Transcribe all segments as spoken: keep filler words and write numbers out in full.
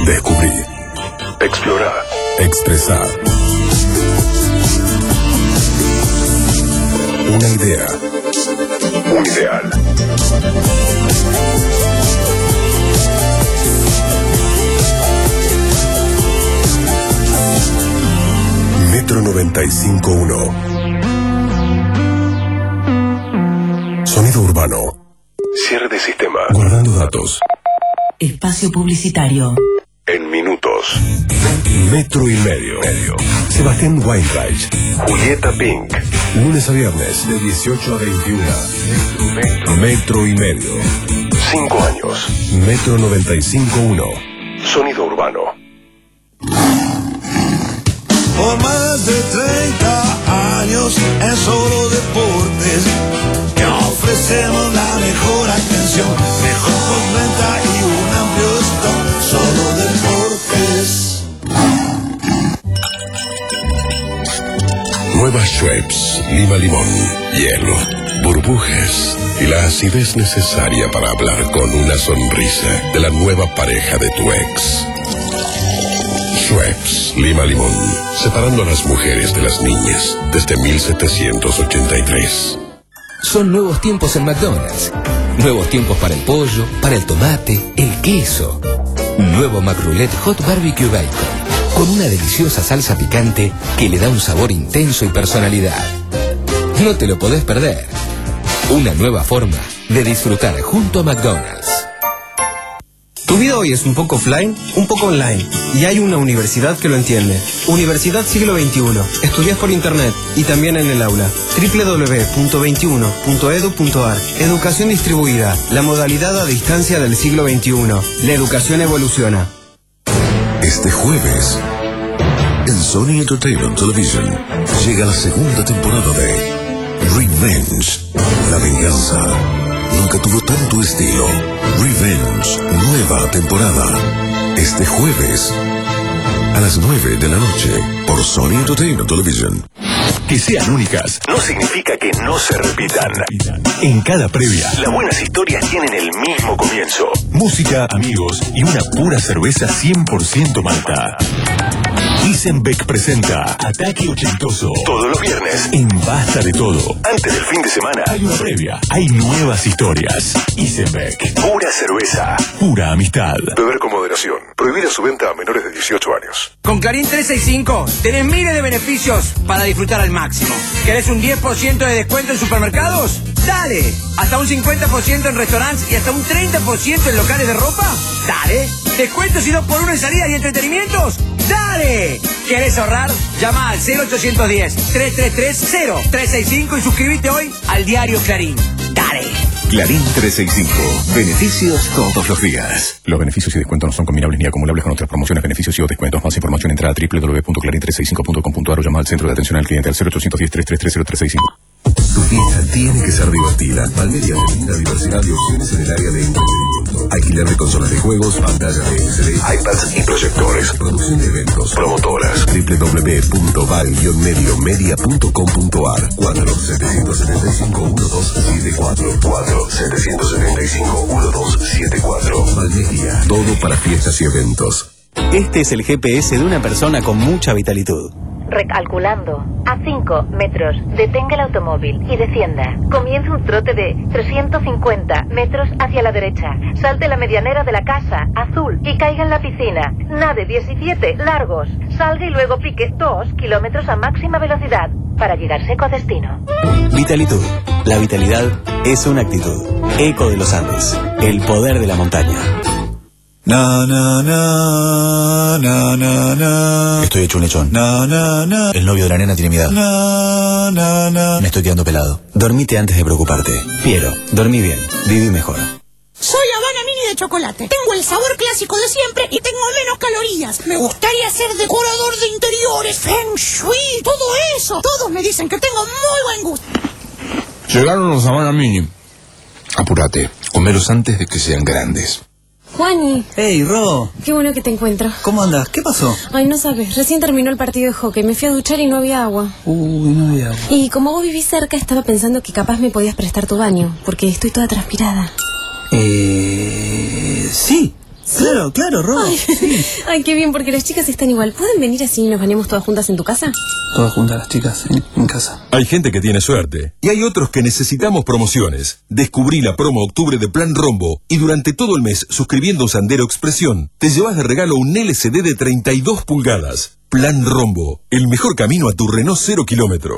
Descubrir. Explorar. Expresar. Una idea. Un ideal. Metro noventa y cinco punto uno. Sonido urbano. Cierre de sistema. Guardando datos. Espacio publicitario. En minutos. Metro y medio. medio. Sebastián Weinreich. Julieta Pink. Lunes a viernes. De dieciocho a veintiuno. Metro, Metro y medio. Cinco años. Metro noventa y cinco punto uno. Sonido urbano. Por más de treinta años en Solo Deportes, que ofrecemos la mejor atención, mejor postventa y un amplio stock. Solo Deportes. Nuevas Schweppes, lima limón, hielo, burbujas y la acidez necesaria para hablar con una sonrisa de la nueva pareja de tu ex. Schweppes, lima limón, separando a las mujeres de las niñas desde mil setecientos ochenta y tres. Son nuevos tiempos en McDonald's. Nuevos tiempos para el pollo, para el tomate, el queso. Nuevo McRoulette Hot Barbecue Bacon, con una deliciosa salsa picante que le da un sabor intenso y personalidad. No te lo podés perder. Una nueva forma de disfrutar junto a McDonald's. Tu vida hoy es un poco offline, un poco online. Y hay una universidad que lo entiende. Universidad Siglo veintiuno. Estudias por internet y también en el aula. doble u doble u doble u punto veintiuno punto edu punto ar. Educación distribuida. La modalidad a distancia del siglo veintiuno. La educación evoluciona. Este jueves, en Sony Entertainment Television, llega la segunda temporada de Revenge. La venganza nunca tuvo tanto estilo. Revenge, nueva temporada. Este jueves, a las nueve de la noche, por Sony Entertainment Television. Que sean únicas no significa que no se repitan. En cada previa, las buenas historias tienen el mismo comienzo. Música, amigos y una pura cerveza cien por ciento malta. Isenbeck presenta Ataque Ochentoso. Todos los viernes en Basta de Todo. Antes del fin de semana hay una previa. Hay nuevas historias. Isenbeck. Pura cerveza. Pura amistad. Beber con moderación. Prohibida su venta a menores de dieciocho años. Con Clarín trescientos sesenta y cinco tenés miles de beneficios para disfrutar al máximo. ¿Querés un diez por ciento de descuento en supermercados? ¡Dale! ¿Hasta un cincuenta por ciento en restaurantes y hasta un treinta por ciento en locales de ropa? ¡Dale! ¿Descuentos y dos por uno en salidas y entretenimientos? ¡Dale! ¿Querés ahorrar? Llama al cero ochocientos diez, trescientos treinta y tres, cero trescientos sesenta y cinco y suscríbete hoy al diario Clarín. ¡Dale! Clarín trescientos sesenta y cinco. Beneficios todos los días. Los beneficios y descuentos no son combinables ni acumulables con otras promociones, beneficios y o descuentos. Más información entra a doble u doble u doble u punto clarín trescientos sesenta y cinco punto com punto ar o llama al centro de atención al cliente al cero ochocientos diez, trescientos treinta y tres, cero tres seis cinco. Tu fiesta tiene que ser divertida. Palmeria te brinda diversidad de opciones en el área de entretenimiento. Alquiler de consolas de juegos, pantallas de L C D, iPads y proyectores. Producción de eventos. Promotoras. doble u doble u doble u punto val guion medio media punto com punto ar. cuatro siete siete cinco uno dos siete cuatro. cuatro siete siete cinco uno dos siete cuatro. Palmeria. Todo para fiestas y eventos. Este es el G P S de una persona con mucha vitalitud. Recalculando. A cinco metros, detenga el automóvil y descienda. Comience un trote de trescientos cincuenta metros hacia la derecha. Salte la medianera de la casa, azul, y caiga en la piscina. Nade diecisiete largos. Salga y luego pique dos kilómetros a máxima velocidad para llegar seco a destino. Vitalitud. La vitalidad es una actitud. Eco de los Andes. El poder de la montaña. Na, na, na, na, na, na. Estoy hecho un lechón. Na, na, na. El novio de la nena tiene mi edad. Na, na, na. Me estoy quedando pelado. Dormite antes de preocuparte. Piero, dormí bien. Viví mejor. Soy Habana Mini de chocolate. Tengo el sabor clásico de siempre y tengo menos calorías. Me gustaría ser decorador de interiores, feng shui, todo eso. Todos me dicen que tengo muy buen gusto. Llegaron los Habana Mini. Apúrate. Comelos antes de que sean grandes. Juani. Hey, Ro. Qué bueno que te encuentro. ¿Cómo andas? ¿Qué pasó? Ay, no sabes, recién terminó el partido de hockey, me fui a duchar y no había agua. Uy, no había agua. Y como vos vivís cerca, estaba pensando que capaz me podías prestar tu baño, porque estoy toda transpirada. Eh... Sí. Claro, claro, Rob. Ay, sí. Ay, qué bien, porque las chicas están igual. ¿Pueden venir así y nos bañemos todas juntas en tu casa? Todas juntas las chicas en, en casa. Hay gente que tiene suerte y hay otros que necesitamos promociones. Descubrí la promo octubre de Plan Rombo y durante todo el mes, suscribiendo Sandero Expresión, te llevas de regalo un L C D de treinta y dos pulgadas. Plan Rombo, el mejor camino a tu Renault cero kilómetro.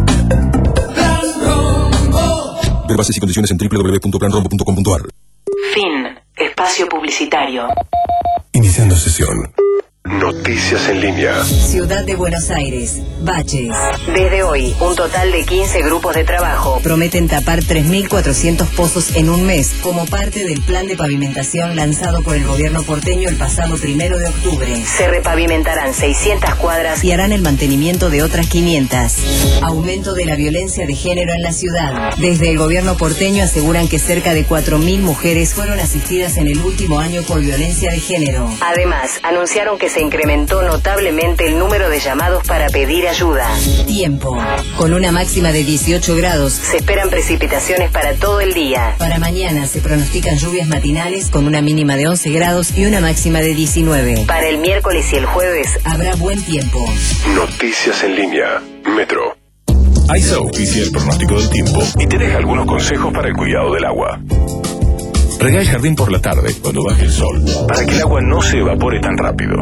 Ver bases y condiciones en doble u doble u doble u punto plan rombo punto com punto a r. Fin. Espacio publicitario. Iniciando sesión. Noticias en línea. Ciudad de Buenos Aires. Baches. Desde hoy, un total de quince grupos de trabajo prometen tapar tres mil cuatrocientos pozos en un mes como parte del plan de pavimentación lanzado por el gobierno porteño el pasado primero de octubre. Se repavimentarán seiscientas cuadras y harán el mantenimiento de otras quinientas. Aumento de la violencia de género en la ciudad. Desde el gobierno porteño aseguran que cerca de cuatro mil mujeres fueron asistidas en el último año por violencia de género. Además, anunciaron que se incrementó notablemente el número de llamados para pedir ayuda. Tiempo. Con una máxima de dieciocho grados, se esperan precipitaciones para todo el día. Para mañana se pronostican lluvias matinales con una mínima de once grados y una máxima de diecinueve. Para el miércoles y el jueves habrá buen tiempo. Noticias en línea. Metro. AISA auspicia el pronóstico del tiempo y te deja algunos consejos para el cuidado del agua. Rega el jardín por la tarde, cuando baje el sol, para que el agua no se evapore tan rápido.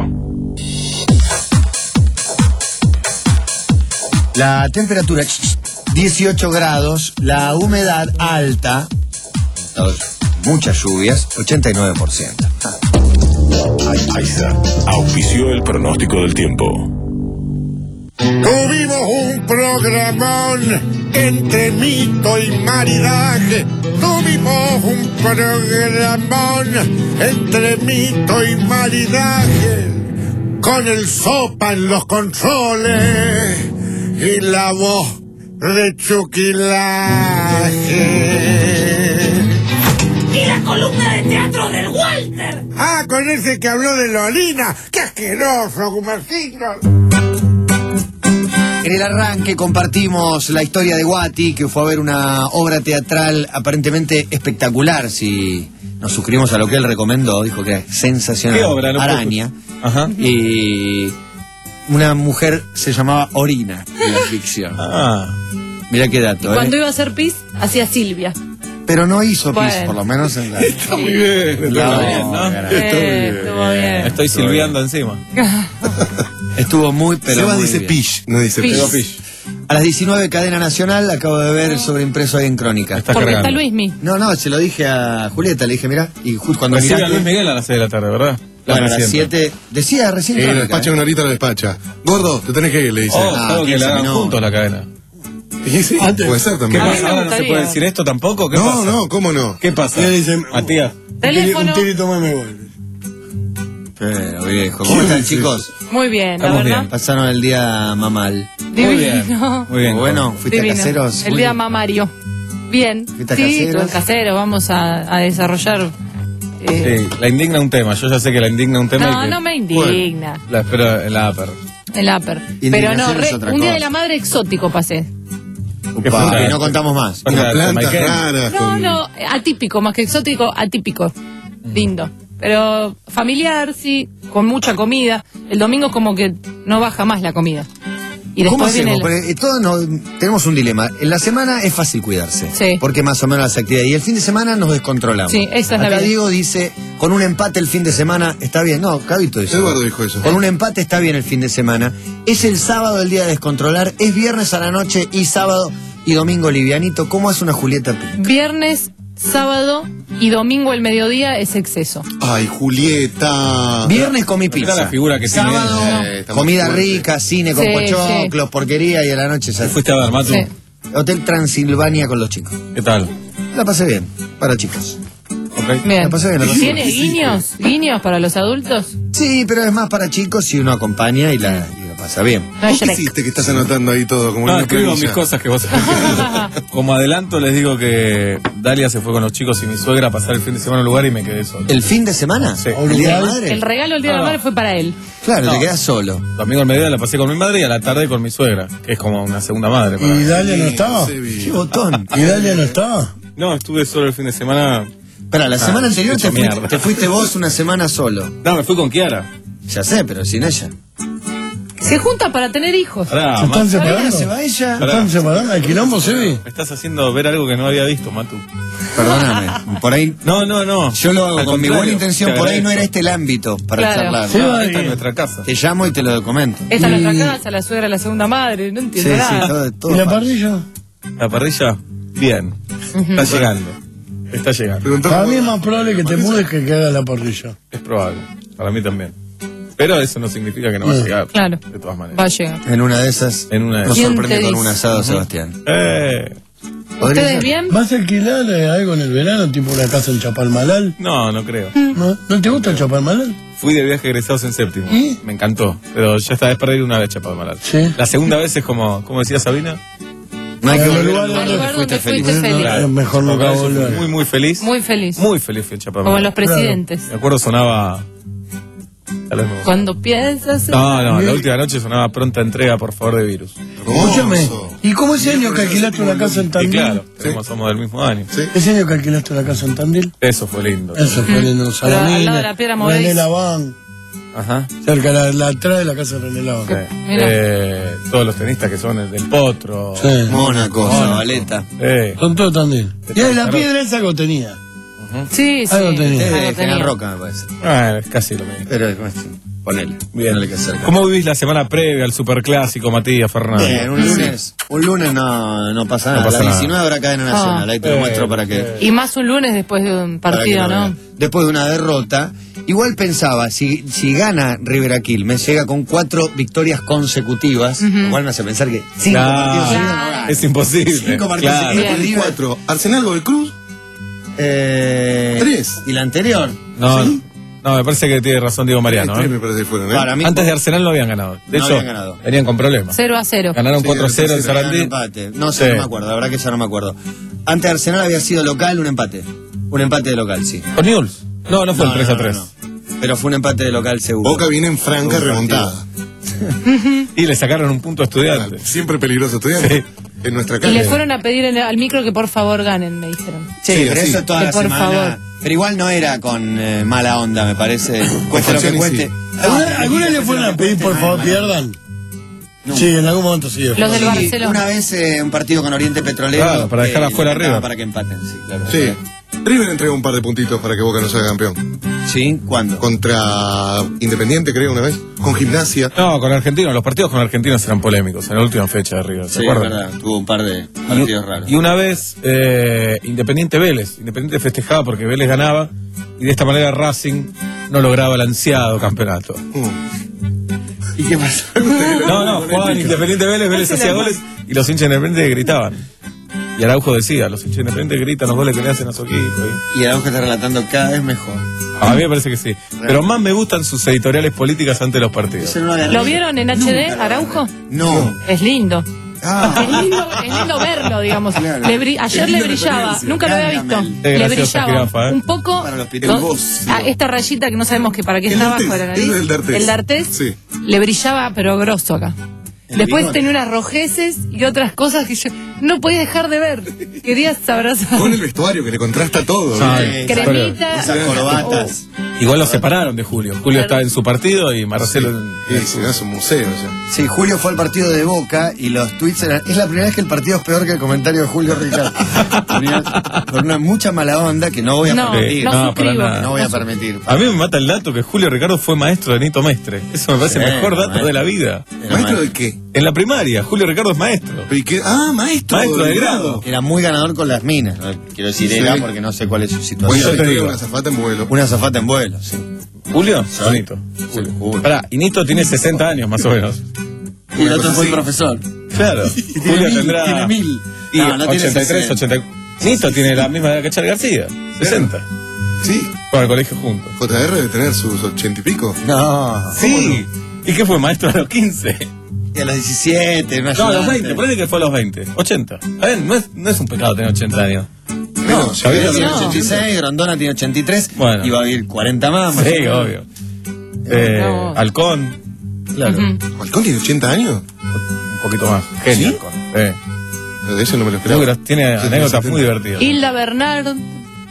La temperatura dieciocho grados, la humedad alta, muchas lluvias, ochenta y nueve por ciento. AISA auspició el pronóstico del tiempo. Tuvimos un programón entre mito y maridaje. Tuvimos un programón entre mito y maridaje. Con el sopa en los controles y la voz de Chuquilaje. Y la columna de teatro del Walter. Ah, con ese que habló de Lolina. ¡Qué asqueroso, Gumercino! En el arranque compartimos la historia de Guati, que fue a ver una obra teatral aparentemente espectacular. Si nos suscribimos a lo que él recomendó, dijo que era sensacional. ¿Qué obra? No Araña. puedo... Ajá. Y una mujer se llamaba Orina en la ficción. Ah. Mirá qué dato. Y cuando ¿eh? iba a hacer pis, hacía Silvia. Pero no hizo Bueno. pis, por lo menos en la... Está muy bien. Está No, muy bien, ¿no? gran- Está muy Eh, bien. estuvo bien. Estoy silbiando encima. Estuvo muy, pero Seba muy dice bien. pish, no dice Pish. pish. Tengo pish. A las diecinueve, Cadena Nacional, acabo de ver sobreimpreso ahí en Crónica. Está Porque cargando. está Luismi. No, no, se lo dije a Julieta, le dije, mirá, y justo cuando Recibe a miraste- Luis Miguel a las seis de la tarde, ¿verdad? La Bueno, a las reciente. siete, decía recién Eh, la Crónica, despacha ¿eh? una horita, la despacha. Gordo, te tenés que ir, le dice. Oh, Ah, tengo que quince la hagan minutos. juntos la cadena. Y sí, puede ser ¿Qué también. A mí pasa? me ¿Ahora no se gustaría. puede decir esto tampoco? ¿Qué No, pasa? no, ¿cómo no? ¿Qué pasa? Y le dicen, Matías. Teléfono. Un tirito más me vuelve. Pero viejo, ¿cómo están, chicos? Muy bien, la Estamos verdad. bien. Pasaron el día mamal. Muy bien. Divino. Muy bien. Bueno, fuiste Divino. a caseros. El día mamario. Bien. ¿Fuiste a Sí, Caseros? con casero. Vamos a, a desarrollar. eh, Sí, la indigna un tema. Yo ya sé que la indigna un tema. no, y que- no me indigna. La espero en la upper. El upper. Pero Indignación no, es re- otra un día cosa. de la madre exótico pasé. Upa, fue? que no contamos más. O sea, Una planta Michael. rara. No, con- no, atípico, más que exótico, atípico. Lindo. Pero familiar, sí, con mucha comida. El domingo como que no baja más la comida. Y ¿Cómo después viene hacemos? el- Porque eh, todos nos- tenemos un dilema. En la semana es fácil cuidarse. Sí. Porque más o menos las actividades. Y el fin de semana nos descontrolamos. Sí, esa es la Acá vida. Diego dice, con un empate el fin de semana está bien. No, Cabito dice. Eduardo dijo eso. Con un empate está bien el fin de semana. Es el sábado el día de descontrolar. Es viernes a la noche y sábado y domingo livianito. ¿Cómo hace una Julieta? Viernes, sábado y domingo el mediodía es exceso. Ay, Julieta. Viernes comí Mirá pizza. la figura que tiene. Sábado, Eh, estamos comida fuertes. rica, cine con Sí, pochoclos, porquería y a la noche ¿Te ya. fuiste a ver, Matu? Sí. Hotel Transilvania con los chicos. ¿Qué tal? La pasé bien, para chicos. Ok. Bien. La pasé bien, la pasé ¿Tiene bien. guiños? ¿Guiños para los adultos? Sí, pero es más para chicos si uno acompaña y la, y la pasa bien. No es ¿Qué Shrek. hiciste que estás anotando ahí todo? Como No, una escribo planilla? mis cosas que vos Como adelanto les digo que Dalia se fue con los chicos y mi suegra a pasar el fin de semana en un lugar y me quedé solo. ¿El fin de semana? Sí. ¿El día de la madre? El regalo el día de la Ah. madre fue para él. Claro, No. te quedas solo. Domingo al mediodía la pasé con mi madre y a la tarde con mi suegra, que es como una segunda madre. para mí. ¿Y Dalia no estaba? Sí, Qué botón. ¿Y Dalia no estaba? No, estuve solo el fin de semana Espera, la Ah, semana anterior te hecho fuiste, mierda. te fuiste vos una semana solo. No, me fui con Kiara. Ya sé, pero sin ella. Se junta para tener hijos. Pará, ¿Se están Matu. separando? ¿Se va ella? ¿Se están separando? ¿El quilombo se ve? Me estás haciendo ver algo que no había visto, Matu. Perdóname, por ahí... No, no, no. Yo lo hago Al con mi contrario, buena intención, te por ahí no agradezco. era este el ámbito para Claro. charlar. Sí, va, Esta eh. es nuestra casa. Te llamo y te lo comento. Esta es Y- nuestra casa, la suegra, la segunda madre, no Sí, entiendo sí, nada. todo, todo ¿Y la pasa. parrilla? La parrilla, bien. Está llegando. Está llegando. Para mí es más probable que te mudes que que hagas la parrilla. Es probable. Para mí también. Pero eso no significa que no va a llegar. Claro. De todas maneras. Va a llegar. En una de esas En una de nos esas. ¿Quién sorprende te con dice? un asado, Sebastián. Eh. ¿Podría ¿Ustedes ser? bien? ¿Vas a alquilar eh, algo en el verano, tipo una casa en Chapalmalal? No, no creo. ¿No, ¿No te gusta el Chapalmalal? Fui de viaje egresados en séptimo. ¿Y? Me encantó. Pero ya esta vez perdí una vez Chapadmalal. Sí. La segunda vez es como, como decía Sabina. No hay que En el volver lugar a un lugar donde donde fuiste fuiste feliz. feliz. Claro. Mejor nunca Chapadmalal, yo fui volver. Muy, muy feliz. Muy feliz. Muy feliz fui en Chapadmalal. Como los presidentes. Me acuerdo sonaba... Tal vez no. Cuando piensas... No, no, la última noche sonaba pronta entrega, por favor, de Virus. Escúchame, ¿y cómo ese año que alquilaste una casa en Y Tandil? claro, tenemos- somos del mismo año. ¿Ese año que alquilaste una casa en Tandil? Eso fue lindo. Eso fue lindo. Pero al lado de la Piedra Movedís. René Laván, Ajá. cerca de la, la atrás de la casa de René Laván. Sí. Mira. Eh, todos los tenistas que son del Potro. Sí. Mónaco, Zabaleta. Eh, Son todos Tandil. Y ahí la piedra esa que tenía. Sí, sí. Algo tenía. algo Ustedes de General tenía. Roca, me parece. ah, es casi lo mismo. Pero ponele. Bien. No le que hacer. ¿Cómo vivís la semana previa al superclásico, Matías Fernández? Bien, un lunes. Un lunes no, no pasa nada. No pasa a las nada. diecinueve habrá cadena nacional. Ahí te lo Eh, muestro para que. Y más un lunes después de un para que partido, lo ¿no? vean. Después de una derrota. Igual pensaba, si, si gana River a Quilmes, llega con cuatro victorias consecutivas, lo cual me hace pensar que cinco Claro. partidos seguidos no Claro. gana. Es imposible. Cinco partidos Claro. seguidos. Bien. River. Cuatro. Arsenal Godoy Cruz. Eh, Tres. ¿Y la anterior? No, no, me parece que tiene razón Diego Mariano. Tres ¿eh? me parece que fueron, ¿eh? Para mí, Antes de Arsenal no habían ganado. De No hecho, habían ganado. venían con problemas. cero a cero. Ganaron Sí, cuatro cero en sí, Sarandí. un empate. No sé, Sí. no me acuerdo, la verdad que ya no me acuerdo. Antes de Arsenal había sido local, un empate. Un empate de local, sí. ¿Con Newell's? No, no fue el tres a tres. no, no. Pero fue un empate de local seguro. Boca viene en franca Un remontada. Y le sacaron un punto a Estudiantes. Siempre peligroso estudiante. En nuestra Y calle. le fueron a pedir en el- al micro que por favor ganen, me dijeron. Sí, Sí, pero así. eso toda Que la por semana. favor. Pero igual no era con eh, mala onda, me parece. Cueste lo que Falcioni, cueste. sí. ¿Alguna, ¿Alguna le fueron a pedir por favor pierdan? Sí, en algún momento sí. Los del Sí, Barcelona. una vez eh, un partido con Oriente Petrolero. Claro, para dejar eh, afuera a intentaba River. Para que empaten, sí, claro. Sí. River entregó un par de puntitos para que Boca no sea campeón. ¿Sí? ¿Cuándo? Contra Independiente, creo, una vez. Con Gimnasia. No, con Argentinos. Los partidos con Argentinos eran polémicos en la última fecha de River. ¿Se Sí, es acuerdan? verdad, tuvo un par de partidos raros. Y una vez eh, Independiente Vélez. Independiente festejaba porque Vélez ganaba y de esta manera Racing no lograba el ansiado campeonato. ¿Y qué pasó? No, no, jugaban Independiente Vélez, Vélez hacía goles y los hinchas de Independiente gritaban. Y Araujo decía, los hinchas de Independiente gritan los goles que le hacen a su equipo. Y Araujo está relatando cada vez mejor. A mí me parece que sí. Pero más me gustan sus editoriales políticas antes de los partidos. Eso no lo había ¿Lo leído. vieron en H D, Nunca lo Araujo? No. Es lindo. Ah. Es lindo, es lindo verlo, digamos. Claro. Le bri- ayer Es le lindo brillaba, referencia. nunca lo había visto. Gargamel. Qué Le graciosa brillaba jirafa, ¿eh? un poco. Para los ¿no? pitufos. Ah, esta rayita que no sabemos que para qué El está D'Artés, abajo de la es nariz. el D'Artés. El D'Artés Sí. le brillaba, pero grosso acá. El Después bigote. tenía unas rojeces y otras cosas que yo no podía dejar de ver. Querías abrazar. Con el vestuario que le contrasta todo. Sí. ¿viste? Cremita. Esas corbatas. Igual lo separaron de Julio. Julio está en su partido y Marcelo en, Sí, en sí, su... es un museo ya. Sí, Julio fue al partido de Boca y los tweets eran. Es la primera vez que el partido es peor que el comentario de Julio Ricardo. Tenía- Con una mucha mala onda que no voy a No, permitir. no No, suscribo. para nada. No voy a permitir. A mí me mata el dato que Julio Ricardo fue maestro de Nito Mestre. Eso me parece el Sí, mejor dato maestro. de la vida. Era ¿Maestro ma- de qué? En la primaria, Julio Ricardo es maestro. Pero ¿y qué? Ah, maestro. Maestro de grado. Era muy ganador con las minas. ¿no? Quiero decir, Sí. era porque no sé cuál es su Voy situación. a te te digo. una zafata en vuelo. Una zafata en vuelo, sí. ¿Julio? O Nito. Julio, Julio. Pará, y Nito tiene sesenta años más o menos. Y el otro fue el Sí. profesor. Claro. Tiene Julio mil, tendrá... tiene mil. Y No, no tiene ochenta y tres, sesenta. ochenta y cuatro. Nito tiene la misma edad que Charlie García. sesenta. Sí. Con el colegio juntos. J R debe tener sus ochenta y pico. No. Sí. ¿Y qué fue? ¿Maestro a los quince? Y a los diecisiete, una No, a los ayudante. veinte. Ponele que fue a los veinte. ochenta. A ver, no es, no es un pecado tener ochenta años. No, ya Javier vi- tiene No. ochenta y seis, Grondona tiene ochenta y tres. Bueno. Y va a vivir cuarenta más. más Sí, o menos. obvio. Eh, No. Halcón. Claro. Ujú. ¿Halcón tiene ochenta años? Un poquito más. Genio, ¿Sí? Halcón. Eh. De eso no me lo Muy esperaba. gra- tiene Sí, anécdotas sí, muy sí. divertidas. Hilda Bernard.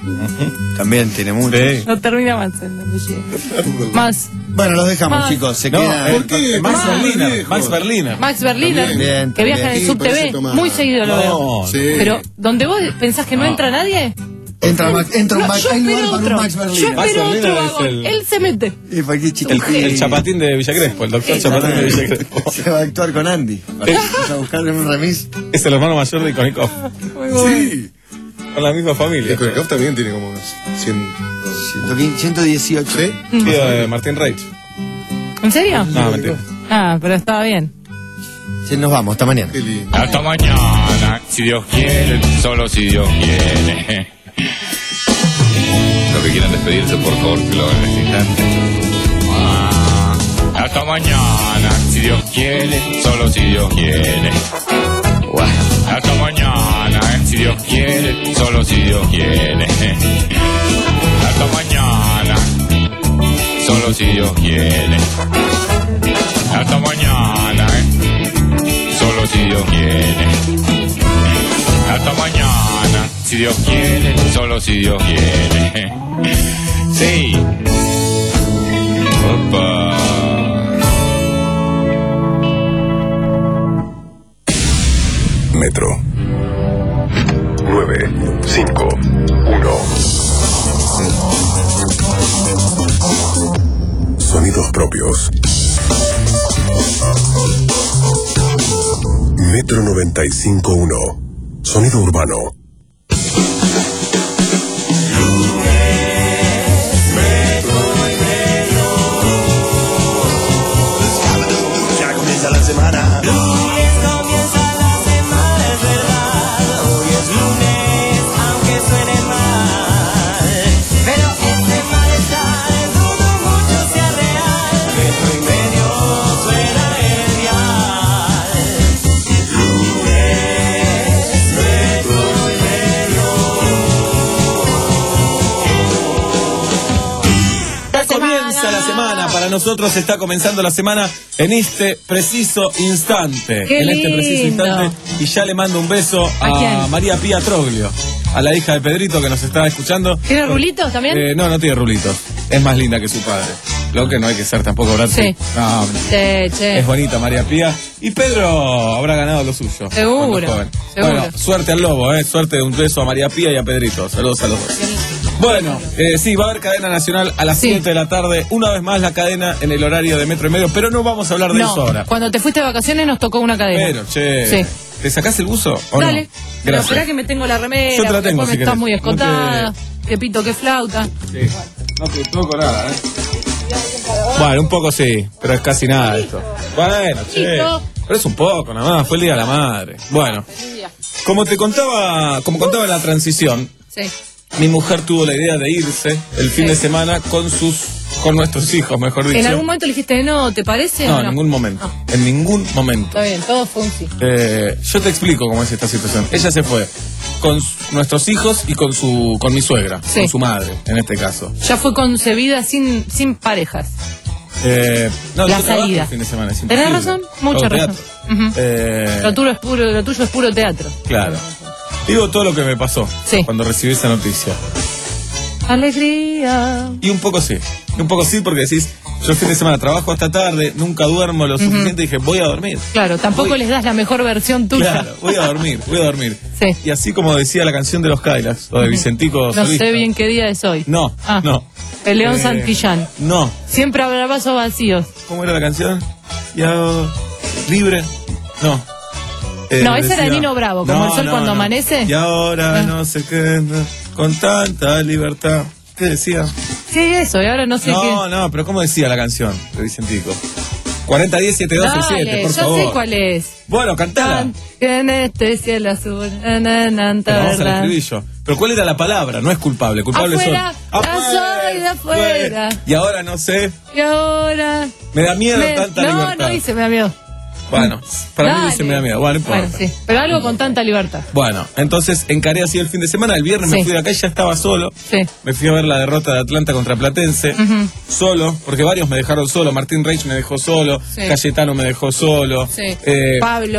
También tiene mucho. Sí. No termina más el apellido. Más. Bueno, los dejamos, Más. chicos. Se No, queda. ¿por qué? Max Más. Berliner. Max Berliner. Max Berliner, Bien, que viaja en el Sí, subte parece B, Tomás. muy seguido lo No, veo. sí. Pero, ¿donde vos pensás que no, entra nadie? Entra, Max, entra un No, Max. yo Hay lugar espero para un otro. Max Yo Berliner. Max espero Berliner otro es vagón. el- Él se mete. Y fue aquí El, chiquitín. el chapatín de Villa Crespo, el doctor Chapatín de Villa Crespo. Se va a actuar con Andy. Vamos a buscarle un remis. Es el hermano mayor de Ikonikov. Sí. Con la misma familia. Y Konikov también tiene como cien. ciento dieciocho. ¿Sí? Tío de Martín Reich. ¿En serio? No, mentira. Ah, pero estaba bien. Sí, nos vamos, hasta mañana. Qué lindo. Hasta mañana, si Dios quiere, solo si Dios quiere. Los que quieran despedirse, por favor, que lo hagan en este instante. Ah, hasta mañana, si Dios quiere, solo si Dios quiere. Hasta mañana, si Dios quiere, solo si Dios quiere. Hasta mañana, solo si Dios quiere. Hasta mañana, solo si Dios quiere. Hasta mañana, si Dios quiere, solo si Dios quiere. Sí. Opa. Metro. nueve cinco uno. Sonidos propios. Metro noventa y cinco uno. Sonido urbano. Ya comienza la semana. Lunes comienza la semana, es verdad. Hoy es lunes, aunque suene mal. Pero este malestar dudo mucho sea real. Metro y medio suena el dial. Lunes, metro y medio. Comienza la semana, para nosotros está comenzando la semana en este preciso instante. ¡Qué en este preciso lindo! instante. Y ya le mando un beso ¿A a, quién? María Pía Troglio, a la hija de Pedrito que nos está escuchando. ¿Tiene rulitos también? Eh, no, no tiene rulitos. Es más linda que su padre. Lo que no hay que ser tampoco Brad Pitt. Sí. No, Che, che. es bonita María Pía. Y Pedro habrá ganado lo suyo. Seguro, cuando joven. seguro. Bueno, suerte al lobo, ¿eh? Suerte de un beso a María Pía y a Pedrito. Saludos a los dos. Bueno, eh, sí, va a haber cadena nacional a las Sí. siete de la tarde. Una vez más la cadena en el horario de Metro y Medio, pero no vamos a hablar de No, eso ahora. cuando te fuiste de vacaciones nos tocó una cadena. Pero, che, Sí. ¿te sacás el buzo o Dale. no? Pero Gracias. esperá que me tengo la remera. Yo te la porque tengo, después si me estás querés. muy No escotada. Que pito, que flauta. Sí. No te toco nada, ¿eh? Bueno, un poco sí, pero es casi nada esto. Bueno, che. Listo. Pero es un poco, nada más. Fue el día de la madre. Bueno, como te contaba, como contaba en la transición, Sí. mi mujer tuvo la idea de irse el fin Sí. de semana con sus, con nuestros hijos, mejor dicho. ¿En algún momento le dijiste no, te parece? No, o en ningún momento. En ningún momento. Está bien, todo fue un sí. Eh, yo te explico cómo es esta situación. Ella se fue con su- nuestros hijos y con su, con mi suegra, Sí. con su madre, en este caso. Ya fue concebida sin, sin parejas. Eh, no, La yo trabajo salida. el fin de semana, es ¿Tenés imposible. razón? Mucha Hago razón. teatro. Ujú. Eh, Lo tuyo es puro, lo tuyo es puro teatro. claro. Digo todo lo que me pasó Sí. cuando recibí esa noticia. Alegría. Y un poco sí. Y un poco sí porque decís, yo el fin de semana trabajo hasta tarde, nunca duermo lo suficiente y dije, voy a dormir. Claro, tampoco Voy- les das la mejor versión tuya. Claro, voy a dormir, voy a dormir. Sí. Y así como decía la canción de los Cadillacs, o de Vicentico No Solista. sé bien qué día es hoy. No, Ah. no. El León Eh, Santillán. No. Siempre habrá vasos vacíos. ¿Cómo era la canción? Ya libre. No. Eh, No, ese era de decía- Nino Bravo, como el sol cuando amanece. Y ahora Ah. no sé qué, no, con tanta libertad. ¿Qué decía? Sí, eso, y ahora no sé qué. No, no, pero ¿cómo decía la canción de Vicentico? cuarenta diez siete dos siete, Dale, por ya favor. sé cuál es. Bueno, cantala. Tan- En este cielo azul. na, na, na, Pero vamos a la tarán. escribí yo. Pero ¿cuál era la palabra? No es culpable. Culpable Afuera, son. ya soy de afuera. Y ahora no sé. Y ahora. Me da miedo Me- tanta no, libertad. no dice, me da miedo. Bueno, para mí Dale. dice me da miedo. Bueno, no importa. Bueno, sí. Pero algo con tanta libertad. Bueno, entonces encaré así el fin de semana. El viernes Sí. me fui de acá y ya estaba solo. Sí. Me fui a ver la derrota de Atlanta contra Platense. Ujú. Solo, porque varios me dejaron solo. Martín Reich me dejó solo. Sí. Cayetano me dejó solo. Sí. Eh, Pablo.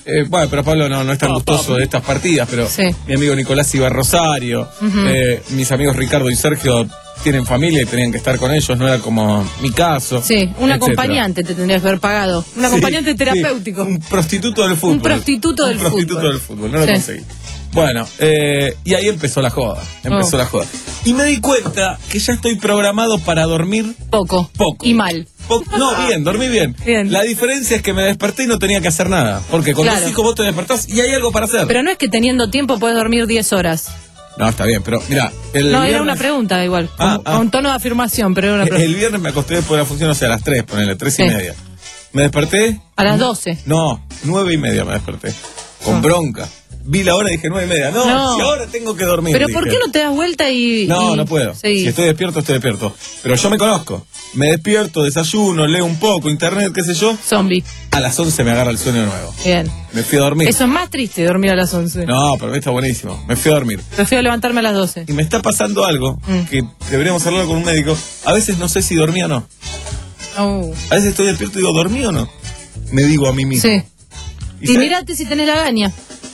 Eh, bueno, pero Pablo no, no es tan Oh, gustoso Pablo. de estas partidas, pero Sí. mi amigo Nicolás iba a Rosario, Ujú. eh, mis amigos Ricardo y Sergio tienen familia y tenían que estar con ellos, no era como mi caso. Sí, un etcétera. acompañante te tendrías que haber pagado. Un Sí, acompañante sí, terapéutico. un prostituto del fútbol. Un prostituto del Un prostituto fútbol. del fútbol, no lo Sí. conseguí. Bueno, eh, y ahí empezó la joda, empezó Oh. la joda. Y me di cuenta que ya estoy programado para dormir Poco. poco. Y mal. Po- No, bien, dormí bien. Bien. La diferencia es que me desperté y no tenía que hacer nada. Porque con Claro. tus hijos vos te despertás y hay algo para hacer. Pero no es que teniendo tiempo puedes dormir diez horas. No, está bien, pero mira, el No, viernes, era una pregunta igual. Ah, con, ah. con tono de afirmación, pero era una pregunta. el viernes me acosté después de la función, o sea, a las tres, ponele, tres Sí. y media. Me desperté. A las doce. No, nueve y media me desperté. Con bronca. Vi la hora y dije nueve y media. No, No. si ahora tengo que dormir. Pero dije. ¿por qué no te das vuelta y...? No, y- no puedo. Sí. Si estoy despierto, estoy despierto. Pero yo me conozco. Me despierto, desayuno, leo un poco, internet, qué sé yo. Zombie. A las once me agarra el sueño de nuevo. Bien. Me fui a dormir. Eso es más triste, dormir a las once. No, pero está buenísimo. Me fui a dormir. Prefiero levantarme a las doce. Y me está pasando algo Mm. que deberíamos hablar con un médico. A veces no sé si dormí o no. Oh. A veces estoy despierto y digo, ¿dormí o no? Me digo a mí mismo. Sí. ¿Y Y sabes? mirate si tenés la gaña.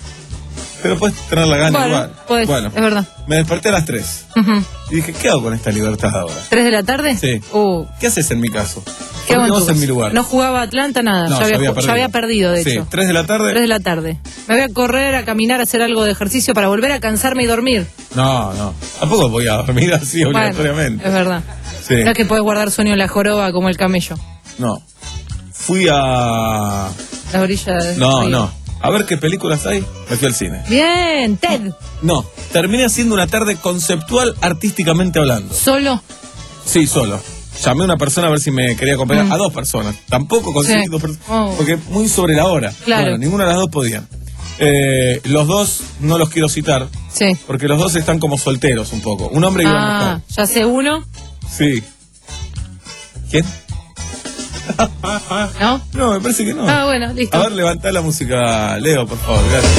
Pero puedes tener la gana Bueno, igual. podés, bueno, es verdad. me desperté a las tres. Ujú. Y dije, ¿qué hago con esta libertad ahora? ¿Tres de la tarde? Sí. Uh, ¿Qué haces en mi caso? ¿qué hago Ponte en tu vos en caso? mi lugar. No jugaba Atlanta, nada. No, ya, había, ya había ju- perdido. ya había perdido, de Sí, hecho. ¿tres de la tarde? Tres de la tarde. Me voy a correr, a caminar, a hacer algo de ejercicio para volver a cansarme y dormir. No, no. Tampoco voy a dormir así Bueno, obligatoriamente. es verdad. Sí. No es que puedes guardar sueño en la joroba como el camello. No. Fui a... Las orillas del No, río. no. A ver qué películas hay. Me fui al cine. Bien, Ted. No. Terminé haciendo una tarde conceptual artísticamente hablando. ¿Solo? Sí, solo. Llamé a una persona a ver si me quería acompañar. Mm. A dos personas. Tampoco conseguí Sí. dos personas. Oh. Porque muy sobre la hora. Claro. Bueno, ninguna de las dos podían. Eh, los dos no los quiero citar. Sí. Porque los dos están como solteros un poco. Un hombre y una Ah, mujer. ya sé uno. Sí. ¿Quién? ¿No? No, me parece que no. Ah, bueno, listo. A ver, levantá la música, Leo, por favor. Gracias.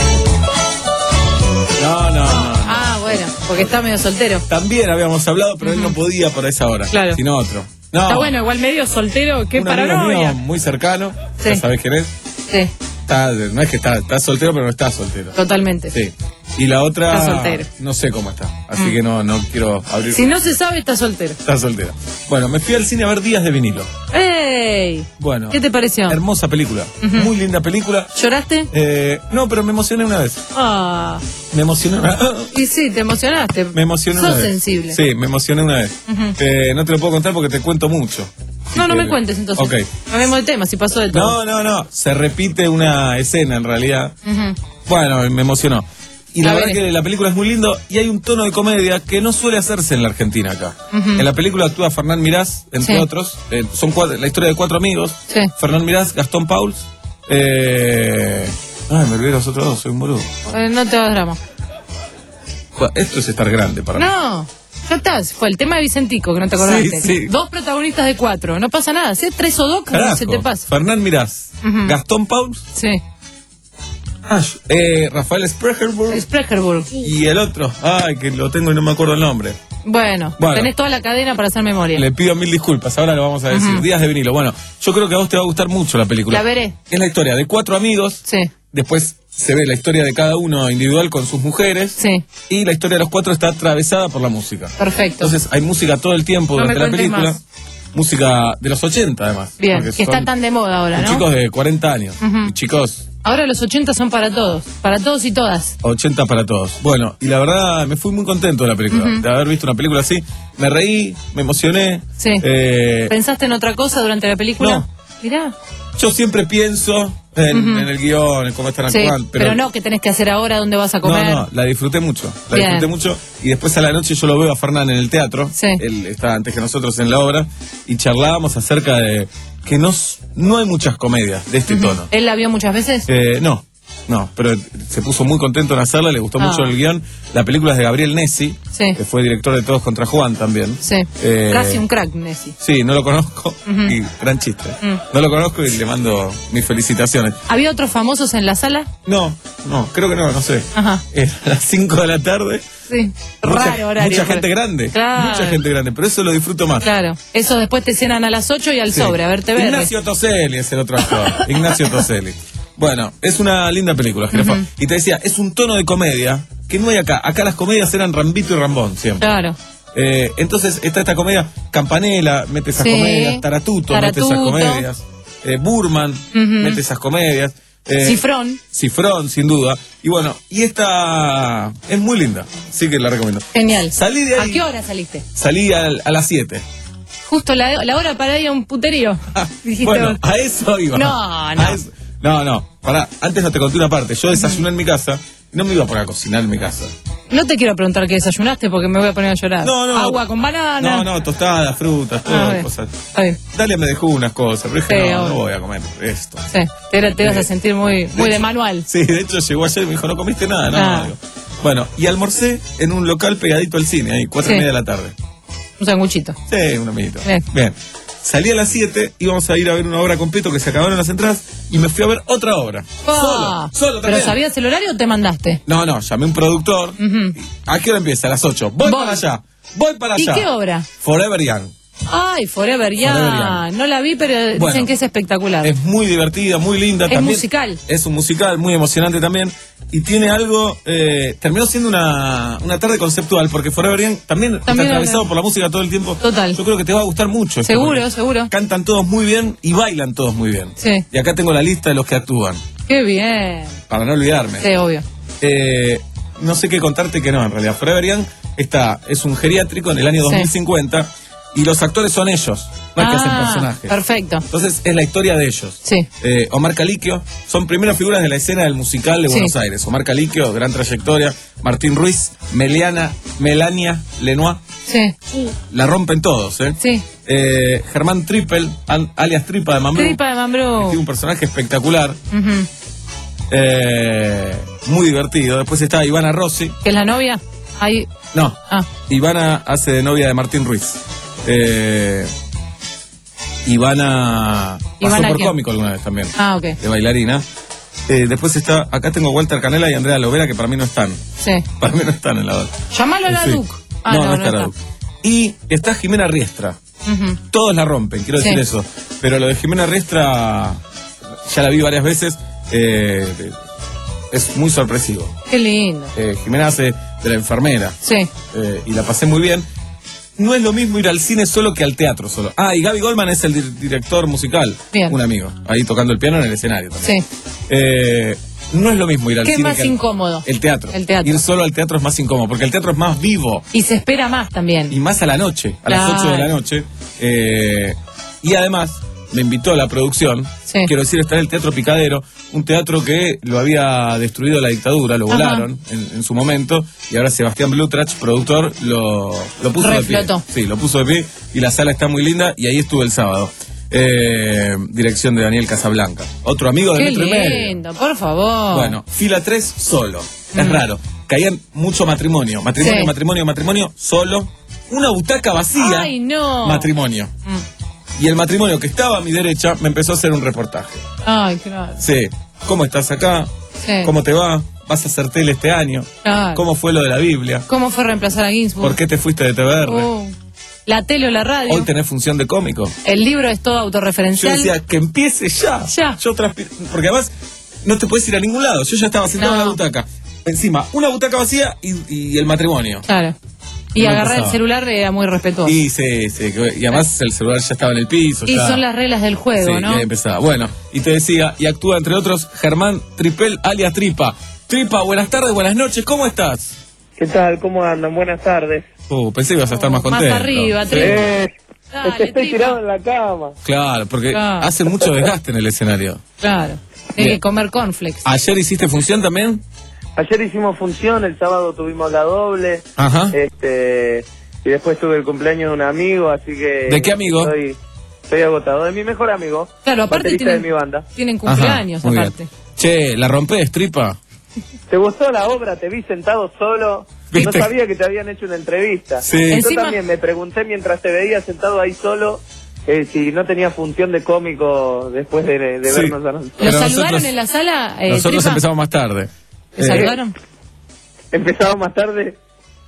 No, no, no. Ah, bueno, porque está medio soltero. También habíamos hablado, pero él no podía por esa hora. Claro. Sino otro. No, Está bueno, igual medio soltero, qué un amigo paranoia. mío muy cercano. Sí. Ya sabés quién es. Sí, Está, no es que está, está soltero, pero no está soltero. totalmente. Sí. Y la otra. Está soltero. No sé cómo está. Así Mm. que no, no quiero abrir. Si no se sabe, está soltero. Está soltera. Bueno, me fui al cine a ver Días de Vinilo. ¡Ey! Bueno. ¿Qué te pareció? Hermosa película. Ujú. Muy linda película. ¿Lloraste? Eh, no, pero me emocioné una vez. Ah, Me emocioné una y sí, te emocionaste. Me emocioné Sos una vez. sensible. Sí, me emocioné una vez. Ujú. Eh, no te lo puedo contar porque te cuento mucho. Si No, no me querés. cuentes entonces. Ok. Cambiemos de tema, si pasó de todo. No, no, no. Se repite una escena en realidad. Ujú. Bueno, me emocionó. Y la La verdad veré. que la película es muy lindo y hay un tono de comedia que no suele hacerse en la Argentina acá. Ujú. En la película actúa Fernán Mirás, entre Sí. otros. Eh, son cuatro- la historia de cuatro amigos. Sí. Fernán Mirás, Gastón Pauls. Eh... Ay, me olvidé los otros dos, soy un boludo. Eh, no te hagas drama. Bueno, esto es estar grande para mí. No, ya está. Fue el tema de Vicentico, que no te acordaste. Sí, sí. Dos protagonistas de cuatro. No pasa nada. Si es tres o dos, que Carajo. se te pasa. Fernán Mirás, Ujú. Gastón Pauls, Sí. ah, eh, Rafael Sprecherburg Sprecherburg. y el otro, ay, que lo tengo y no me acuerdo el nombre. Bueno, Bueno. tenés toda la cadena para hacer memoria. Le pido mil disculpas, ahora lo vamos a decir. Ujú. Días de Vinilo. Bueno, yo creo que a vos te va a gustar mucho la película. La veré. Es la historia de cuatro amigos. Sí. Después se ve la historia de cada uno individual con sus mujeres. Sí. Y la historia de los cuatro está atravesada por la música. Perfecto. Entonces hay música todo el tiempo No me durante la cuentes película. más. Música de los ochenta además. Bien, porque que está son- tan de moda ahora, son ¿no? chicos de cuarenta años. Ujú. Y chicos, Ahora los ochenta son para todos. Para todos y todas. ochenta para todos. Bueno, y la verdad me fui muy contento de la película. Ujú. De haber visto una película así. Me reí, me emocioné. Sí. Eh, ¿Pensaste en otra cosa durante la película? No. Mirá. yo siempre pienso en, Ujú. en el guión, en cómo están Sí, actuando. pero, no, ¿qué tenés que hacer ahora? ¿Dónde vas a comer? No, no, la disfruté mucho. La Bien. disfruté mucho. Y después a la noche yo lo veo a Fernán en el teatro. Sí. Él estaba antes que nosotros en la obra. Y charlábamos acerca de que no, s- no hay muchas comedias de este tono. ¿Él la vio muchas veces? Eh, no, no, pero se puso muy contento en hacerla, le gustó Ah. mucho el guión. La película es de Gabriel Nessi, Sí. que fue director de Todos contra Juan también. Sí. Eh, Casi un crack, Nessi. Sí, no lo conozco. Ujú. Y gran chiste. Mm. No lo conozco y le mando mis felicitaciones. ¿Había otros famosos en la sala? No, no, creo que no, no sé. Ajá. Eh, a las cinco de la tarde. Sí. Mucha, Raro horario. mucha pero- gente grande. Claro. Mucha gente grande, pero eso lo disfruto más. Claro. Eso después te cenan a las ocho y al Sí. sobre, a verte ver. Ignacio Toselli es el otro actor. Ignacio Toselli. Bueno, es una linda película, Jirafa. Uh-huh. Y te decía, es un tono de comedia que no hay acá. Acá las comedias eran Rambito y Rambón siempre. Claro. Eh, entonces está esta comedia, Campanella mete esas sí. comedias, Taratuto, Taratuto mete esas comedias, eh, Burman uh-huh. mete esas comedias. Eh, Cifrón. Cifrón, sin duda. Y bueno, y esta es muy linda, sí que la recomiendo. Genial. Salí de ahí. ¿A qué hora saliste? Salí a, a las siete. Justo la, la hora para ir a un puterío. Bueno, a eso iba. No, no. Eso, no, no. Pará, antes no te conté una parte. Yo desayuné en mi casa y no me iba a poner a cocinar en mi casa. No te quiero preguntar qué desayunaste porque me voy a poner a llorar. No, no. Agua con banana. No, no, tostadas, frutas, todas ah, cosas. Está bien. Dale me dejó unas cosas, pero dije, sí, no, obvio. no voy a comer esto. Sí, te, te vas a sentir muy, muy de, de hecho, manual. Sí, de hecho llegó ayer y me dijo, no comiste nada, no. Ah. no bueno, y almorcé en un local pegadito al cine, ahí, cuatro sí. y media de la tarde. Un sanguchito. Sí, un amiguito. Bien. Bien. Salí a las siete, íbamos a ir a ver una obra completa que se acabaron las entradas y me fui a ver otra obra. Oh, solo, solo también. ¿Pero sabías el horario o te mandaste? No, no, llamé a un productor. Uh-huh. ¿A qué hora empieza? A las ocho. Voy ¿Vos? para allá. Voy para allá. ¿Y qué obra? Forever Young. Ay, Forever Young. Forever Young. No la vi, pero bueno, dicen que es espectacular. Es muy divertida, muy linda. Es también. musical. Es un musical muy emocionante también. Y tiene algo, eh, terminó siendo una, una tarde conceptual, porque Forever Young también, también está atravesado por la música todo el tiempo. Total. Yo creo que te va a gustar mucho. Seguro, seguro. Cantan todos muy bien y bailan todos muy bien. Sí. Y acá tengo la lista de los que actúan. Qué bien. Para no olvidarme. Sí, obvio. Eh, no sé qué contarte que no, en realidad. Forever Young está, es un geriátrico en el año dos mil cincuenta. Sí. Y los actores son ellos, no es ah, que hacen personajes. Perfecto. Entonces es la historia de ellos. Sí. Eh, Omar Caliquio, son primeras figuras de la escena del musical de Buenos sí. Aires. Omar Caliquio, gran trayectoria. Martín Ruiz, Meliana, Melania Lenoir. Sí. La rompen todos, ¿eh? Sí. Eh, Germán Trippel, alias Tripa de Mambrú. Tripa de Mambrú. Tiene un personaje espectacular. Uh-huh. eh, muy divertido. Después está Ivana Rossi. ¿Que es la novia? Ahí. No. Ah. Ivana hace de novia de Martín Ruiz. Eh, Ivana pasó ¿Ivana por quién? cómico alguna vez también. Ah, ok. De bailarina. Eh, después está, acá tengo Walter Canela y Andrea Lovera, que para mí no están. Sí. Para mí no están en la otra. Llámalo a la sí. Duc. Ah, no, no, no, no está la Duc. Y está Jimena Riestra. Uh-huh. Todos la rompen, quiero decir sí. eso. Pero lo de Jimena Riestra, ya la vi varias veces, eh, es muy sorpresivo. Qué lindo. Eh, Jimena hace de la enfermera. Sí. Eh, y la pasé muy bien. No es lo mismo ir al cine solo que al teatro solo. Ah, y Gaby Goldman es el di- director musical. Bien. Un amigo. Ahí tocando el piano en el escenario también. Sí. Eh, no es lo mismo ir al ¿Qué cine. ¿Qué es más que al, incómodo? El teatro. El teatro. Ir solo al teatro es más incómodo, porque el teatro es más vivo. Y se espera más también. Y más a la noche, a claro. las ocho de la noche. Eh, y además, me invitó a la producción. Sí. Quiero decir, está en el Teatro Picadero, un teatro que lo había destruido la dictadura, lo volaron en, en su momento, y ahora Sebastián Blutrach, productor, lo, lo puso Reflotó. de pie. Sí, lo puso de pie, y la sala está muy linda, y ahí estuve el sábado. Eh, dirección de Daniel Casablanca. Otro amigo de Qué Metro y Medio. lindo, por favor. Bueno, fila tres, solo. Mm. Es raro. Caían mucho matrimonio. Matrimonio, sí. matrimonio, matrimonio, solo. Una butaca vacía. Ay, no. Matrimonio. Mm. Y el matrimonio que estaba a mi derecha me empezó a hacer un reportaje. Ay, claro. Sí. ¿Cómo estás acá? Sí. ¿Cómo te va? ¿Vas a hacer tele este año? Claro. ¿Cómo fue lo de la Biblia? ¿Cómo fue reemplazar a Ginsburg? ¿Por qué te fuiste de T V R? Uh, la tele o la radio. Hoy tenés función de cómico. El libro es todo Yo autorreferencial. decía, que empiece ya. Ya. Yo transpir... Porque además no te puedes ir a ningún lado. Yo ya estaba sentado No. en la butaca. Encima, una butaca vacía y, y el matrimonio. Claro. Y No agarrar pasaba. el celular era muy respetuoso. Y sí, sí. que- Y además el celular ya estaba en el piso. Y ya. son las reglas del juego, Sí, ¿no? y ahí empezaba. Bueno, y te decía, y actúa entre otros Germán Tripel, alias Tripa. Tripa, buenas tardes, buenas noches, ¿cómo estás? ¿Qué tal? ¿Cómo andan? Buenas tardes. Uh, pensé que ibas a estar más Más contento. arriba, Sí. Tripa. Eh, Dale, estoy Tripa. tirado en la cama. Claro, porque Claro. hace mucho desgaste en el escenario. Claro. Hay Bien. que comer cornflakes. ¿Ayer hiciste función también? Ayer hicimos función, el sábado tuvimos la doble. Ajá. Este, y después tuve el cumpleaños de un amigo, así que... ¿De qué amigo? Estoy, estoy agotado. De mi mejor amigo. Claro, aparte baterista tienen, de mi banda. tienen cumpleaños, Ajá, muy aparte. bien. Che, ¿la rompés, Tripa? ¿Te gustó la obra? Te vi sentado solo. ¿Viste? No sabía que te habían hecho una entrevista. Sí. Yo Encima- también me pregunté mientras te veía sentado ahí solo... Eh, si no tenía función de cómico después de, de Sí. vernos a nosotros. ¿Los Pero saludaron nosotros- en la sala? Eh, Nosotros Tripa? empezamos más tarde. ¿Los Eh, saludaron? Empezamos más tarde.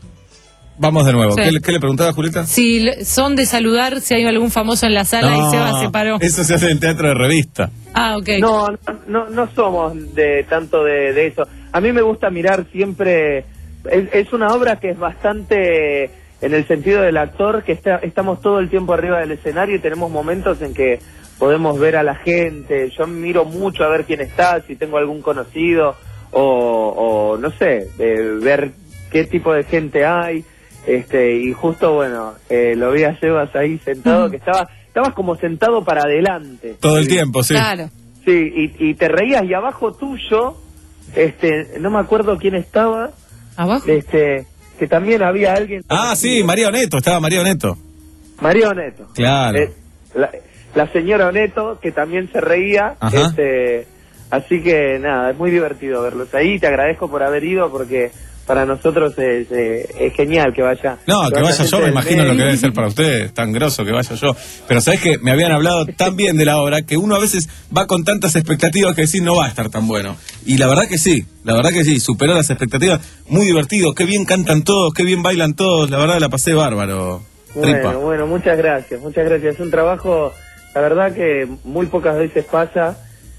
Vamos de nuevo. Sí. ¿Qué, le- ¿Qué le preguntaba, Julieta? Si le- son de saludar, si hay algún famoso en la sala y se va, se paró. Eso se hace en teatro de revista. Ah, ok. No, no, no somos de tanto de, de eso. A mí me gusta mirar siempre... Es, es una obra que es bastante... en el sentido del actor, que está, estamos todo el tiempo arriba del escenario y tenemos momentos en que podemos ver a la gente. Yo miro mucho a ver quién está, si tengo algún conocido, o, o no sé, eh, ver qué tipo de gente hay. Este, y justo, bueno, eh, lo vi a Sebas ahí sentado, mm. que estaba, estabas como sentado para adelante. Todo el tiempo, sí. Claro. Sí, y, y te reías, y abajo tuyo, este, no me acuerdo quién estaba. ¿Abajo? Este, que también había alguien... Ah, sí, María Oneto, estaba María Oneto. María Oneto. Claro. Eh, la, la señora Oneto, que también se reía. Ajá. Este, así que nada, es muy divertido verlos ahí. Te agradezco por haber ido, porque para nosotros es, eh, es genial que vaya. No, que, que vaya, vaya yo, me imagino lo que debe ser para ustedes, tan grosso que vaya yo. Pero sabés que me habían hablado tan bien de la obra que uno a veces va con tantas expectativas que decís no va a estar tan bueno. Y la verdad que sí, la verdad que sí, superó las expectativas. Muy divertido, qué bien cantan todos, qué bien bailan todos. La verdad la pasé bárbaro. Bueno, Tripa. bueno, muchas gracias, muchas gracias. Es un trabajo, la verdad que muy pocas veces pasa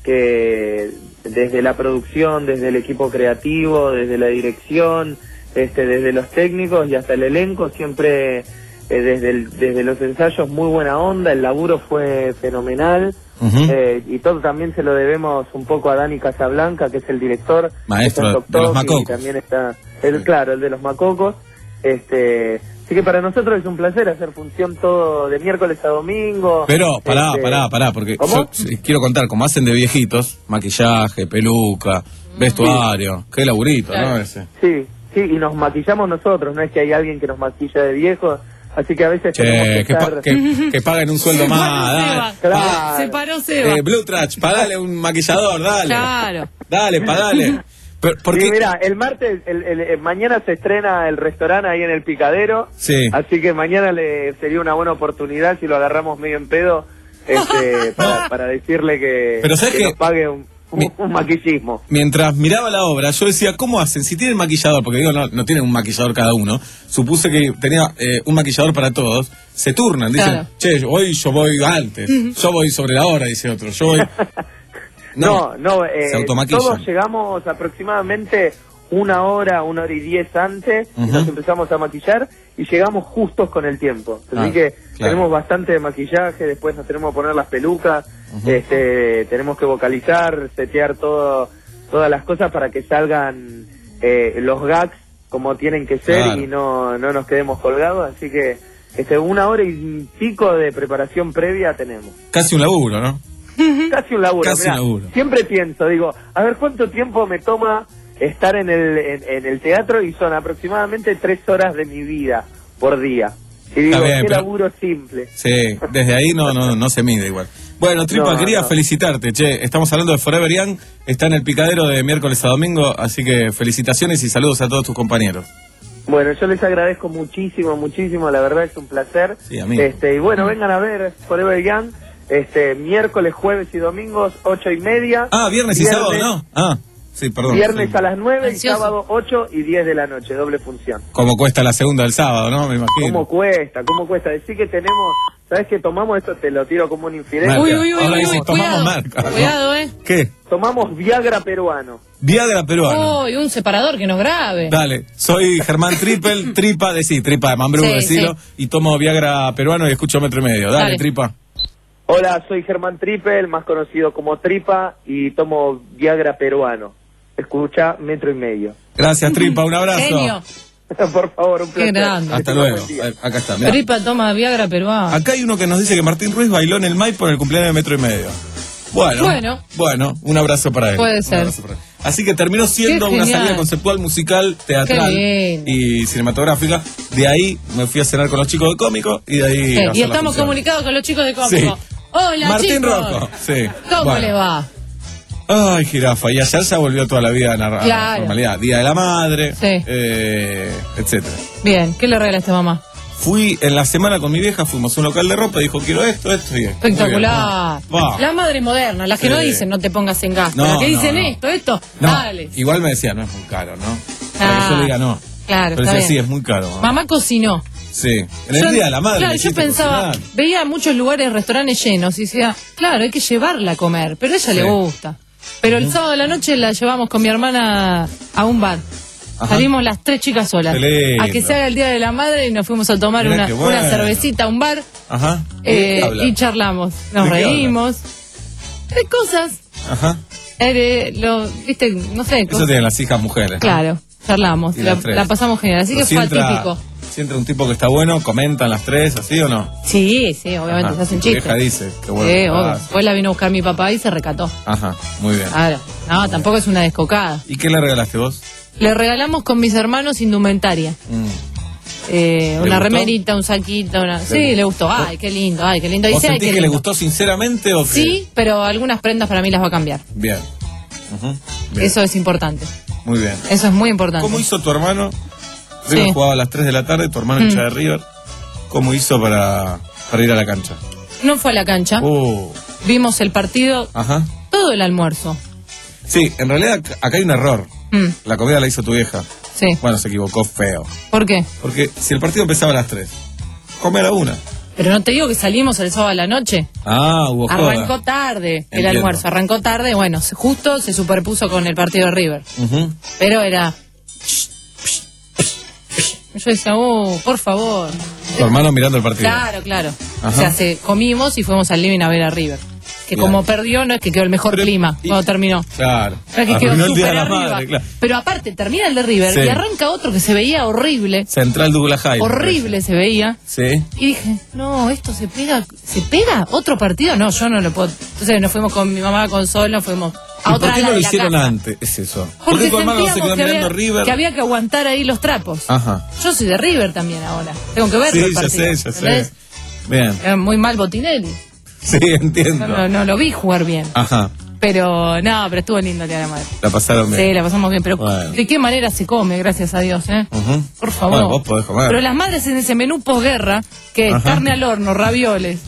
que desde la producción, desde el equipo creativo, desde la dirección, este, desde los técnicos y hasta el elenco, siempre eh, desde, el, desde los ensayos muy buena onda, el laburo fue fenomenal. Uh-huh. eh, y todo también se lo debemos un poco a Dani Casablanca, que es el director, maestro el doctor, de los macocos. Y también está, el, claro, el de los macocos. Este, así que para nosotros es un placer hacer función todo de miércoles a domingo. Pero, pará, este, pará, pará, porque ¿cómo? yo sí, quiero contar, como hacen de viejitos, maquillaje, peluca, vestuario, sí. Qué laburito, claro. ¿No? Ese. Sí, sí, y nos maquillamos nosotros, no es que hay alguien que nos maquilla de viejos, así que a veces che, tenemos que, que, estar... pa que, que paguen un sueldo Se más, dale. Claro. Se paró Seba. Eh, Blue Trash, pagale un maquillador, dale. Claro. Dale, pagale. Pero, porque... Sí, mira, el martes, el, el, el, mañana se estrena el restaurante ahí en el Picadero, sí. Así que mañana le sería una buena oportunidad si lo agarramos medio en pedo, este, para, para decirle que, Pero ¿sabes que que nos pague un, un, un maquillismo. Mientras miraba la obra, yo decía, ¿cómo hacen? Si tienen maquillador, porque digo, no, no tienen un maquillador cada uno, supuse que tenía eh, un maquillador para todos, se turnan, dicen, claro. Che, hoy yo voy antes, uh-huh. Yo voy sobre la hora, dice otro, yo voy... No, no, no eh, se todos llegamos aproximadamente una hora, una hora y diez antes, uh-huh. Y nos empezamos a maquillar y llegamos justos con el tiempo. Así ah, que claro. Tenemos bastante de maquillaje, después nos tenemos que poner las pelucas, uh-huh. este, tenemos que vocalizar, setear todo, todas las cosas para que salgan eh, los gags como tienen que ser, claro. Y no, no nos quedemos colgados, así que este, una hora y pico de preparación previa tenemos. Casi un laburo, ¿no? Casi un laburo. Casi Mirá, un laburo. Siempre pienso, digo, a ver cuánto tiempo me toma estar en el, en, en el teatro, y son aproximadamente tres horas de mi vida por día. Y digo, bien, qué pero... laburo simple. Sí, desde ahí no, no, no se mide igual. Bueno, Tripa, no, quería no. felicitarte, che, estamos hablando de Forever Young, está en el Picadero de miércoles a domingo, así que felicitaciones y saludos a todos tus compañeros. Bueno, yo les agradezco muchísimo, muchísimo, la verdad es un placer. Sí, amigo. Este, y bueno, vengan a ver Forever Young. Este, miércoles, jueves y domingos, ocho y media. Ah, viernes, viernes y sábado, ¿no? Ah, sí, perdón. Viernes sí. a las nueve y sábado ocho y diez de la noche, doble función. ¿Cómo cuesta la segunda del sábado, no? Me imagino. ¿Cómo cuesta? ¿Cómo cuesta? Decir que tenemos, ¿sabes que tomamos esto? Te lo tiro como un infidencia. Uy, uy, uy, ahora uy, dices, uy, tomamos cuidado, marca. Cuidado, eh. ¿Qué? Tomamos Viagra peruano. Viagra peruano. Uy, un separador que nos grabe. Dale, soy Germán Triple, Tripa de sí, Tripa de Mambrú, sí, decilo, sí. Y tomo Viagra peruano y escucho Metro y Medio. Dale, Dale. Tripa. Hola, soy Germán Triple, más conocido como Tripa, y tomo Viagra peruano. Escucha Metro y Medio. Gracias, Tripa, un abrazo. Genio. Por favor, un placer. Qué grande. Hasta luego. Acá está. Mirá. Tripa toma Viagra peruano. Acá hay uno que nos dice que Martín Ruiz bailó en el M A I por el cumpleaños de Metro y Medio. Bueno, bueno, bueno, un abrazo para él. Puede ser. Para él. Así que terminó siendo una salida conceptual, musical, teatral y cinematográfica. De ahí me fui a cenar con los chicos de Cómico y de ahí... Sí, y estamos comunicados con los chicos de Cómico. Sí. Hola, Martín chicos. Rocco, sí. ¿Cómo bueno. le va? Ay, jirafa, y ayer ya volvió toda la vida a la claro. normalidad. Día de la Madre, sí. eh, etcétera. Bien, ¿qué le regalaste a mamá? Fui en la semana con mi vieja, fuimos a un local de ropa y dijo, quiero esto, esto y esto. Espectacular. Va. La madre moderna, las que sí. No dicen no te pongas en gasto, no, las que no, dicen no. esto, esto, no. Dale. Igual me decía, no es muy caro, ¿no? Para ah, que yo le diga no. Claro, pero está decía, bien. sí, es muy caro. ¿no? Mamá cocinó. Sí, en el Yo- Día de la Madre. Claro, le yo hiciste pensaba, cocinar. veía muchos lugares, restaurantes llenos, y decía, claro, hay que llevarla a comer, pero a ella le Sí. gusta. Pero el sábado de la noche la llevamos con mi hermana a un bar. Ajá. Salimos las tres chicas solas. Qué lindo. A que se haga el Día de la Madre y nos fuimos a tomar Mirá una, qué bueno. una cervecita a un bar Ajá. eh, ¿De qué hablan? y charlamos. Nos ¿De qué reímos. De cosas. Ajá. Eh, lo, viste, no sé. Eso cosas- tienen las hijas mujeres. ¿no? Claro, charlamos. Y La, las tres. la pasamos genial. Así Pero que si fue entra- atípico. Si entra un tipo que está bueno, comentan las tres, ¿así o no? Sí, sí, obviamente, Ajá. se hacen Tu vieja chistes. dice, qué bueno. Sí, que obvio. vas. Después la vino a buscar mi papá y se recató. Ajá, muy bien. Claro. No, tampoco es una descocada. ¿Y qué le regalaste vos? Le regalamos con mis hermanos indumentaria. Mm. Eh, ¿Le una gustó? remerita, un saquito, una... Sí, Sí. le gustó. Ay, qué lindo, ay, qué lindo. ¿Vos Dice, ay, sentís qué que le lindo. gustó sinceramente o que...? Sí, pero algunas prendas para mí las va a cambiar. Bien. Ujú, bien. Eso es importante. Muy bien. Eso es muy importante. ¿Cómo hizo tu hermano? River Sí. jugaba a las tres de la tarde, tu hermano Mm. hincha de River. ¿Cómo hizo para, para ir a la cancha? No fue a la cancha. Uh, Vimos el partido ajá. todo el almuerzo. Sí, en realidad ac- acá hay un error. Mm, La comida la hizo tu vieja. sí. Bueno, se equivocó feo. ¿Por qué? Porque si el partido empezaba a las tres, come a la una. Pero no te digo que salimos el sábado a la noche. Ah, hubo joda. Arrancó tarde el Entiendo. almuerzo. Arrancó tarde, bueno, se- justo se superpuso con el partido de River. Ujú. Pero era... Yo decía, oh, por favor. Tu hermano mirando el partido. Claro, claro. Ajá. O sea, se, comimos y fuimos al living a ver a River. Que Bien. como perdió, no es que quedó el mejor clima cuando terminó. Claro. No es que quedó Arruinó el Día de súper la arriba. Madre, claro. Pero aparte, termina el de River Sí. y arranca otro que se veía horrible. Central Douglas High. Horrible se veía. Sí. Y dije, no, esto se pega, ¿se pega? ¿Otro partido? No, yo no lo puedo. Entonces nos fuimos con mi mamá con Sol, nos fuimos a ¿Y otra por qué ala no lo de la hicieron casa. antes? Es eso. ¿Por Porque qué tu hermano se sentíamos quedó que mirando había, River? que había que aguantar ahí los trapos. Ajá. Yo soy de River también ahora. Tengo que ver Sí, el ya partido. sé, ya ¿entendés? sé. Bien. Era muy mal Botinelli. Sí, entiendo. No, no, no lo vi jugar bien. Ajá. Pero, no, pero estuvo lindo el Día de la Madre. La pasaron bien. Sí, la pasamos bien. Pero, Bueno. ¿de qué manera se come? Gracias a Dios, ¿eh? Ujú. Por favor. Bueno, vos podés comer. Pero las madres en ese menú posguerra, que es Ajá. carne al horno, ravioles,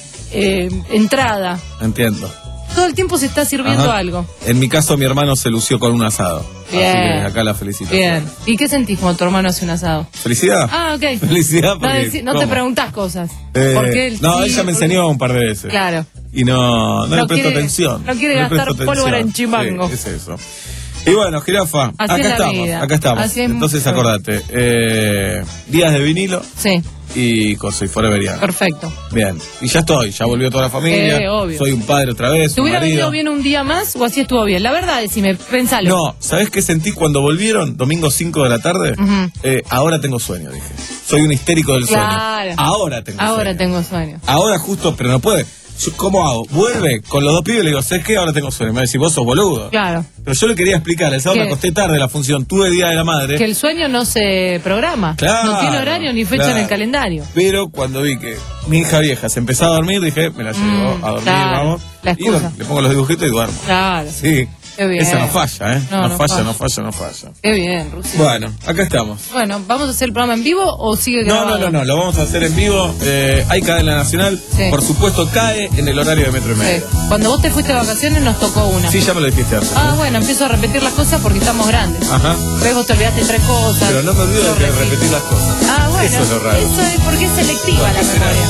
eh, entrada, Entiendo. todo el tiempo se está sirviendo Ajá. algo. En mi caso, mi hermano se lució con un asado. Bien. Así que acá la felicito. Bien. ¿Y qué sentís cuando tu hermano hace un asado? ¿Felicidad? Ah, ok. Felicidad No, porque, decí- no te ¿cómo? preguntás cosas. Eh, ¿Por qué él no, sí? ella me ¿Por qué? enseñó un par de veces. Claro. Y no, no, No le presto quiere- atención. no quiere le gastar presto pólvora atención. en chimango. Sí, es eso. Y bueno, jirafa, Así acá es la estamos, vida. acá estamos. Así es Entonces mucho. acordate, eh, días de vinilo Sí, y con Soy Foreveriano. perfecto. Bien, y ya estoy, ya volvió toda la familia. Eh, obvio. Soy un padre otra vez, ¿Te un hubiera marido. venido bien un día más o así estuvo bien? La verdad, decime, pensalo. No, ¿sabés qué sentí cuando volvieron? Domingo cinco de la tarde. Ujú. Eh, ahora tengo sueño, dije. Soy un histérico del Claro. sueño. Ahora tengo Ahora sueño. tengo sueño. Ahora justo, pero no puede. Yo, ¿cómo hago? Vuelve con los dos pibes y le digo, ¿sabes qué? Ahora tengo sueño. Me va a decir, vos sos boludo. Claro. Pero yo le quería explicar, el sábado ¿Qué? me acosté tarde la función, tuve Día de la Madre. Que el sueño no se programa. Claro, No tiene horario ni fecha claro. en el calendario. Pero cuando vi que mi hija vieja se empezaba a dormir, dije, me la llevo Mm, a dormir, claro, vamos. la Y excusa. bueno, le pongo los dibujitos y duermo. Claro. Sí. Qué bien. Esa no falla, ¿eh? No, No, no falla, falla. no falla, no falla. Qué bien, Rusi. Bueno, acá estamos. Bueno, ¿vamos a hacer el programa en vivo o sigue No, grabado? no, no, no, lo vamos a hacer en vivo. Eh, hay cadena nacional. Sí. Por supuesto, cae en el horario de metro y medio. Sí. Cuando vos te fuiste de vacaciones nos tocó una. Sí, ya me lo dijiste antes. Ah, bueno, empiezo a repetir las cosas porque estamos grandes. Ajá. Ves, vos te olvidaste tres cosas. Pero no me olvido Yo de que repito. repetir las cosas. Ah, bueno. Eso es lo raro. Eso es porque es selectiva la memoria.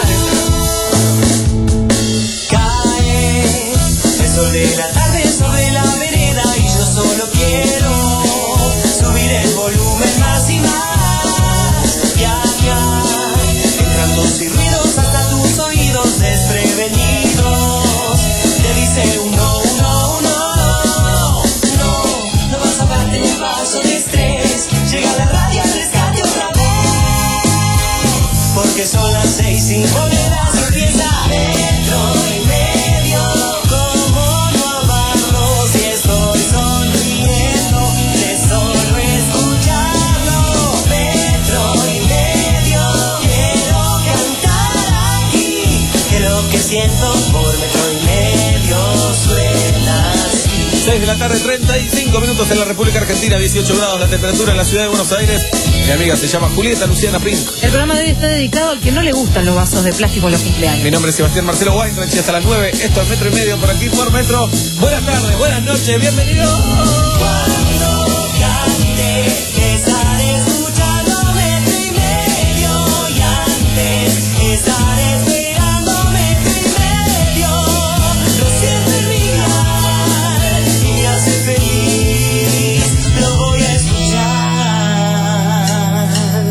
Cae el sol de la tarde sobre la vereda y yo solo quiero subir el volumen más y más. Ya, ya, entrando sin ruidos hasta tus oídos desprevenidos. Te dice un no, un no, un no, no, no vas a darte el paso de estrés. Llega la radio al rescate otra vez, porque son las seis sin monedas y empieza metro y medio. Como no amarlo si estoy sonriendo de solo escucharlo. Metro y medio, quiero cantar aquí, que lo que siento por metro y medio suena así. seis de la tarde, treinta y cinco minutos en la República Argentina, dieciocho grados la temperatura en la ciudad de Buenos Aires. Mi amiga se llama Julieta Luciana Pink. El programa de hoy está dedicado al que no le gustan los vasos de plástico en los cumpleaños. Mi nombre es Sebastián Marcelo Weinreich y hasta las nueve. Esto es Metro y Medio por aquí por Metro. Buenas tardes, buenas noches, bienvenidos. Cuando cante, estaré escuchando metro y medio. estaré esperándome medio. Lo siento en mi alma y me hace feliz. Lo voy a escuchar.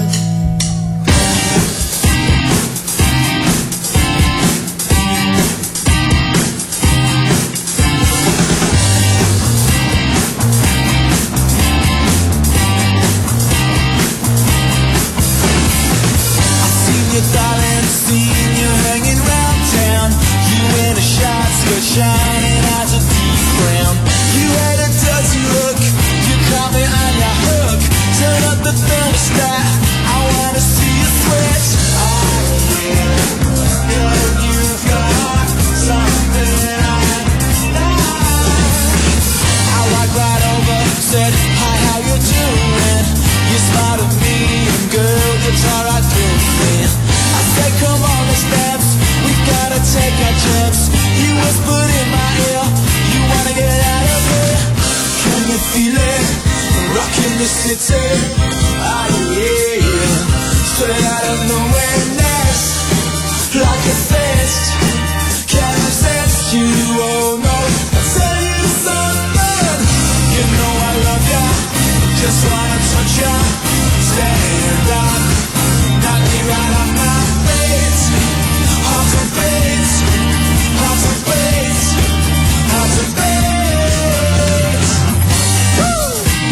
Your darling, seen you hanging round town. You in a shot skirt shining as a deep brown. You had a dirty look, you caught me on your hook. Turn up the thermostat, I wanna see you sweat. Oh yeah, girl, you've got something I like. I walked right over, said, hi, how you doing? You smiled at me, and girl, you tore right through me. I said, come on, let's dance. We gotta take our chance. You whispered in my ear, you wanna get out of here. Can you feel it? Rockin' the city. Ah, yeah, yeah. Straight out of nowhere, next. Like a fist. Can't resist you, oh no. I'll tell you something. You know I love ya. Just wanna touch ya. Stand up. Knock me right on my face. Heart to face. Heart to face. Heart to face. Woo!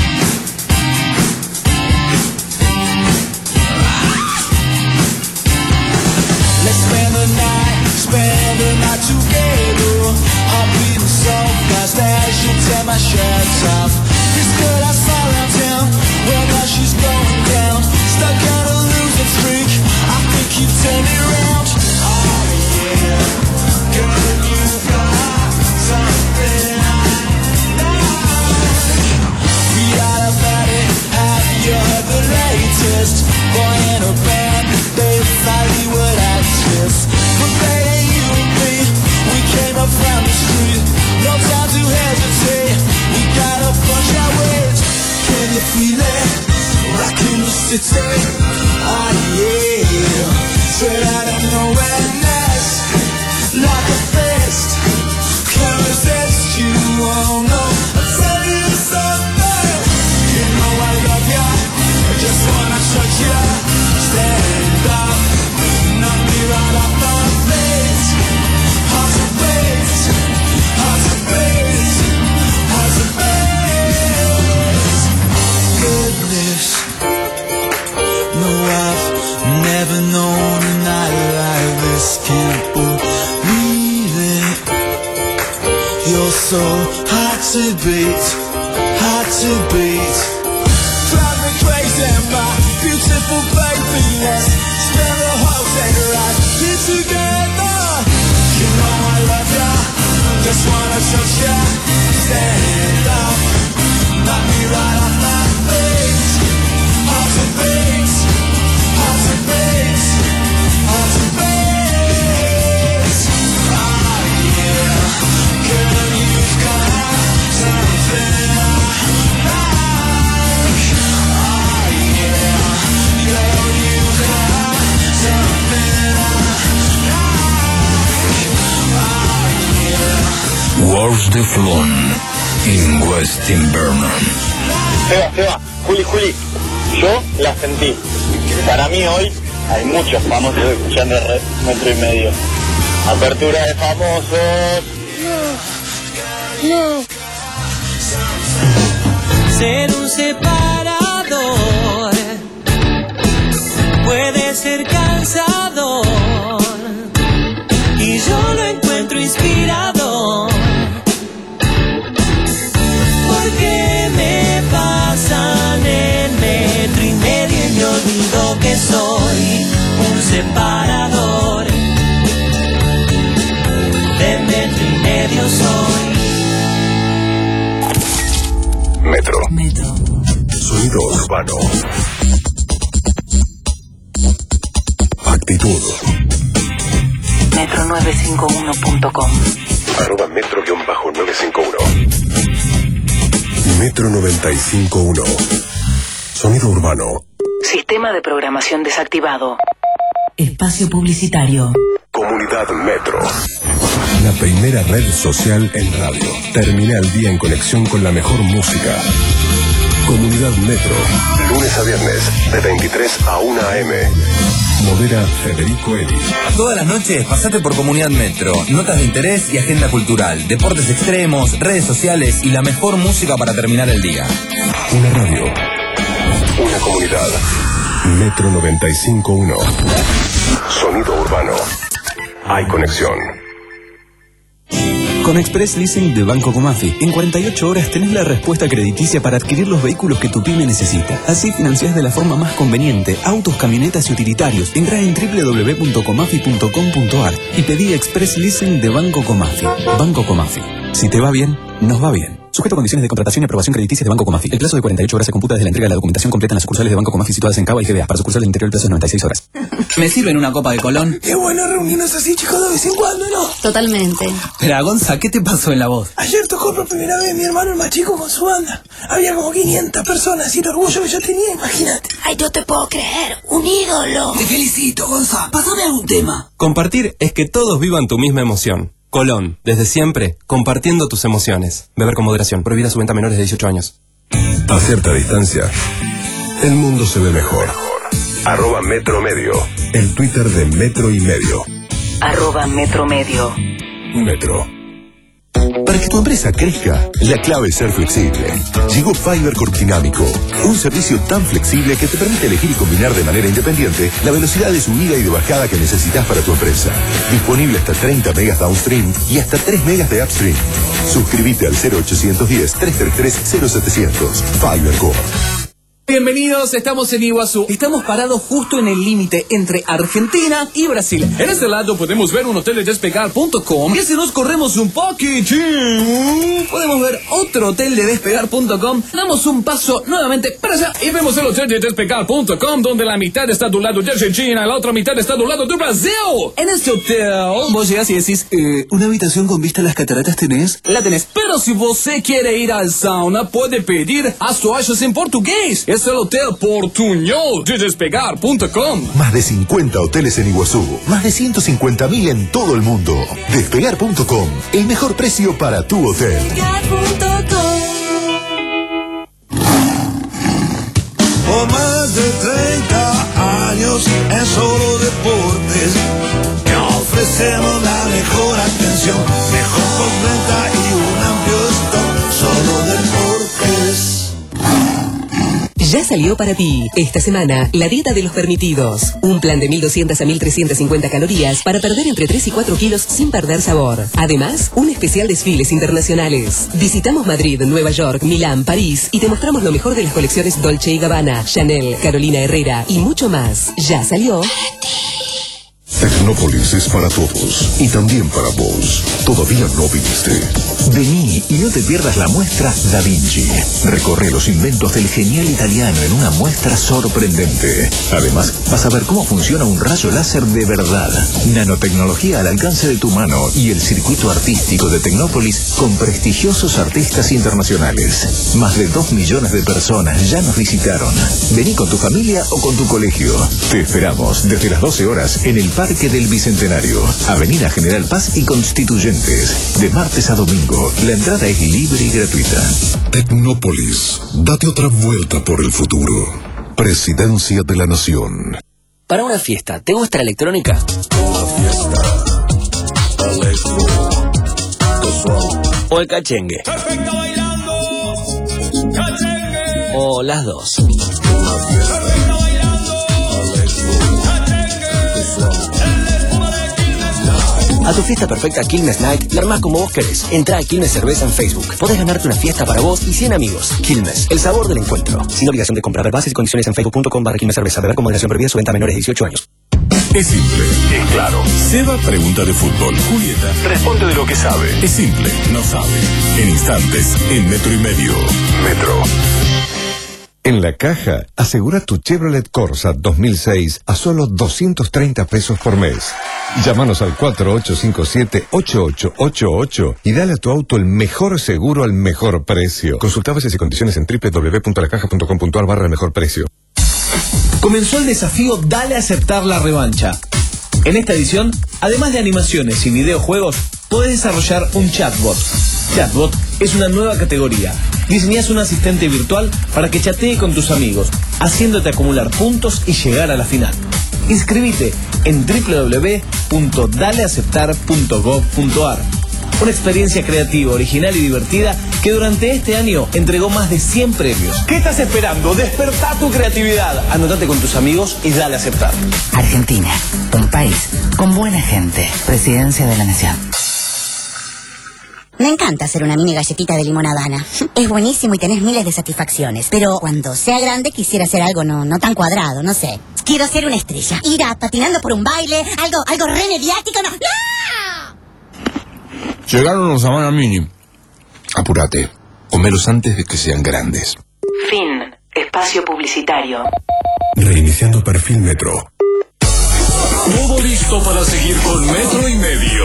Let's spend the night, spend the night together. I'm beating so fast as you tear my shirts off. This girl I saw around town, well now she's going down. Stuck on a losing streak, I think you turn me around. Oh yeah, girl you've got something I like. We are about it, have you heard the latest? Boy in a band, they finally would act this. But they ain't you and me, we came up from the street. No time to hesitate, we gotta punch our ways. Can you feel it? Rockin' the city. Ah yeah. Straight out of nowhere, next. Like a fist. Can't resist you, oh no. I'll tell you something. You know I love ya. I just wanna touch ya. Stand up. Knock me right off my face. Heart to face. Heart to face. Heart to face. Goodness. No, I've never known a night like this. Can't believe it. You're so hard to beat, hard to beat. Drive me crazy, my beautiful baby. Let's spend the whole day right here together. You know I love ya, just wanna touch ya. Stand up, knock me right off my face. Heart to face, heart to face, heart to face. Ah yeah, girl you've got something I like. Ah yeah, girl you've got something I like. Ah yeah. Wars the Flown in West Invernon. Seba, Seba, Juli, Juli, yo la sentí. Para mí hoy hay muchos famosos escuchando Red Metro y Medio. Apertura de famosos. No, no. Ser un separador puede ser cansador y yo lo encuentro inspirador. Porque me pasan en metro y medio y me olvido que soy un separador. De metro y medio soy. Metro. Metro. Sonido urbano. Actitud. metro nueve cinco uno punto com. Arroba metro nueve cinco uno. Metro noventa y cinco punto uno. Sonido urbano. Sistema de programación desactivado. Espacio publicitario. Comunidad Metro. La primera red social en radio. Termina el día en conexión con la mejor música. Comunidad Metro. Lunes a viernes, de veintitrés a una a eme. Modera Federico Eli. Todas las noches pasate por Comunidad Metro. Notas de interés y agenda cultural. Deportes extremos, redes sociales y la mejor música para terminar el día. Una radio. Una comunidad. Metro noventa y cinco punto uno. Sonido urbano. Hay conexión. Con Express Leasing de Banco Comafi, en cuarenta y ocho horas tenés la respuesta crediticia para adquirir los vehículos que tu pyme necesita. Así financiás de la forma más conveniente autos, camionetas y utilitarios. Entrá en doble u doble u doble u punto comafi punto com punto ar y pedí Express Leasing de Banco Comafi. Banco Comafi. Si te va bien, nos va bien. Sujeto a condiciones de contratación y aprobación crediticia de Banco Comafi. El plazo de cuarenta y ocho horas se computa desde la entrega de la documentación completa en las sucursales de Banco Comafi situadas en Cava y G B A. Para sucursales del interior el plazo es noventa y seis horas. ¿Me sirven una copa de Colón? Qué bueno reunirnos así, chicos, de vez en cuando, ¿no? Totalmente. Pero, Gonza, ¿qué te pasó en la voz? Ayer tocó por primera vez mi hermano el más chico con su banda. Había como quinientas personas y el orgullo que yo tenía, imagínate. Ay, no te puedo creer. Un ídolo. Te felicito, Gonza. Pásame algún tema. Compartir es que todos vivan tu misma emoción. Colón, desde siempre, compartiendo tus emociones. Beber con moderación. Prohibida su venta a menores de dieciocho años. A cierta distancia, el mundo se ve mejor. Arroba Metro Medio. El Twitter de Metro y Medio. Arroba Metro Medio. Metro. Para que tu empresa crezca, la clave es ser flexible. Llegó Fiber Corpdinámico, un servicio tan flexible que te permite elegir y combinar de manera independiente la velocidad de subida y de bajada que necesitas para tu empresa. Disponible hasta treinta megas downstream y hasta tres megas de upstream. Suscríbete al cero ochocientos diez, trescientos treinta y tres, cero setecientos. Fiber Corp. Bienvenidos, estamos en Iguazú. Estamos parados justo en el límite entre Argentina y Brasil. En este lado podemos ver un hotel de despegar punto com y si nos corremos un poquitín, podemos ver otro hotel de despegar punto com. Damos un paso nuevamente para allá y vemos el hotel de despegar punto com donde la mitad está de un lado de Argentina y la otra mitad está de un lado de Brasil. En este hotel, vos llegás y decís, eh, ¿una habitación con vista a las cataratas tenés? La tenés, pero si você quiere ir al sauna, puede pedir as toallas en portugués. Es el hotel Portuñol de despegar punto com. Más de cincuenta hoteles en Iguazú. Más de ciento cincuenta mil en todo el mundo. Despegar punto com. El mejor precio para tu hotel. Por más de treinta años en Solo Deportes te ofrecemos la mejor atención, mejor postventa y un amplio stock. Solo Deportes. Ya salió para ti, esta semana, la dieta de los permitidos. Un plan de mil doscientas a mil trescientas cincuenta calorías para perder entre tres y cuatro kilos sin perder sabor. Además, un especial desfiles internacionales. Visitamos Madrid, Nueva York, Milán, París y te mostramos lo mejor de las colecciones Dolce y Gabbana, Chanel, Carolina Herrera y mucho más. Ya salió. Tecnópolis es para todos y también para vos. Todavía no viniste. Vení y no te pierdas la muestra Da Vinci. Recorre los inventos del genial italiano en una muestra sorprendente. Además, vas a ver cómo funciona un rayo láser de verdad. Nanotecnología al alcance de tu mano y el circuito artístico de Tecnópolis con prestigiosos artistas internacionales. Más de dos millones de personas ya nos visitaron. Vení con tu familia o con tu colegio. Te esperamos desde las doce horas en el Parque del Bicentenario, Avenida General Paz y Constituyentes, de martes a domingo. La entrada es libre y gratuita. Tecnópolis, date otra vuelta por el futuro. Presidencia de la Nación. Para una fiesta, ¿te gusta la electrónica? Una fiesta. Electro. ¿O el cachengue? Perfecto bailando. Cachengue. ¿O las dos? Una fiesta. Perfecto bailando. Electro. A tu fiesta perfecta Quilmes Night la armás como vos querés. Entrá a Quilmes Cerveza en Facebook. Podés ganarte una fiesta para vos y cien amigos. Quilmes, el sabor del encuentro. Sin obligación de comprar. Bases y condiciones en facebook punto com barra Quilmes Cerveza. Beber con moderación, prohibida su venta a menores de dieciocho años. Es simple, es claro. Seba pregunta de fútbol. Julieta responde de lo que sabe. Es simple, no sabe. En instantes, en Metro y Medio. Metro. En La Caja, asegura tu Chevrolet Corsa dos mil seis a solo doscientos treinta pesos por mes. Llámanos al cuatro ocho cinco siete, ocho ocho ocho ocho y dale a tu auto el mejor seguro al mejor precio. Consulta bases y condiciones en doble u doble u doble u punto la caja punto com punto ar barra el mejor precio. Comenzó el desafío Dale a aceptar la revancha. En esta edición, además de animaciones y videojuegos, podés desarrollar un chatbot. Chatbot es una nueva categoría. Diseñás un asistente virtual para que chatee con tus amigos, haciéndote acumular puntos y llegar a la final. Inscribite en doble u doble u doble u punto dale aceptar punto gov punto ar. Una experiencia creativa, original y divertida que durante este año entregó más de cien premios. ¿Qué estás esperando? Despertá tu creatividad. Anótate con tus amigos y dale a aceptar. Argentina, un país con buena gente. Presidencia de la Nación. Me encanta hacer una mini galletita de limón Habana. Es buenísimo y tenés miles de satisfacciones. Pero cuando sea grande quisiera hacer algo no, no tan cuadrado, no sé. Quiero ser una estrella. Ir a patinando por un baile, algo, algo re mediático, no. ¡No! Llegaron los Habana Mini. Apúrate. Comelos antes de que sean grandes. Fin. Espacio publicitario. Reiniciando perfil Metro. Todo listo para seguir con Metro y Medio.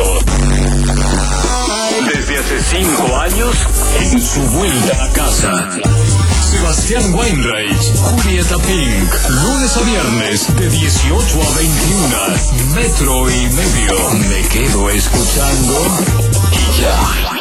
Desde hace cinco años, en su vuelta a casa. Sebastián Weinreich, Julieta Pink, lunes a viernes de dieciocho a veintiuno. Metro y Medio. Me quedo escuchando y ya.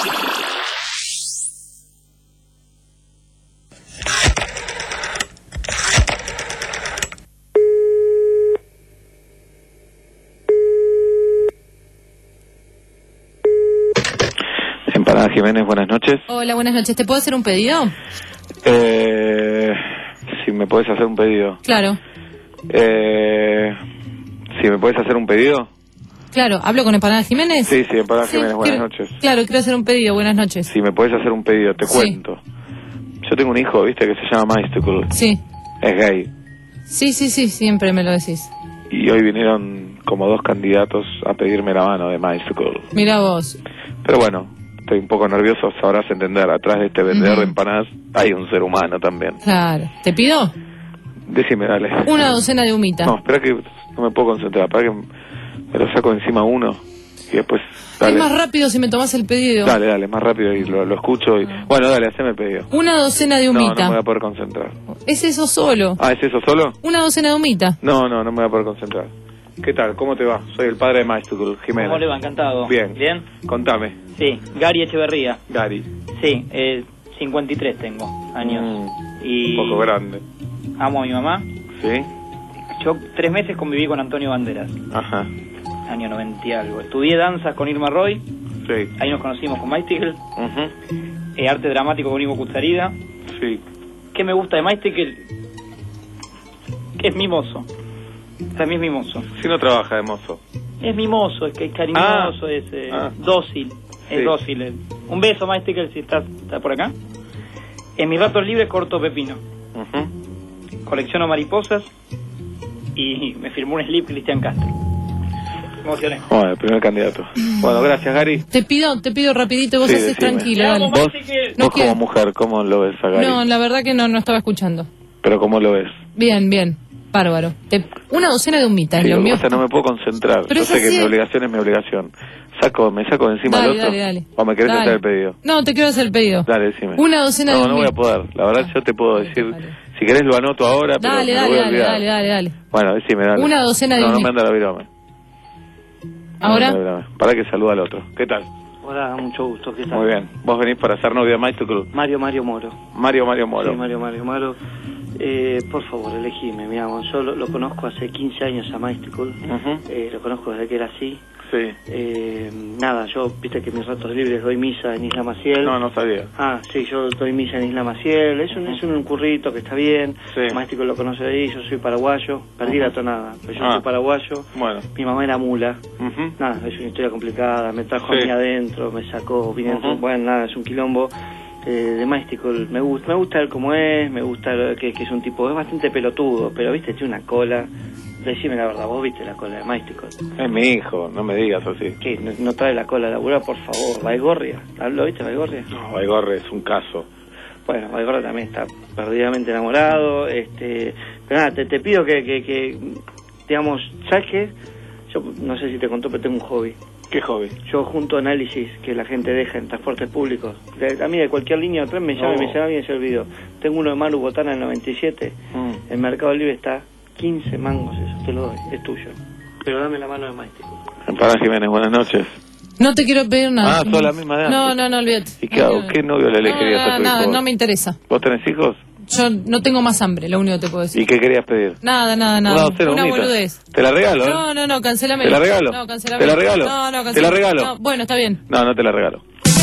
Empanada Jiménez, buenas noches. Hola, buenas noches. ¿Te puedo hacer un pedido? Eh, si me puedes hacer un pedido. Claro. Eh, si me puedes hacer un pedido. Claro, ¿hablo con Empanada Jiménez? Sí, sí, Empanada Sí, Jiménez, buenas quiero- noches. Claro, quiero hacer un pedido. Buenas noches. Si me puedes hacer un pedido, te Sí. cuento. Yo tengo un hijo, viste, que se llama Mystical. Sí. Es gay. Sí, sí, sí, siempre me lo decís. Y hoy vinieron como dos candidatos a pedirme la mano de Mystical. Mira vos. Pero bueno, estoy un poco nervioso, sabrás entender. Atrás de este vendedor Ujú. de empanadas hay un ser humano también. Claro. ¿Te pido? Decime, dale. Una docena de humita. No, espera que no me puedo concentrar. Para que me lo saco encima uno y después. Dale, Es más rápido si me tomas el pedido. dale, dale, más rápido y lo, lo escucho. Y... Bueno, dale, haceme el pedido. Una docena de No, no humita. me voy a poder concentrar. Es eso solo. Ah, ¿es eso solo? Una docena de humita. No, no, no me voy a poder concentrar. ¿Qué tal? ¿Cómo te va? Soy el padre de Mystical, Jiménez. ¿Cómo le va? Encantado. Bien. ¿Bien? Contame, Sí, Gary Echeverría. Gary. Sí, eh, cincuenta y tres tengo años. y Un poco grande. amo a mi mamá. ¿Sí? Yo tres meses conviví con Antonio Banderas, Ajá. año noventa y algo. Estudié danza con Irma Roy. Sí. Ahí nos conocimos con Mystical. Ujú. Eh, arte dramático con Ivo Custarida. Sí. ¿Qué me gusta de Mystical? Que es mimoso. También es mimoso. Si no trabaja de mozo. Es mimoso, es que es cariñoso, Ah. es eh, Ah. dócil. Es Sí. dócil. eh. Un beso, Mystical, si estás, estás por acá. En mis ratos libres corto pepino. Ujú. Colecciono mariposas. Y me firmó un slip Cristian Castro. Me emocioné. Bueno, el primer candidato. Bueno, gracias, Gary. Te pido, te pido rapidito, vos Sí, haces decime. tranquilo, dale. Vos, No vos quiero- como mujer, ¿cómo lo ves a Gary? No, la verdad que no, no estaba escuchando. Pero ¿cómo lo ves? Bien, bien. Bárbaro. Te- Una docena de humitas, Sí, lo lo que mío. pasa es que no me puedo concentrar. Pero Yo es sé que así. mi obligación es mi obligación. Saco, ¿Me saco de encima Dale, al otro? dale, dale. ¿O me querés Dale. hacer el pedido? No, te quiero hacer el pedido. Dale, decime. Una docena no, de No, voy a humitas. poder. La verdad yo te puedo decir... Si querés lo anoto ahora, pero Dale, me lo dale, voy a dale, olvidar. dale, dale, dale. Bueno, decime, dale. Una docena de No, no humitas. me anda la virome. ¿Ahora? Para que saluda al otro. ¿Qué tal? Hola, mucho gusto. ¿Qué tal? Muy bien. ¿Vos venís para ser novio de Mystical? Mario Mario Moro. Mario Mario Moro. Sí, Mario Mario Moro. Eh, por favor, elegime, mi amor. Yo lo, lo conozco hace quince años a Mystical. Ujú. eh, lo conozco desde que era así. Sí. Eh, nada, yo, viste que en mis ratos libres doy misa en Isla Maciel. No, no sabía. Ah, sí, yo doy misa en Isla Maciel. Es un, es un currito que está bien. Sí. Mystical lo conoce ahí. Yo soy paraguayo. Perdí Ujú. la tonada, pero yo Ah. soy paraguayo. Bueno. Mi mamá era mula. Ujú. Nada, es una historia complicada. Me trajo Sí. a mí adentro, me sacó, vine Ujú. bueno, nada, es un quilombo. Eh, de Mystical me gusta, me gusta él como es, me gusta que, que es un tipo, es bastante pelotudo, pero viste, tiene una cola. Decime la verdad, vos viste la cola de Mystical. Es mi hijo, no me digas así. ¿Qué? ¿No, no trae la cola a laburar, por favor? Baigorria, ¿lo viste, Baigorria? No, Baigorre es un caso. Bueno, Baigorria también está perdidamente enamorado, este, pero nada, te, te pido que, que, que, digamos, ¿sabes qué? Yo no sé si te contó, pero tengo un hobby. ¿Qué hobby? Yo junto análisis que la gente deja en transportes públicos. De- a mí de cualquier línea o tren me llama y No. me llama y me se olvidó. Tengo uno de Manu Botana en noventa y siete. Mm. En Mercado Libre está quince mangos eso, te lo doy, es tuyo. Pero dame la mano de Mástico. Para Jiménez, buenas noches. No te quiero pedir nada. Ah, sos la misma de antes. No, no, no, olvídate. ¿Y qué hago? ¿Qué novio le elegirías No, a tu nada, hijo? no me interesa. ¿Vos tenés hijos? Yo no tengo más hambre, lo único que te puedo decir. ¿Y qué querías pedir? Nada, nada, nada. Una, Una boludez. Te la regalo, ¿eh? No, no, no, cancelame. ¿Te la regalo? No, cancelame. ¿Te la regalo? No, no, ¿Te cancelame. la regalo? No, bueno, está bien. No, no te la regalo.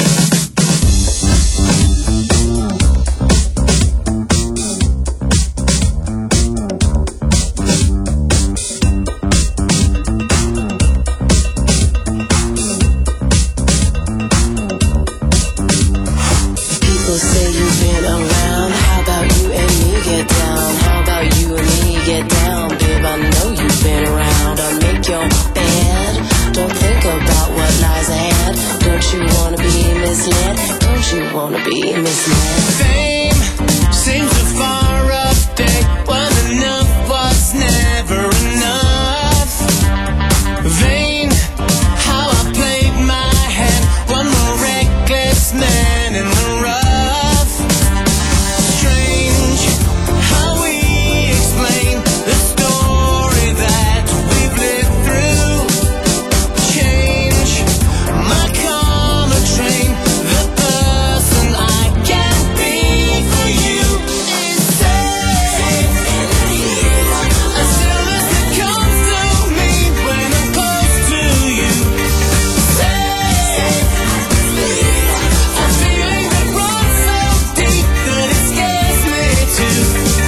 People say you've been around. How about you and me get down? How about you and me get down? Babe, I know you've been around. I'll make your bed. Don't think about what lies ahead. Don't you wanna be misled? Don't you wanna be misled? Fame seems so far up there. Well, enough was never enough. Vain, how I played my hand. One more reckless man in the rough. Strange how we explain the story that we've lived through. Change my karma train. The person I can be for you is safe. A stillness that comes to me when I'm close to you. Safe. A feeling that runs so deep that it scares me too.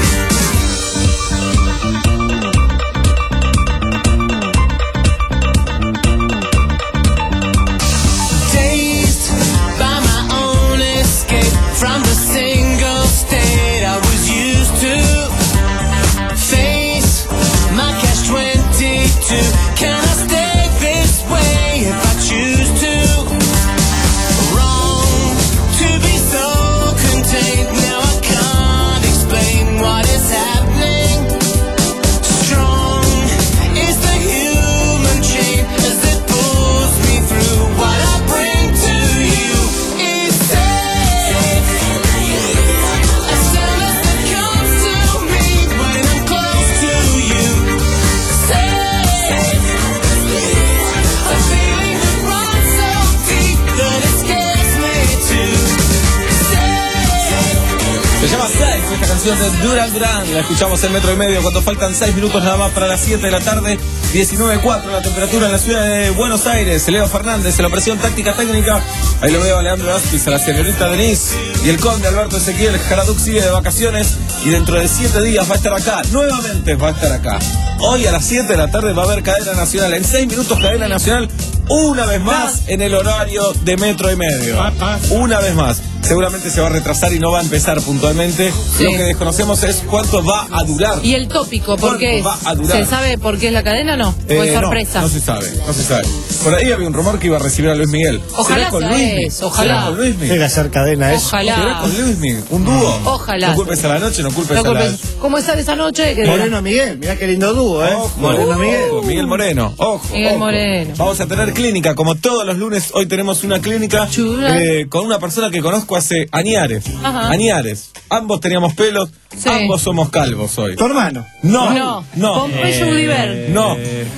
Dazed by my own escape from the single state I was used to. Face my catch twenty-two. Can I stay this way if I choose to? Wrong to be so contained. Now I can't explain what is happening. Strong is the human chain as it pulls me through. What I bring to you is safe. A stillness that comes to me when I'm close to you. Safe. A feeling that runs so deep that it scares me too. Se llama Safe, esta canción de Duran Duran. La escuchamos en Metro y Medio cuando faltan seis minutos nada más para las siete de la tarde. diecinueve cuatro la temperatura en la ciudad de Buenos Aires. Leo Fernández en la operación táctica técnica. Ahí lo veo a Leandro Aspis, a la señorita Denise. Y el conde Alberto Ezequiel Jaraduc sigue de vacaciones. Y dentro de siete días va a estar acá. Nuevamente va a estar acá. Hoy a las siete de la tarde va a haber cadena nacional. En seis minutos cadena nacional. Una vez más en el horario de Metro y Medio. Una vez más. Seguramente se va a retrasar y no va a empezar puntualmente. Sí. Lo que desconocemos es cuánto va a durar. Y el tópico, ¿por qué es? Va a durar. ¿Se sabe por qué es la cadena o no? ¿O es Eh, sorpresa? No, no se sabe, no se sabe. Por ahí había un rumor que iba a recibir a Luis Miguel. Ojalá ¿Será con sea Luismi? eso, ojalá. ¿Será con Luismi? Llega a ser cadena eso. Ojalá. ¿Será con Luismi? ¿Un dúo? Ojalá. No culpes a la noche, no culpes No a la... culpes. ¿Cómo está esa noche? Que Moreno Miguel, mirá qué lindo dúo, ¿eh? Ojo, Moreno Miguel. ojo, Miguel Moreno, ojo. Miguel ojo. Moreno. Vamos a tener clínica, como todos los lunes. Hoy tenemos una clínica eh, con una persona que conozco hace añares. Ajá. Añares. Ambos teníamos pelos, Sí. ambos somos calvos hoy. Tu hermano. No, No. no. Pompeyo Udiver. No,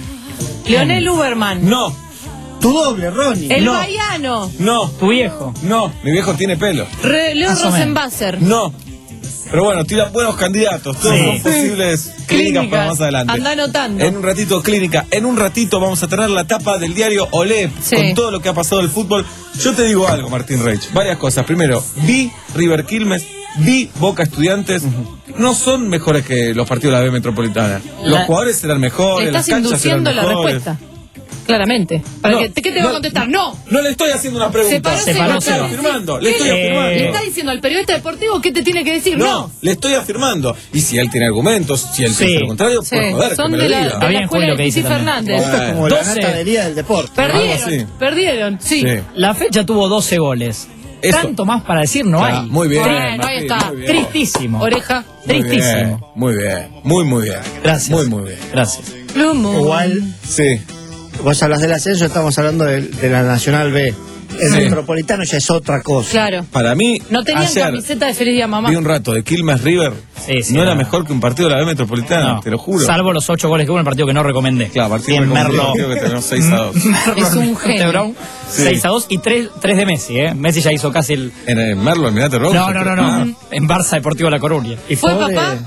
Leonel Uberman. no, Tu doble, Ronnie. El no. Baiano. no, Tu viejo. no. Mi viejo tiene pelo. Re- Leo Más o menos. Rosenbasser. No. Pero bueno, tiran buenos candidatos. Todos Sí. son posibles clínicas para más adelante. Anda anotando. En un ratito, clínica. En un ratito vamos a tener la tapa del diario Olé Sí. con todo lo que ha pasado del fútbol. Yo te digo algo, Martín Reich. Varias cosas. Primero, vi River Quilmes, vi Boca Estudiantes. No son mejores que los partidos de la B Metropolitana. Los La- jugadores serán mejores, Estás las canchas serán induciendo la mejores. respuesta. Claramente. ¿Para No, qué, ¿Qué te va a contestar? No. No le estoy haciendo una pregunta. Se paró Le Seba, estoy claro. afirmando. Le ¿Qué estoy le- afirmando. Le está diciendo al periodista deportivo qué te tiene que decir. No, No. le estoy afirmando. Y si él tiene argumentos, si él Sí. piensa lo contrario, Sí, por joder, son que me de lo la, diga. de Está la bien, escuela Julio, de que dice Titi también. Fernández. Esto es como doce. la ganadería del deporte. Perdieron, Algo así. perdieron, sí. Sí. La fecha tuvo doce goles. Eso. Tanto más para decir no Ah, hay. muy bien. Bueno, ahí Martín, está. muy bien. Tristísimo. Oreja. Muy bien, Tristísimo. muy bien, muy muy bien. Gracias. Muy muy bien. Gracias. Blue Moon. Igual, Sí. vos hablas del ascenso, estamos hablando de, de la Nacional B. El Sí. Metropolitano ya es otra cosa. Claro. Para mí, No tenían ayer camiseta de Feliz Día Mamá. vi un rato de Quilmes River. Sí, sí, no era no. mejor que un partido de la B Metropolitana, No. te lo juro. Salvo los ocho goles que hubo en el partido que no recomendé. Claro, Martín Bien, recomendó, Merlo. creo que tenemos seis a dos. Es un genio. Brown, Sí. seis a dos y tres de Messi, ¿eh? Messi ya hizo casi el... En el Merlo, Almirante Rojo. No, no, no, no. Ah, En Barça Deportivo La Coruña. ¿Y fue Pobre- papá?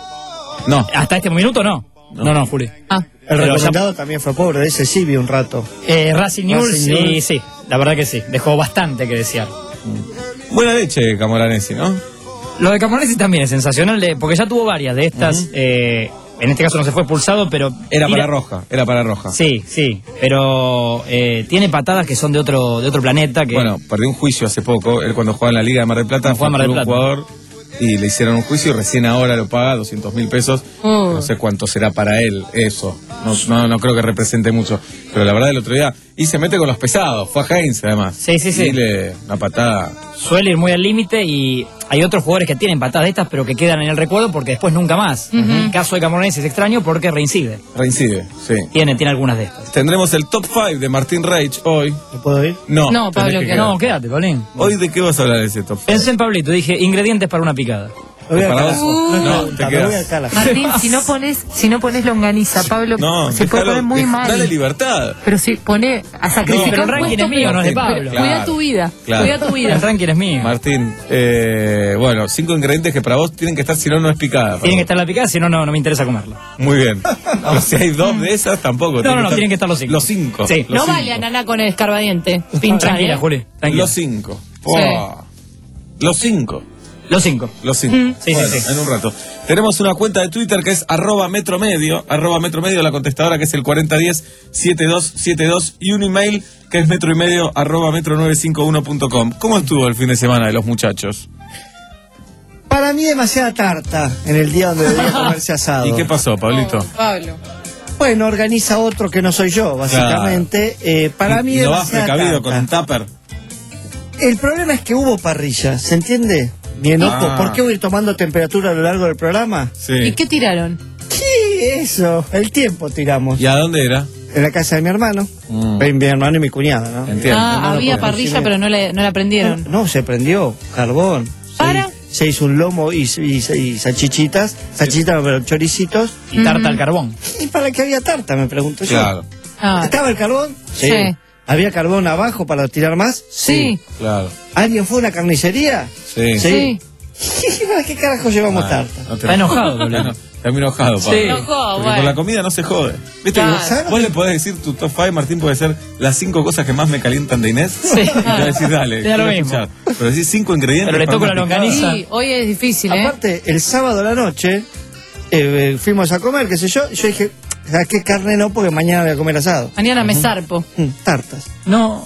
No. Hasta este minuto no. No, no, Juli. Ah. El Pero ya- recomendado también fue pobre, ese sí vi un rato. Eh, Racing News, Racing sí, News. sí. La verdad que sí. Dejó bastante que desear. Buena leche, Camoranesi, ¿no? Lo de Camoranesi también es sensacional, de- porque ya tuvo varias de estas. eh, en este caso no se fue expulsado, pero... Era tira- para Roja, era para Roja. Sí, sí. Pero eh, tiene patadas que son de otro de otro planeta. Que Bueno, perdió un juicio hace poco. Él cuando jugaba en la Liga de Mar del Plata Cuando fue jugaba en Mar del un Plata. jugador y le hicieron un juicio y recién ahora lo paga doscientos mil pesos. Oh. No sé cuánto será para él eso. No, no, no creo que represente mucho. Pero la verdad el otro día... Y se mete con los pesados. Fue a Heinz además. Sí, sí, sí. Y le una patada... suele ir muy al límite y hay otros jugadores que tienen patadas de estas pero que quedan en el recuerdo porque después nunca más. Ujú. El caso de Camoranesi es extraño porque reincide. Reincide, sí. Tiene, tiene algunas de estas. Tendremos el top cinco de Martín Reich hoy. ¿Me puedo ir? No, No, tenés Pablo, que que quedar. No, quédate, Paulín. ¿Hoy de qué vas a hablar de ese top cinco? Pensé en Pablito, dije ingredientes para una picada. Me voy al Para carajo. vos. No, No, pregunta, te me quedas. voy al carajo. Martín, si no pones, si no pones longaniza, Pablo, No, se puede dejalo, poner muy dej- mal. Dale libertad. Pero si pone a sacrificar pero el un ranking puesto, es mío, pero- no es de pero- Pablo. Claro. Cuida tu vida. Claro. Cuida tu vida. El ranking es mío. Martín, eh, bueno, cinco ingredientes que para vos tienen que estar, si no, no es picada. Tienen que estar la picada, si no, no, no me interesa comerlo. Muy bien. Pero si hay dos de esas, tampoco. No, no, no, tienen que estar los cinco. Los cinco. Sí. Los No cinco. vale a Naná con el escarbadiente. Pincha, Tranquila, ¿eh? Juli. Tranquila. Los cinco. Oh. Los cinco. Los cinco. Los cinco. Mm. Sí, Bueno, sí, sí. en un rato. Tenemos una cuenta de Twitter que es arroba metromedio, arroba metromedio, la contestadora que es el cuarenta diez setenta y dos setenta y dos y un email que es metro y medio arroba metro nueve cinco uno punto com. ¿Cómo estuvo el fin de semana de los muchachos? Para mí demasiada tarta en el día donde debería comerse asado. ¿Y qué pasó, Pablito? Oh, Pablo. Bueno, organiza otro que no soy yo, básicamente. Eh, para mí ¿No vas demasiada precavido tarta. con un tupper? El problema es que hubo parrilla, ¿se entiende? Mi enojo. Ah. ¿Por qué voy a ir tomando temperatura a lo largo del programa? Sí. ¿Y qué tiraron? ¿Qué eso? El tiempo tiramos. ¿Y a dónde era? En la casa de mi hermano. Mm. Mi, mi hermano y mi cuñada, ¿no? Entiendo. Ah, hermano había por parrilla, cocina. pero no la, no la prendieron. No, se prendió carbón. ¿Para? Se, se hizo un lomo y, y, y salchichitas, salchichitas, no, pero choricitos. Y tarta al carbón. ¿Y para qué había tarta? Me pregunto yo. Claro, Ah, ¿Estaba el carbón? Sí. ¿Había carbón abajo para tirar más? sí. claro. ¿Alguien fue a una carnicería? Sí. Sí. ¿Para qué carajo llevamos Ah, tarta? no te- Está enojado, Está boludo. eno- Está muy enojado, Pablo. Sí. Enojó, Porque bueno. con la comida no se jode. ¿Viste? Claro. que vos, vos le podés decir tu top cinco, Martín, puede ser las cinco cosas que más me calientan de Inés. Sí. Y te va a decir, dale, Te da lo quiero mismo. escuchar. Pero decís cinco ingredientes. Pero le para toco una la picada. longaniza. Sí, hoy es difícil, ¿eh? Aparte, el sábado a la noche eh, eh, fuimos a comer, qué sé yo, y yo dije, ¿a qué carne no? Porque mañana voy a comer asado. Mañana me zarpo. Mm, tartas. No.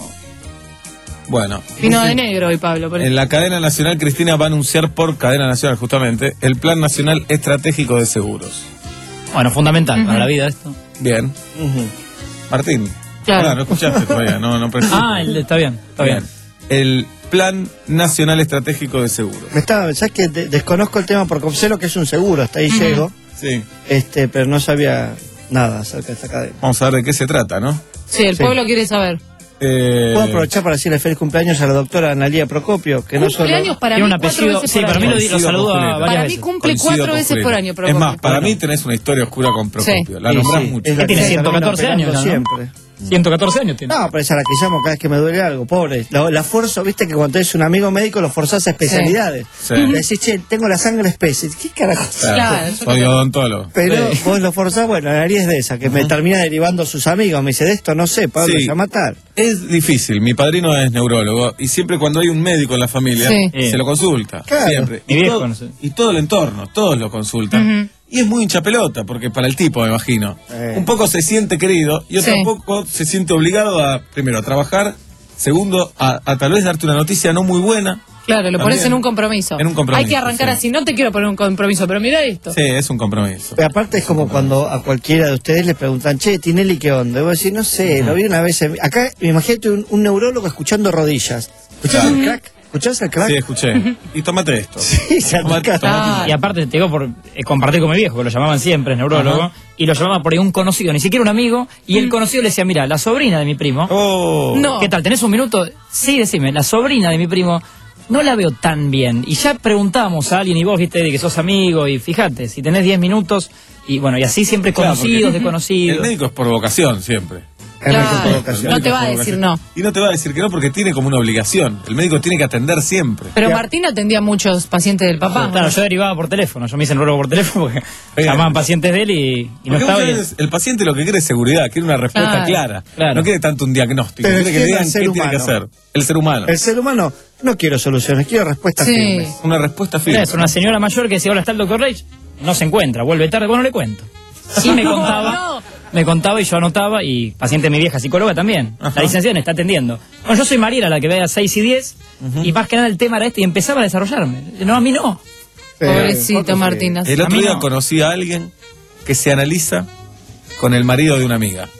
Bueno, Vino de negro hoy, Pablo. por en la cadena nacional, Cristina va a anunciar por cadena nacional, justamente, el Plan Nacional Estratégico de Seguros. Bueno, fundamental Ujú. para la vida esto. Bien. Ujú. Martín. Claro. Ah, no escuchaste todavía, no, no presté. Ah, el- está bien, está bien. El Plan Nacional Estratégico de Seguros. Me estaba, ¿sabes que de- desconozco el tema porque sé lo que es un seguro, hasta ahí Ujú. llego, Sí. este, pero no sabía nada acerca de esta cadena. Vamos a ver de qué se trata, ¿no? Sí, el Sí. pueblo quiere saber. Eh, Puedo aprovechar para decirle feliz cumpleaños a la doctora Analía Procopio, que no solo... Cumpleaños para Tiene mí un cuatro apellido. veces Sí, por para mí año. lo, di- lo Coincido saludo con a Julieta. varias Para mí veces. cumple Coincido cuatro con veces Julieta. por año, Es Procopio. más, para mí tenés una historia oscura con Procopio. La Sí, nombrás sí, mucho. es la ¿Qué tiene, que ciento catorce termino años ya, no? siempre. ciento catorce años tiene. No, pero es a la que llamo cada vez que me duele algo, pobre. La, la forzo, viste que cuando tenés un amigo médico lo forzás a especialidades. Sí. Le decís, che, tengo la sangre especie. ¿Qué carajo? Claro, yo Soy también. odontólogo. Pero Sí. vos lo forzás, bueno, la nariz es de esa, que me termina derivando sus amigos. Me dice, de esto no sé, Pablo, Sí. ya matar. Es difícil. Mi padrino es neurólogo y siempre cuando hay un médico en la familia Sí. se lo consulta. Claro. Siempre. Mi Y viejo, todo, no sé. y todo el entorno, todos lo consultan. Ujú. Y es muy hincha pelota, porque para el tipo, me imagino. Eh. Un poco se siente querido y otro Sí. poco se siente obligado a, primero, a trabajar, segundo, a, a tal vez darte una noticia no muy buena. Claro, lo pones También. en un compromiso. En un compromiso, Hay que arrancar sí. así. No te quiero poner un compromiso, pero mira esto. Sí, es un compromiso. Pero aparte es como cuando a cualquiera de ustedes le preguntan, che, Tinelli, ¿qué onda? Y vos decís, no sé, lo vi una vez. en- Acá, imagínate un, un neurólogo escuchando rodillas. ¿Escuchás Claro. el crack? ¿Escuchás el crack? Sí, escuché. Y tómate esto. Sí, se Tomate- aplica. tomate- Y aparte, te digo, por eh, compartir con mi viejo, que lo llamaban siempre, es neurólogo, Ajá. y lo llamaba por ahí un conocido, ni siquiera un amigo, y Mm. el conocido le decía, mira, la sobrina de mi primo, Oh. No. ¿qué tal? ¿Tenés un minuto? Sí, decime, la sobrina de mi primo, no la veo tan bien. Y ya preguntamos a alguien, y vos, viste, de que sos amigo, y fíjate, si tenés diez minutos, y bueno, y así siempre Claro, conocidos, porque desconocidos. El médico es por vocación siempre. Claro, El no médico te es va por a decir no. Y no te va a decir que no porque tiene como una obligación. El médico tiene que atender siempre. Pero Martín atendía a muchos pacientes del papá. Claro, yo derivaba por teléfono, yo me hice neurólogo por teléfono porque Oiga. llamaban pacientes de él y, y no Porque estaba muchas bien. veces el paciente lo que quiere es seguridad, quiere una respuesta Claro. clara. Claro. No quiere tanto un diagnóstico, Pero quiere que le quiere digan el qué ser tiene que humano. hacer. El ser humano. El ser humano, no quiero soluciones, quiero respuestas Sí. firmes. Una respuesta firme. Es una señora mayor que decía, hola, ¿está el doctor Reich? No se encuentra, vuelve tarde, bueno, le cuento. Y me contaba, No. me contaba y yo anotaba, y paciente de mi vieja psicóloga también. Ajá. La licenciada me está atendiendo. Bueno, yo soy Mariela, la que ve a seis y diez, y más que nada el tema era este, y empezaba a desarrollarme. No, a mí no. Pobrecito Martín. así. El A otro mí día no. conocí a alguien que se analiza con el marido de una amiga.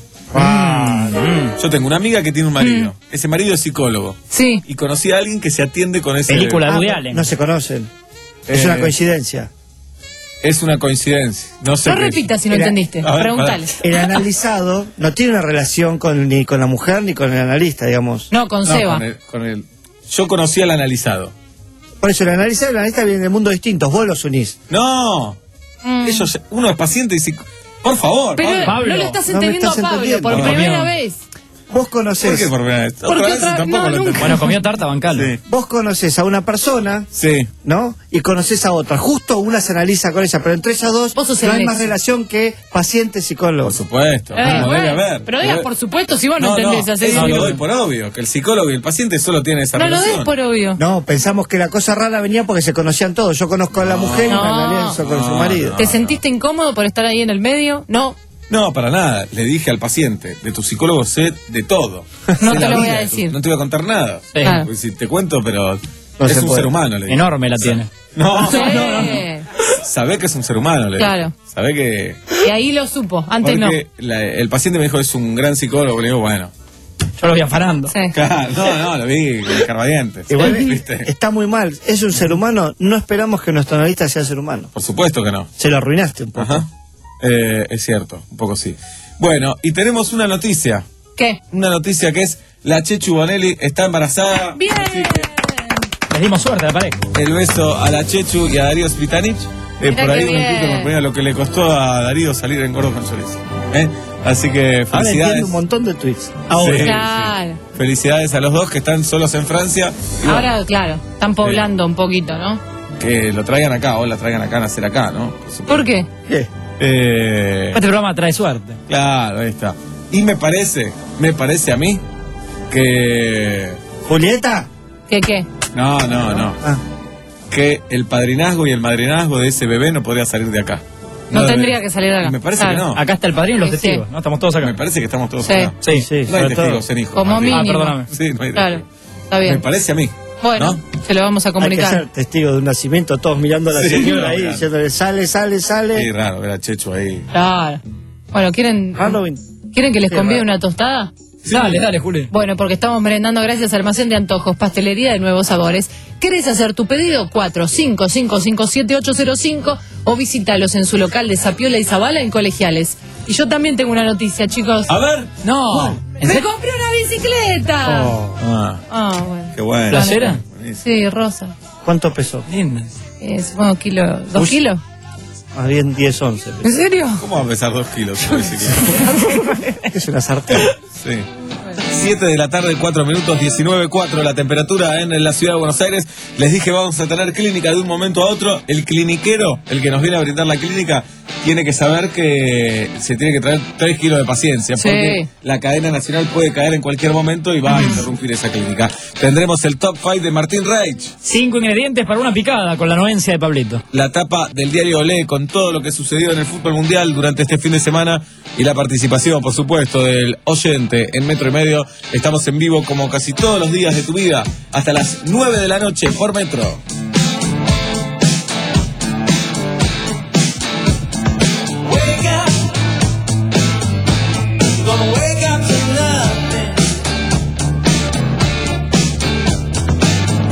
Ah, Mm. Yo tengo una amiga que tiene un marido. Ese marido es psicólogo. Sí. Y conocí a alguien que se atiende con ese... Película de Woody Ah, Allen. no se conocen. Es Eh, una coincidencia. Es una coincidencia. No sé No qué- repitas si no Era- entendiste. A ver, Pregúntale. El analizado no tiene una relación con, ni con la mujer ni con el analista, digamos. No, con No, Seba. con el- con el- Yo conocí al analizado. Por eso el analizado y el analista vienen de mundos distintos, vos los unís. No. Mm. Ellos, uno es paciente y psico- Por favor, Pero Pablo. no lo estás no me entendiendo estás a Pablo entendiendo. por No, primera no. vez. Vos ¿Por conocés, qué por primera vez? Porque Otra vez otra- tampoco no, lo nunca. entendí. Bueno, comió tarta, bancalo. Sí. vos conocés a una persona, Sí. ¿no? Y conocés a otra. Justo una se analiza con ella, pero entre ellas dos Vos sos no el hay más nexo. relación que paciente-psicólogo. Por supuesto. Eh, como bueno, debe haber. pero digas Debe- por supuesto si vos no, No, no, entendés hacer eso eso. lo doy por obvio, que el psicólogo y el paciente solo tienen esa No lo relación. des por obvio. No, pensamos que la cosa rara venía porque se conocían todos. Yo conozco a la mujer y No. me analizo con su No, marido. no. ¿Te sentiste incómodo por estar ahí en el medio? No. No, para nada. Le dije al paciente, de tu psicólogo sé de todo. No Sé te la lo voy vida a de tu- decir. No te voy a contar nada. Sí. Claro. Porque si te cuento, pero No es se un puede. ser humano, le dije. Enorme la tiene. No, Sí. no, no, no. Sabé que es un ser humano, le dije. Claro. Sabé que... Y ahí lo supo, antes no. Porque la- el paciente me dijo, es un gran psicólogo. Le digo, bueno. Yo lo vi afanando. Sí. Claro, no, no, lo vi con escarbadientes. Igual ¿Viste? está muy mal. Es un ser humano. No esperamos que nuestro analista sea ser humano. Por supuesto que no. Se lo arruinaste un poco. Ajá. Eh, es cierto, un poco sí. Bueno, y tenemos una noticia. ¿Qué? Una noticia que es la Chechu Bonelli está embarazada. Bien. Les dimos suerte a la pareja. El beso a la Chechu y a Darío Svitanich. Eh, Mirá por ahí qué un bien. tuit que me ponía lo que le costó a Darío salir en gordo con chorizo. ¿Eh? Así que Ahora entiendo felicidades. un montón de tweets. Ahora. Sí, Claro. sí. Felicidades a los dos que están solos en Francia. Y bueno, Ahora, claro, están poblando un poquito, ¿no? que lo traigan acá o la traigan acá a nacer acá, ¿no? Por supuesto. ¿Por qué? Eh, Este programa trae suerte. claro, ahí está. Y me parece, me parece a mí que... ¿Julieta? ¿Qué qué? No, no, no. Ah. Que el padrinazgo y el madrinazgo de ese bebé no podría salir de acá. No, debe- tendría que salir de acá. Me parece Claro. que no. Acá está el padrino y los Sí, testigos, sí. ¿no? Estamos todos acá. Me parece que estamos todos Sí. acá. Sí. Sí, No hay sobre todo. testigos en hijos. Como Martín. Ah, mínimo. perdóname. Sí, no hay Claro, testigos. está Me bien. parece a mí. Bueno, ¿no? se lo vamos a Hay que comunicar. ser testigo de un nacimiento, todos mirando a la Sí, señora ahí, claro. diciéndole, sale, sale, sale. Sí, raro, ver a Chechu ahí. Claro. Bueno, ¿quieren, Halloween. ¿quieren que les Qué convide raro. una tostada? Dale, dale, Juli. Bueno, porque estamos merendando gracias al Almacén de Antojos, Pastelería de Nuevos Sabores. ¿Querés hacer tu pedido? cuatro cinco cinco cinco siete ocho cero cinco o visítalos en su local de Zapiola y Zabala en Colegiales. Y yo también tengo una noticia, chicos. A ver. No. ¿En ¡Me serio? compré una bicicleta! Oh, Ah, Ah, bueno. qué bueno. ¿Playera? Buenísimo. Sí, rosa. ¿cuánto pesó? Linda. Es, bueno, kilo, ¿dos Uy. kilos? Más bien diez, once. ¿En serio? ¿Cómo va a pesar dos kilos esa bicicleta? Es una sartén. Sí. siete de la tarde, cuatro minutos, diecinueve cuatro la temperatura en la ciudad de Buenos Aires. Les dije, vamos a tener clínica de un momento a otro. El cliniquero, el que nos viene a brindar la clínica, tiene que saber que se tiene que traer tres kilos de paciencia, Sí. porque la cadena nacional puede caer en cualquier momento y va a interrumpir esa clínica. Tendremos el top five de Martín Reich, Cinco ingredientes para una picada con la anuencia de Pablito. la tapa del diario Olé con todo lo que sucedió en el fútbol mundial durante este fin de semana y la participación, por supuesto, del oyente en Metro y Medio. Estamos en vivo como casi todos los días de tu vida, hasta las nueve de la noche por Metro. Wake up, gonna wake up to nothing.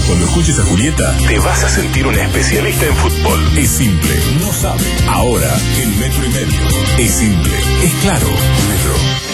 Cuando escuches a Julieta, te vas a sentir una especialista en fútbol. Es simple, no sabe. Ahora, en Metro y Medio. Es simple, es claro. Metro.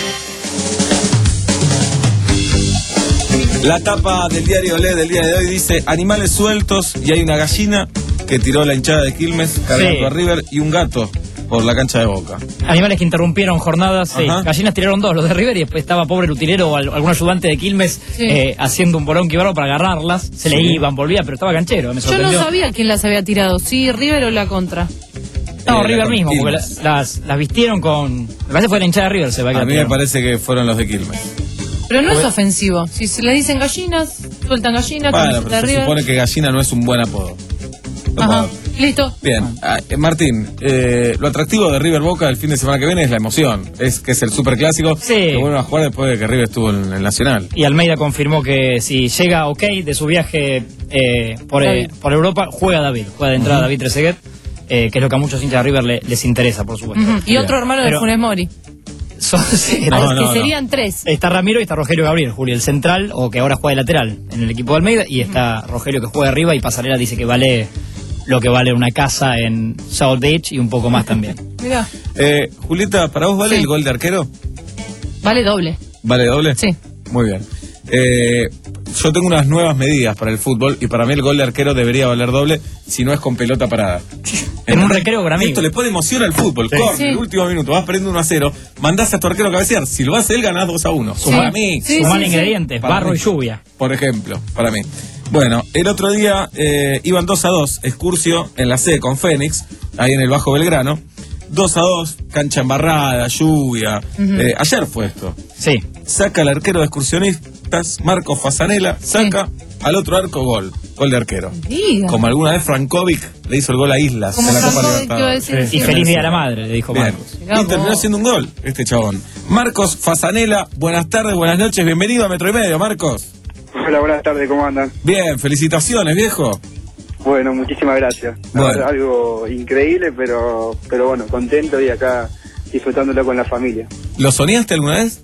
La tapa del diario Olé del día de hoy dice animales sueltos y hay una gallina que tiró la hinchada de Quilmes cargando Sí. a River y un gato por la cancha de Boca. Animales que interrumpieron jornadas, sí. Ajá. Gallinas tiraron dos, los de River, y después estaba pobre el utilero o al- algún ayudante de Quilmes Sí. eh, haciendo un bolón quebrado para agarrarlas. Se le Sí. iban, volvía, pero estaba canchero, me Yo no sorprendió. sabía quién las había tirado, sí, River o la contra. No, Eh, River la mismo, porque Quilmes. la- las, las vistieron con... Me parece que fue la hinchada de River, se va a A quedar mí me tirado. parece que fueron los de Quilmes. Pero no es Bueno. ofensivo. Si se le dicen gallinas, sueltan gallinas, Bueno, camiseta pero de se River. supone que gallina no es un buen apodo. Ajá, listo. Bien, ah, eh, Martín, eh, lo atractivo de River Boca el fin de semana que viene es la emoción. Es que es el superclásico que vuelven a jugar después de que River estuvo en el Nacional. Y Almeida confirmó que si llega ok de su viaje eh, por, eh, David. por Europa, juega David, juega de entrada Ujú. David Trezeguet, eh, que es lo que a muchos hinchas de River le- les interesa, por supuesto. Ujú. Y otro hermano de Pero- Funes Mori. Son- sí, Ah, no, que no, no. serían tres. Está Ramiro y está Rogelio Gabriel, Julio, el central, o que ahora juega de lateral en el equipo de Almeida, y está Rogelio que juega arriba, y Pasarela dice que vale lo que vale una casa en South Beach y un poco más también. Mirá, Eh, Julieta, ¿para vos vale Sí. el gol de arquero? vale doble. ¿Vale doble? Sí. Muy bien. Eh, yo tengo unas nuevas medidas para el fútbol y para mí el gol de arquero debería valer doble si no es con pelota parada. En un recreo para mí. Esto le pone emoción al fútbol. Sí. Corre, Sí. el último minuto, vas perdiendo uno a cero, mandás a tu arquero a cabecear. Si lo hace él, ganás dos a uno. Sí. Para mí. Sí, Suman sí, sí. ingredientes, Para barro mí. y lluvia. Por ejemplo, para mí. Bueno, el otro día eh, iban dos a dos, Excursio en la C con Fénix, ahí en el Bajo Belgrano. dos a dos, cancha embarrada, lluvia. Ujú. Eh, ayer fue esto. Sí. Saca el arquero de excursionistas, Marcos Fasanela, saca al otro arco gol. Gol de arquero. Diga. Como alguna vez Frankovic le hizo el gol a Islas Como en la Copa Frankovic, Libertadores. iba a decir, Y sí. feliz día a la madre, le dijo Bien. Marcos. Mirá Y terminó vos. haciendo un gol, este chabón. Marcos Fasanela, buenas tardes, buenas noches, bienvenido a Metro y Medio, Marcos. Hola, buenas tardes, ¿cómo andan? Bien, felicitaciones, viejo. Bueno, muchísimas gracias. La Bueno. verdad, algo increíble, pero pero bueno, contento y acá disfrutándolo con la familia. ¿Lo soñaste alguna vez?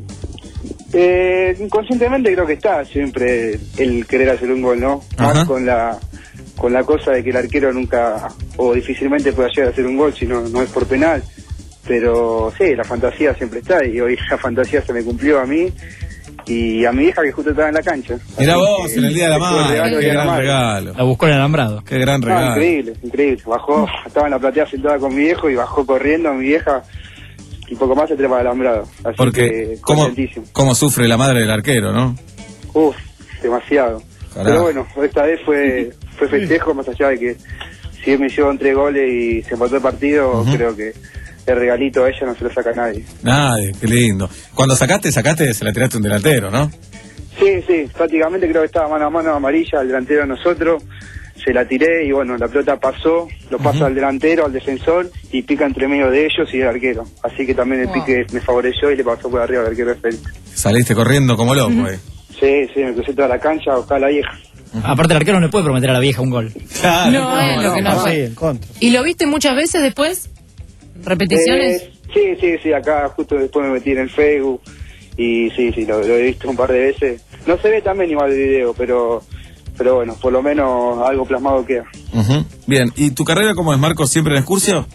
Eh, inconscientemente creo que está siempre el querer hacer un gol, ¿no? Ajá. Más con la con la cosa de que el arquero nunca o difícilmente pueda llegar a hacer un gol si no, no es por penal. Pero sí, la fantasía siempre está y hoy la fantasía se me cumplió a mí y a mi hija que justo estaba en la cancha. Mirá Así vos, que en el Día de la fue el Madre, regalo qué de la gran madre. regalo. La buscó en el alambrado. Qué gran No, regalo. increíble, increíble. Bajó, estaba en la platea sentada con mi viejo y bajó corriendo a mi vieja y poco más se trepa al alambrado. Así Porque, que ¿cómo, contentísimo. ¿cómo sufre la madre del arquero, no? Uf, demasiado. Carajo. Pero bueno, esta vez fue fue festejo, más allá de que si él me hicieron tres goles y se empató el partido, Ujú. creo que el regalito a ella no se lo saca a nadie. Nadie, qué lindo. Cuando sacaste, sacaste, se la tiraste a un delantero, ¿no? Sí, sí, prácticamente creo que estaba mano a mano amarilla al delantero de nosotros. Se la tiré y bueno, la pelota pasó, lo pasa Ujú. al delantero, al defensor y pica entre medio de ellos y el arquero. Así que también el Wow. pique me favoreció y le pasó por arriba al arquero de Félix. Saliste corriendo como loco, eh. Sí, sí, me crucé toda la cancha a buscar a la vieja. Aparte el arquero no le puede prometer a la vieja un gol. Claro. No, es lo que no Sí, fue. en contra. ¿Y lo viste muchas veces después? ¿Repeticiones? Eh, sí, sí, sí, acá justo después me metí en el Facebook y sí, sí, lo, lo he visto un par de veces. No se ve también igual el video, pero pero bueno, por lo menos algo plasmado queda. Ujú. Bien, ¿y tu carrera cómo es, Marcos? ¿Siempre en Excursio?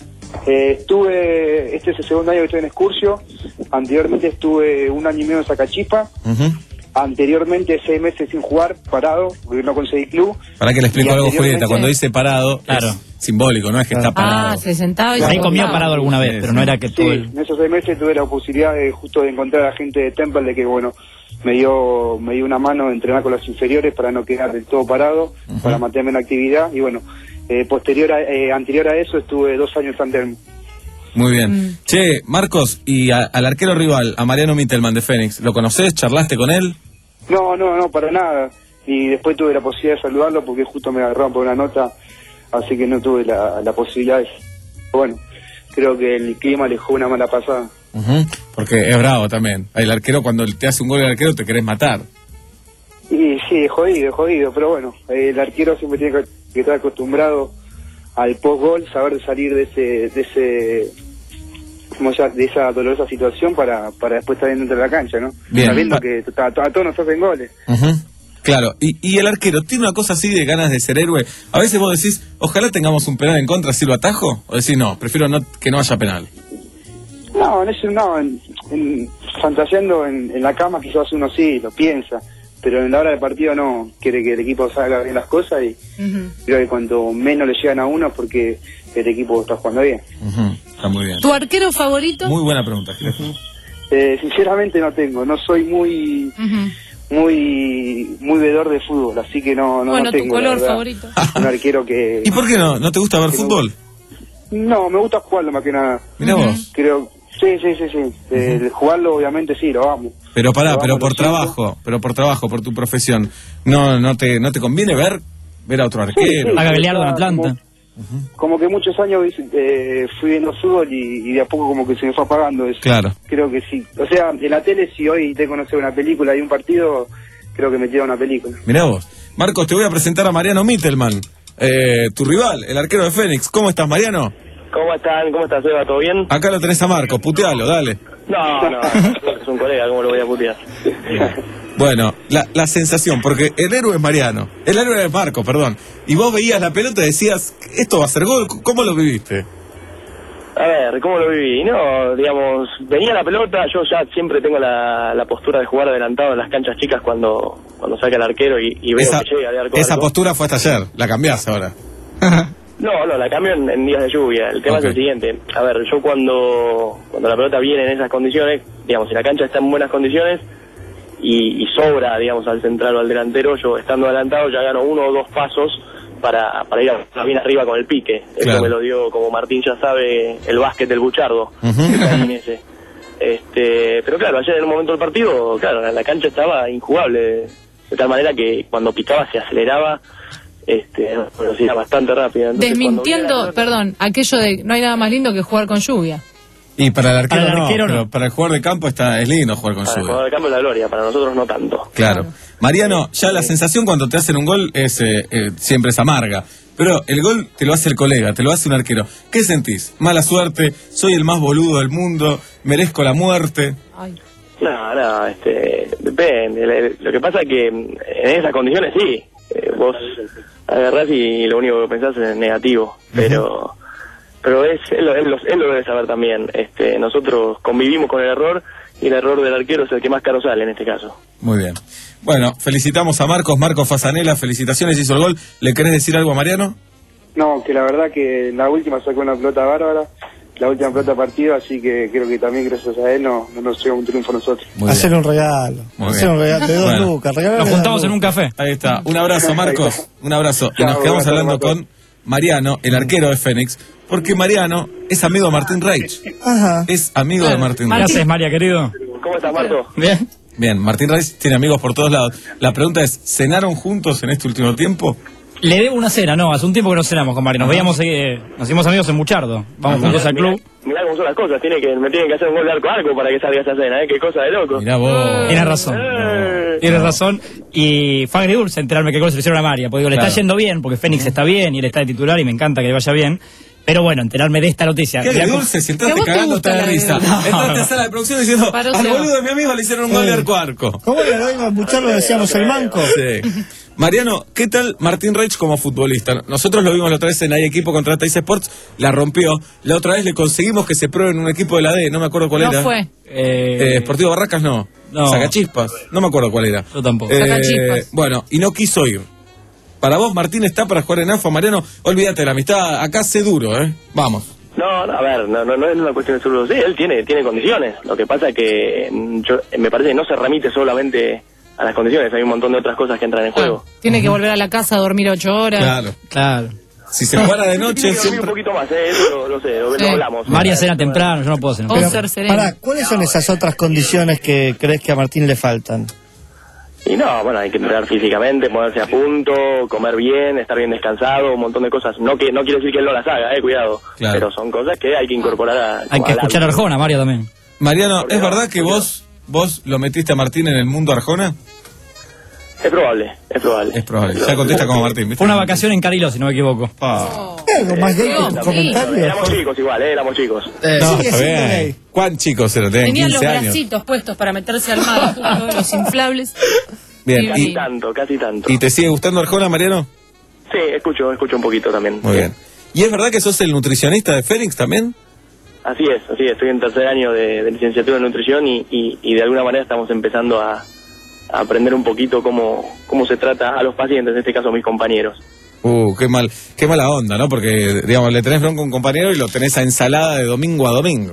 Eh, estuve, este es el segundo año que estoy en Excursio, anteriormente estuve un año y medio en Zacachipa, Ujú. anteriormente seis meses sin jugar, parado, porque no conseguí club. Para que le explico Y algo, anteriormente- Julieta. Cuando dice parado, Claro. es simbólico, no es que está parado. Ah, se sentaba y Ahí se comió acostaba. parado alguna vez, Sí, pero sí. no era que Sí, todo el... en esos seis meses tuve la posibilidad de justo de encontrar a gente de Temple de que bueno me dio me dio una mano de entrenar con los inferiores para no quedar del todo parado, Ujú. para mantenerme en actividad y bueno eh, posterior a, eh, anterior a eso estuve dos años en San Telmo. Muy bien. Mm. Che, Marcos, y a- al arquero rival, a Mariano Mittelman de Fénix, ¿lo conoces? ¿Charlaste con él? No, no, no, para nada. Y después tuve la posibilidad de saludarlo porque justo me agarraron por una nota, así que no tuve la, la posibilidad de... Bueno, creo que el clima le jugó una mala pasada. Ujú. Porque es bravo también. El arquero, cuando te hace un gol el arquero, te querés matar. Y sí, es jodido, es jodido, pero bueno, eh, el arquero siempre tiene que, que estar acostumbrado al post-gol, saber salir de ese, de ese, ¿cómo se llama? De esa dolorosa situación para, para después estar bien dentro de la cancha, ¿no? Bien. Sabiendo Pa- que a, a todos nos hacen goles. Ujú. Claro, y, y el arquero tiene una cosa así de ganas de ser héroe. A veces vos decís, ojalá tengamos un penal en contra, así lo atajo. O decís, no, prefiero no, que no haya penal. No, en eso no, en, en, fantaseando en, en la cama quizás uno sí, lo piensa, pero en la hora del partido no, quiere que el equipo salga bien las cosas y Ujú. creo que cuanto menos le llegan a uno es porque el equipo está jugando bien. Uh-huh. Está muy bien. ¿Tu arquero favorito? Muy buena pregunta, Giles. Eh, sinceramente no tengo, no soy muy Ujú. muy muy vedor de fútbol, así que no, no, Bueno, no tu tengo la color verdad, favorito. un arquero que... ¿Y por qué no? ¿No te gusta ver que fútbol? No, me gusta jugarlo más que nada. Mirá vos. Creo, sí, sí, sí, sí. Eh, jugarlo obviamente sí, lo amo. Pero pará, Lo pero amo, por lo siento. trabajo, pero por trabajo, por tu profesión, ¿no no te no te conviene ver ver a otro arquero? sí, Haga sí, Galeardo en está Atlanta. Como que muchos años eh, fui viendo fútbol y, y de a poco como que se me fue apagando eso. Claro. Creo que sí. O sea, en la tele si hoy tengo, no sé, una película y un partido, creo que me tira una película. Mirá vos. Marcos, te voy a presentar a Mariano Mittelman, eh, tu rival, el arquero de Fénix. ¿Cómo estás, Mariano? ¿Cómo están? ¿Cómo estás, Eva? ¿Todo bien? Acá lo tenés a Marcos, putealo, dale. No, no, es un colega, ¿cómo lo voy a putear? Bueno, la, la sensación, porque el héroe es Mariano, el héroe es Marcos, perdón. Y vos veías la pelota y decías, esto va a ser gol, ¿cómo lo viviste? A ver, ¿cómo lo viví? No, digamos, venía la pelota, yo ya siempre tengo la, la postura de jugar adelantado en las canchas chicas cuando cuando saca el arquero y, y veo Esa, que llega de arco a esa arco. postura fue hasta ayer, la cambiás ahora. No, no, la cambio en, en días de lluvia. El tema Ok. es el siguiente. A ver, yo cuando cuando la pelota viene en esas condiciones, digamos, si la cancha está en buenas condiciones y, y sobra, digamos, al central o al delantero, yo estando adelantado ya gano uno o dos pasos para, para ir a, bien arriba con el pique. Claro. Eso me lo dio, como Martín ya sabe, el básquet del Buchardo. Ujú. que está ahí en ese. Este, pero claro, ayer en un momento del partido, claro, la, la cancha estaba injugable, de, de tal manera que cuando picaba se aceleraba, este, a una velocidad bastante rápida. Entonces, cuando viene la Desmintiendo, pelota- perdón, aquello de no hay nada más lindo que jugar con lluvia. Y para el arquero, Para el no, arquero pero no. para el jugador de campo está, es lindo jugar con Para el lluvia. jugador de campo es la gloria, para nosotros no tanto. Claro. Mariano, ya la sensación cuando te hacen un gol es eh, eh, siempre es amarga. Pero el gol te lo hace el colega, te lo hace un arquero. ¿Qué sentís? Mala suerte, soy el más boludo del mundo, merezco la muerte. No, no, este, depende. Le- Lo que pasa es que en esas condiciones sí, eh, vos agarrás y lo único que pensás es en negativo, pero pero es él, lo- él lo, él lo debe saber también. Este, nosotros convivimos con el error y el error del arquero es el que más caro sale en este caso. Muy bien. Bueno, felicitamos a Marcos, Marcos Fasanela, felicitaciones, hizo el gol. ¿Le querés decir algo a Mariano? No, que la verdad que en la última sacó una pelota bárbara, la última pelota partido, así que creo que también gracias a él no, no nos llega un triunfo a nosotros. Hacer un regalo. Muy Hacer bien. un regalo de dos Bueno. lucas. regalarle Nos dos juntamos en lucas. un café. Ahí está. Un abrazo, Marcos. Un abrazo. Y Chao, nos quedamos buenas hablando tardes, con Mariano, el arquero de Fénix, porque Mariano es amigo de Martín Reich. Ajá. Es amigo de Martín ¿Qué Reich. haces, María, querido? ¿Cómo estás, Marto? Bien. Bien, Martín Reich tiene amigos por todos lados. La pregunta es, ¿cenaron juntos en este último tiempo? Le debo una cena, no, hace un tiempo que no cenamos con María. Nos Ajá. veíamos, eh, nos hicimos amigos en Muchardo. Vamos Ajá. juntos al club. Mirá cómo son las cosas, tiene que, me tienen que hacer un gol de arco a arco para que salga esa cena, ¿eh? Qué cosa de loco. Mirá vos. Tienes razón. Eh. Tienes razón. Y fue agridulce enterarme que el gol se lo hicieron a María. Porque digo, le Claro. está yendo bien, porque Fénix está bien y él está de titular y me encanta que le vaya bien. Pero bueno, enterarme de esta noticia. Qué Mirá dulce, si entraste ¿Que a vos te cagándote gusta de la risa. agridulce? Entraste a sala de producción diciendo, Paró, al se va. boludo de mi amigo le hicieron un gol de arco a arco. ¿Cómo le doy a Buchardo decíamos el manco? Sí. Mariano, ¿qué tal Martín Reich como futbolista? Nosotros lo vimos la otra vez en Hay Equipo contra Teis Sports, la rompió. La otra vez le conseguimos que se pruebe en un equipo de la D, no me acuerdo cuál No era. fue. Eh, Sportivo Barracas no. No. Sacachispas, no me acuerdo cuál era. Yo tampoco. Eh, Sacachispas. bueno, y no quiso ir. Para vos, Martín, ¿está para jugar en A F A? Mariano, olvídate de la amistad, acá sé duro, ¿eh? Vamos. No, no, a ver, no, no, no es una cuestión de seguro. Sí, él tiene, tiene condiciones. Lo que pasa es que mm, yo, me parece que no se remite solamente a las condiciones. Hay un montón de otras cosas que entran en juego. Tiene que volver a la casa a dormir ocho horas. Claro. Claro. Si se jugara de noche, Tiene que dormir siempre... un poquito más, ¿eh? Eso lo, lo sé, lo, Sí. lo hablamos. María cena temprano, yo no puedo cenar. O Pero, ser sereno. pará, ¿cuáles son esas otras condiciones que crees que a Martín le faltan? Y no, bueno, hay que entrenar físicamente, ponerse a punto, comer bien, estar bien descansado, un montón de cosas. No que no quiere decir que él no las haga, eh, cuidado. Claro. Pero son cosas que hay que incorporar a... Hay que al escuchar a hábito. Arjona, María también. Mariano, ¿es verdad que vos, vos lo metiste a Martín en el mundo Arjona? Es probable, es probable. Es probable. Ya contesta como Martín, ¿viste? Fue una vacación en Cariló, si no me equivoco. Ah. ¿Algo más gay que no, tus sí. comentarios? Éramos chicos igual, eh, éramos chicos. Eh, No, sigue está siendo bien. gay. ¿Cuán chicos eran? Tenían Tenían los quince años. bracitos puestos para meterse al mar, justo, los inflables. Bien, Casi y, tanto, casi tanto. ¿y te sigue gustando Arjona, Mariano? Sí, escucho, escucho un poquito también. Muy bien. ¿Y es verdad que sos el nutricionista de Fénix también? Así es, así es. Estoy en tercer año de, de licenciatura en nutrición y, y, y de alguna manera estamos empezando a, a aprender un poquito cómo, cómo se trata a los pacientes, en este caso mis compañeros. Uh, qué mal, qué mala onda, ¿no? Porque, digamos, le tenés bronca a un compañero y lo tenés a ensalada de domingo a domingo.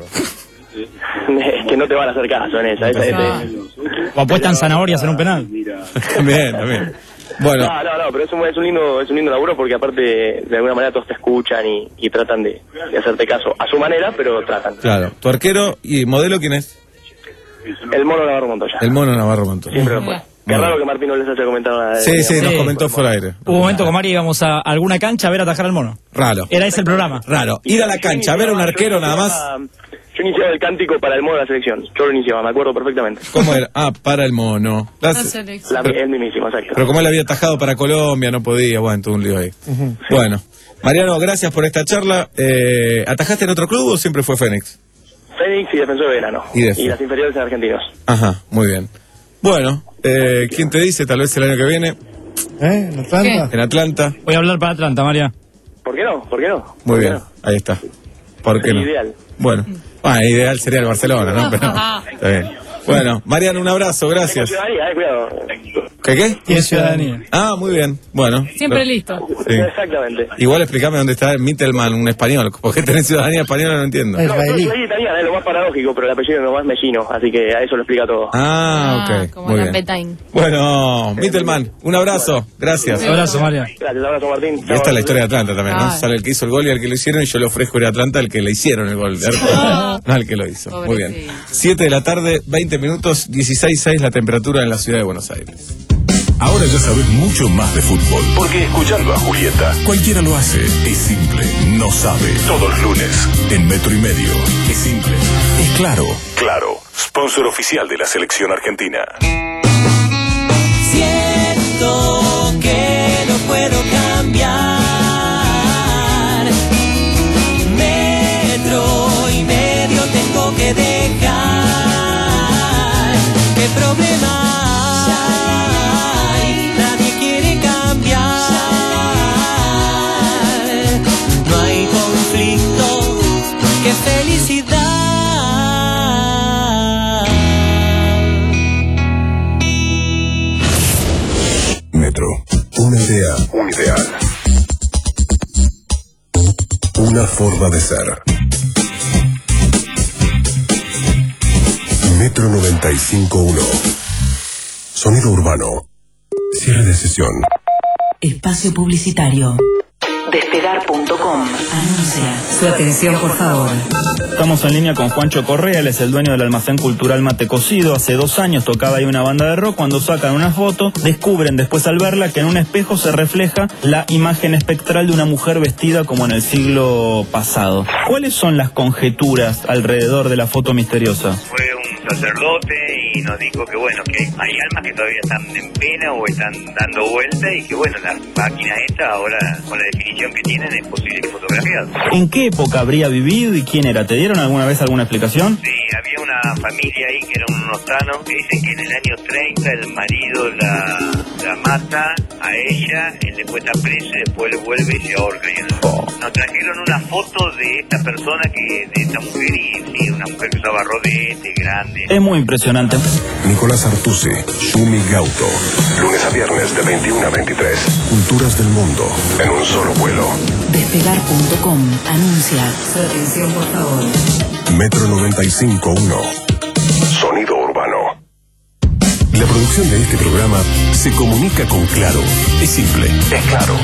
Es que no te van a hacer caso en esa. esa, esa- O apuestan zanahorias en un penal. También, también. Bueno. No, no, no, pero es un, es un lindo es un lindo laburo porque aparte de alguna manera todos te escuchan y, y tratan de, de hacerte caso a su manera, pero tratan. Claro. ¿Tu arquero y modelo quién es? El mono Navarro Montoya. El mono Navarro Montoya. Siempre lo fue. Qué raro que Martín no les haya comentado nada de Sí, sí, de- nos de- comentó fuera aire. Hubo un momento con Mari íbamos a alguna cancha a ver atajar al mono. Raro. Era ese el programa. Raro. Ir a la cancha, a ver a un arquero nada más. Yo iniciaba el cántico para el mono de la selección. Yo lo iniciaba, me acuerdo perfectamente. ¿Cómo era? Ah, para el mono. Las- La, el mismísimo, exacto. Pero como él había atajado para Colombia, no podía. Bueno, tuvo un lío ahí. Bueno. Mariano, gracias por esta charla. Eh, ¿Atajaste en otro club o siempre fue Fénix? Fénix y Defensor de Verano. Y Defo. Y las inferiores en Argentinos. Ajá, muy bien. Bueno, eh, ¿quién te dice? Tal vez el año que viene. ¿Eh? ¿En Atlanta? En Atlanta. Voy a hablar para Atlanta, María. ¿Por qué no? ¿Por qué no? Muy bien, ahí está. ¿Por qué no? Ideal. Bueno, ah, ideal sería el Barcelona, ¿no? Pero, está bien. Bueno, Mariano, un abrazo, gracias. Tengo ciudadanía, eh, cuidado. ¿Qué qué? Tiene ciudadanía. Ah, muy bien. Bueno. Siempre lo- listo. Sí. Exactamente. Igual explícame dónde está Mittelman, un español. ¿Por qué tenés ciudadanía española? No entiendo. No, yo soy italiana, es lo más paradójico, pero el apellido es lo más mellino, así que a eso lo explica todo. Ah, ok. Como Muy la bien. Betain. Bueno, Mittelman, un abrazo. Gracias. Un abrazo, María. Gracias, abrazo Martín. Y esta es la historia de Atlanta también, ¿no? Ay. Sale el que hizo el gol y al que lo hicieron, y yo le ofrezco ir a Atlanta al que le hicieron el gol. No al que lo hizo. Muy bien. siete de la tarde, veinte minutos, dieciséis seis la temperatura en la ciudad de Buenos Aires. Ahora ya sabes mucho más de fútbol. Porque escuchando a Julieta, cualquiera lo hace. Es simple, no sabe. Todos los lunes, en Metro y Medio. Es simple, es claro. Claro, sponsor oficial de la selección argentina. Siento que no puedo cambiar. Metro y Medio tengo que dejar. ¿Qué problema hay? Nadie quiere cambiar. No hay conflicto. ¡Qué felicidad! Metro. Una idea. Un ideal. Una forma de ser. Metro noventa y cinco punto uno. Sonido urbano. Cierre de sesión. Espacio publicitario. Despegar punto com. Anuncia. Su atención, por favor. Estamos en línea con Juancho Correa, él es el dueño del almacén cultural Mate Cocido. Hace dos años tocaba ahí una banda de rock. Cuando sacan una foto, descubren después al verla que en un espejo se refleja la imagen espectral de una mujer vestida como en el siglo pasado. ¿Cuáles son las conjeturas alrededor de la foto misteriosa? Fue un sacerdote y nos dijo que bueno, que hay almas que todavía están en pena o están dando vuelta y que bueno, las máquinas estas ahora con la definición que tienen es posible que fotografiado. ¿En qué época habría vivido y quién era? ¿Te dieron alguna vez alguna explicación? Sí, había una familia ahí que eran unos tanos que dicen que en el año treinta el marido la, la mata a ella, él después está preso y después le vuelve y se ahorca. Y nos trajeron una foto de esta persona, que de esta mujer, y sí, una mujer que usaba rodete, grande. Es muy impresionante. Nicolás Artusi, Shumi Gauto. Lunes a viernes de veintiuno a veintitrés. Culturas del mundo en un solo vuelo. Despegar punto com. Anuncia. Su atención, por favor. Metro noventa y cinco punto uno. Sonido urbano. La producción de este programa se comunica con Claro. Es simple, es claro.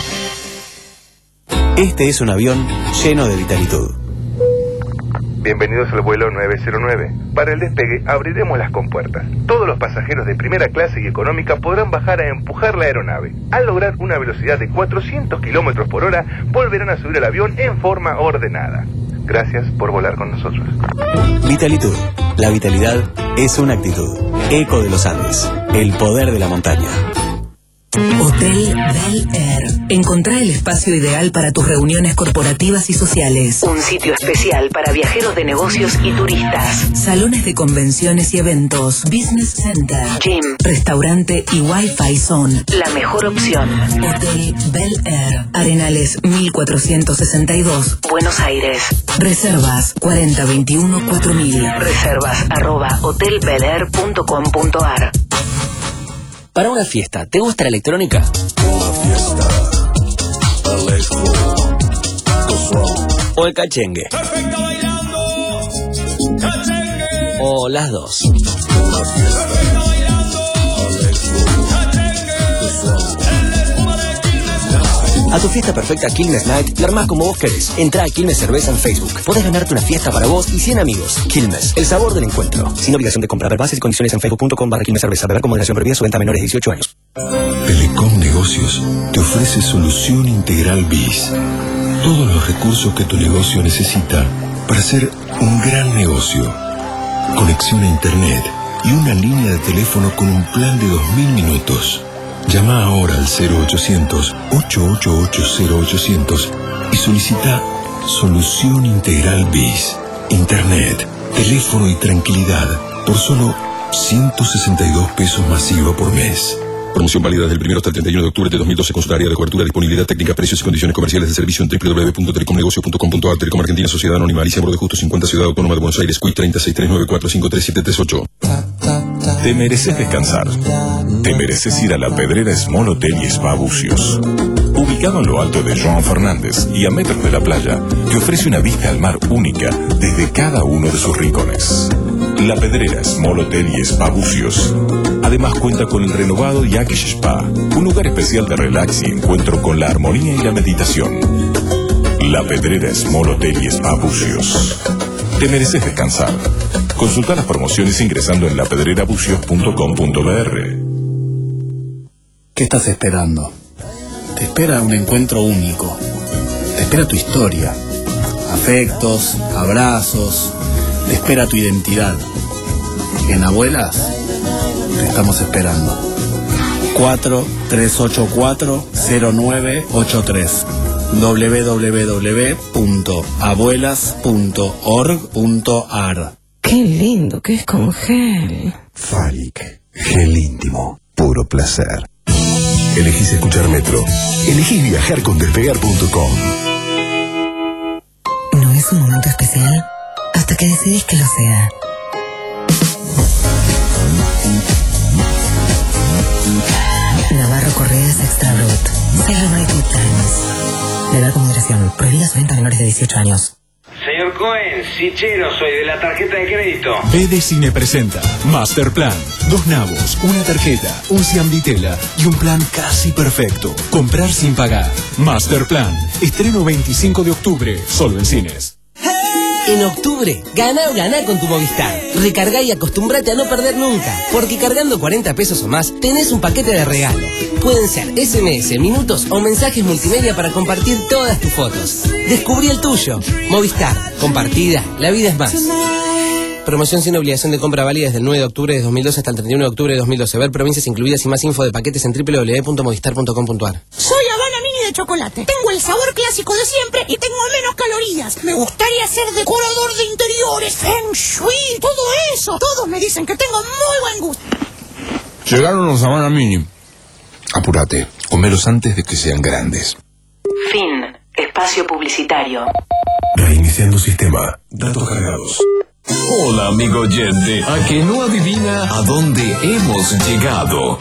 Este es un avión lleno de vitalitud. Bienvenidos al vuelo nueve cero nueve. Para el despegue abriremos las compuertas. Todos los pasajeros de primera clase y económica podrán bajar a empujar la aeronave. Al lograr una velocidad de cuatrocientos kilómetros por hora, volverán a subir al avión en forma ordenada. Gracias por volar con nosotros. Vitalitud. La vitalidad es una actitud. Eco de los Andes. El poder de la montaña. Hotel Bel Air. Encontrá el espacio ideal para tus reuniones corporativas y sociales. Un sitio especial para viajeros de negocios y turistas. Salones de convenciones y eventos. Business Center. Gym. Restaurante y Wi-Fi Zone. La mejor opción. Hotel Bel Air. Arenales mil cuatrocientos sesenta y dos. Buenos Aires. Reservas cuarenta veintiuno cuatro mil. Reservas arroba hotel bel air punto com punto ar. Para una fiesta, ¿te gusta la electrónica? ¿O el cachengue? ¿O las dos? A tu fiesta perfecta Quilmes Night la armás como vos querés. Entrá a Quilmes Cerveza en Facebook. Podés ganarte una fiesta para vos y cien amigos. Quilmes, el sabor del encuentro. Sin obligación de compra. Ver bases y condiciones en facebook punto com barra Quilmes Cerveza. Beber con moderación previa. Su venta a menores de dieciocho años. Telecom Negocios te ofrece Solución Integral B I S. Todos los recursos que tu negocio necesita para hacer un gran negocio. Conexión a internet y una línea de teléfono con un plan de dos mil minutos. Llama ahora al cero ochocientos, ocho ocho ocho, cero ochocientos y solicita Solución Integral B I S. Internet, teléfono y tranquilidad por solo ciento sesenta y dos pesos masiva por mes. Promoción válida desde el primero hasta el treinta y uno de octubre de dos mil doce. Consulta área de cobertura, disponibilidad técnica, precios y condiciones comerciales de servicio en doble u doble u doble u punto telecomnegocio punto com punto ar. Telecom Argentina, Sociedad Anónima, Alicia Moro de Justo, cincuenta, Ciudad Autónoma de Buenos Aires, Q I treinta, seis tres nueve cuatro cinco tres siete tres ocho. Te mereces descansar. Te mereces ir a la Pedrera Small Hotel y Spa Bucios. Ubicado en lo alto de Joan Fernández y a metros de la playa, que ofrece una vista al mar única desde cada uno de sus rincones. La Pedrera Small Hotel y Spa Bucios. Además cuenta con el renovado Yakish Spa, un lugar especial de relax y encuentro con la armonía y la meditación. La Pedrera Small Hotel y Spa Bucios. Te mereces descansar. Consulta las promociones ingresando en la pedrera bucios punto com punto b r. ¿Qué estás esperando? Te espera un encuentro único. Te espera tu historia. Afectos, abrazos. Te espera tu identidad. En Abuelas te estamos esperando. cuatro tres ocho cuatro cero nueve ocho tres doble u doble u doble u punto abuelas punto org punto ar. Qué lindo que es con gel. Falic, gel íntimo, puro placer. Elegís escuchar Metro. Elegís viajar con despegar punto com. ¿No es un momento especial? Hasta que decidís que lo sea. Navarro Correas Extra Brut. Celebrate good times. Beber con moderación. Prohibida su venta a menores de dieciocho años. Señor Cohen, Sichero, soy de la tarjeta de crédito. B D Cine presenta Master Plan. Dos nabos, una tarjeta, un Cian Vitela y un plan casi perfecto. Comprar sin pagar. Master Plan. Estreno veinticinco de octubre, solo en cines. En octubre, gana o gana con tu Movistar. Recarga y acostúmbrate a no perder nunca, porque cargando cuarenta pesos o más, tenés un paquete de regalo. Pueden ser ese eme ese, minutos o mensajes multimedia para compartir todas tus fotos. Descubrí el tuyo. Movistar. Compartida. La vida es más. Promoción sin obligación de compra válida desde el nueve de octubre de dos mil doce hasta el treinta y uno de octubre de dos mil doce. Ver provincias incluidas y más info de paquetes en doble u doble u doble u punto movistar punto com punto ar. Soy Habana Mini de chocolate. Tengo el sabor clásico de siempre y tengo menos calorías. Me gustaría ser decorador de interiores, feng shui, todo eso. Todos me dicen que tengo muy buen gusto. Llegaron los Habana Mini. Apúrate, comelos antes de que sean grandes. Fin. Espacio publicitario. Reiniciando sistema. Datos cargados. Hola, amigo oyente, a que no adivina a dónde hemos llegado.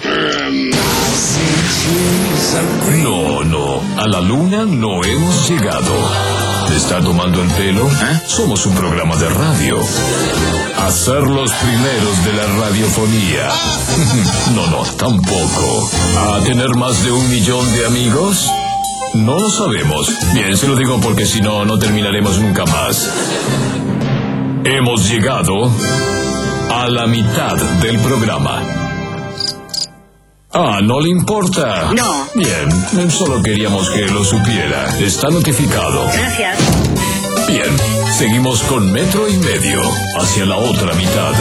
No, no, a la luna no hemos llegado. ¿Te está tomando el pelo? ¿Eh? Somos un programa de radio. A ser los primeros de la radiofonía. No, no, tampoco. ¿A tener más de un millón de amigos? No lo sabemos. Bien, se lo digo porque si no, no terminaremos nunca más. Hemos llegado a la mitad del programa. Ah, ¿no le importa? No. Bien, solo queríamos que lo supiera. Está notificado. Gracias. Bien, seguimos con metro y medio hacia la otra mitad.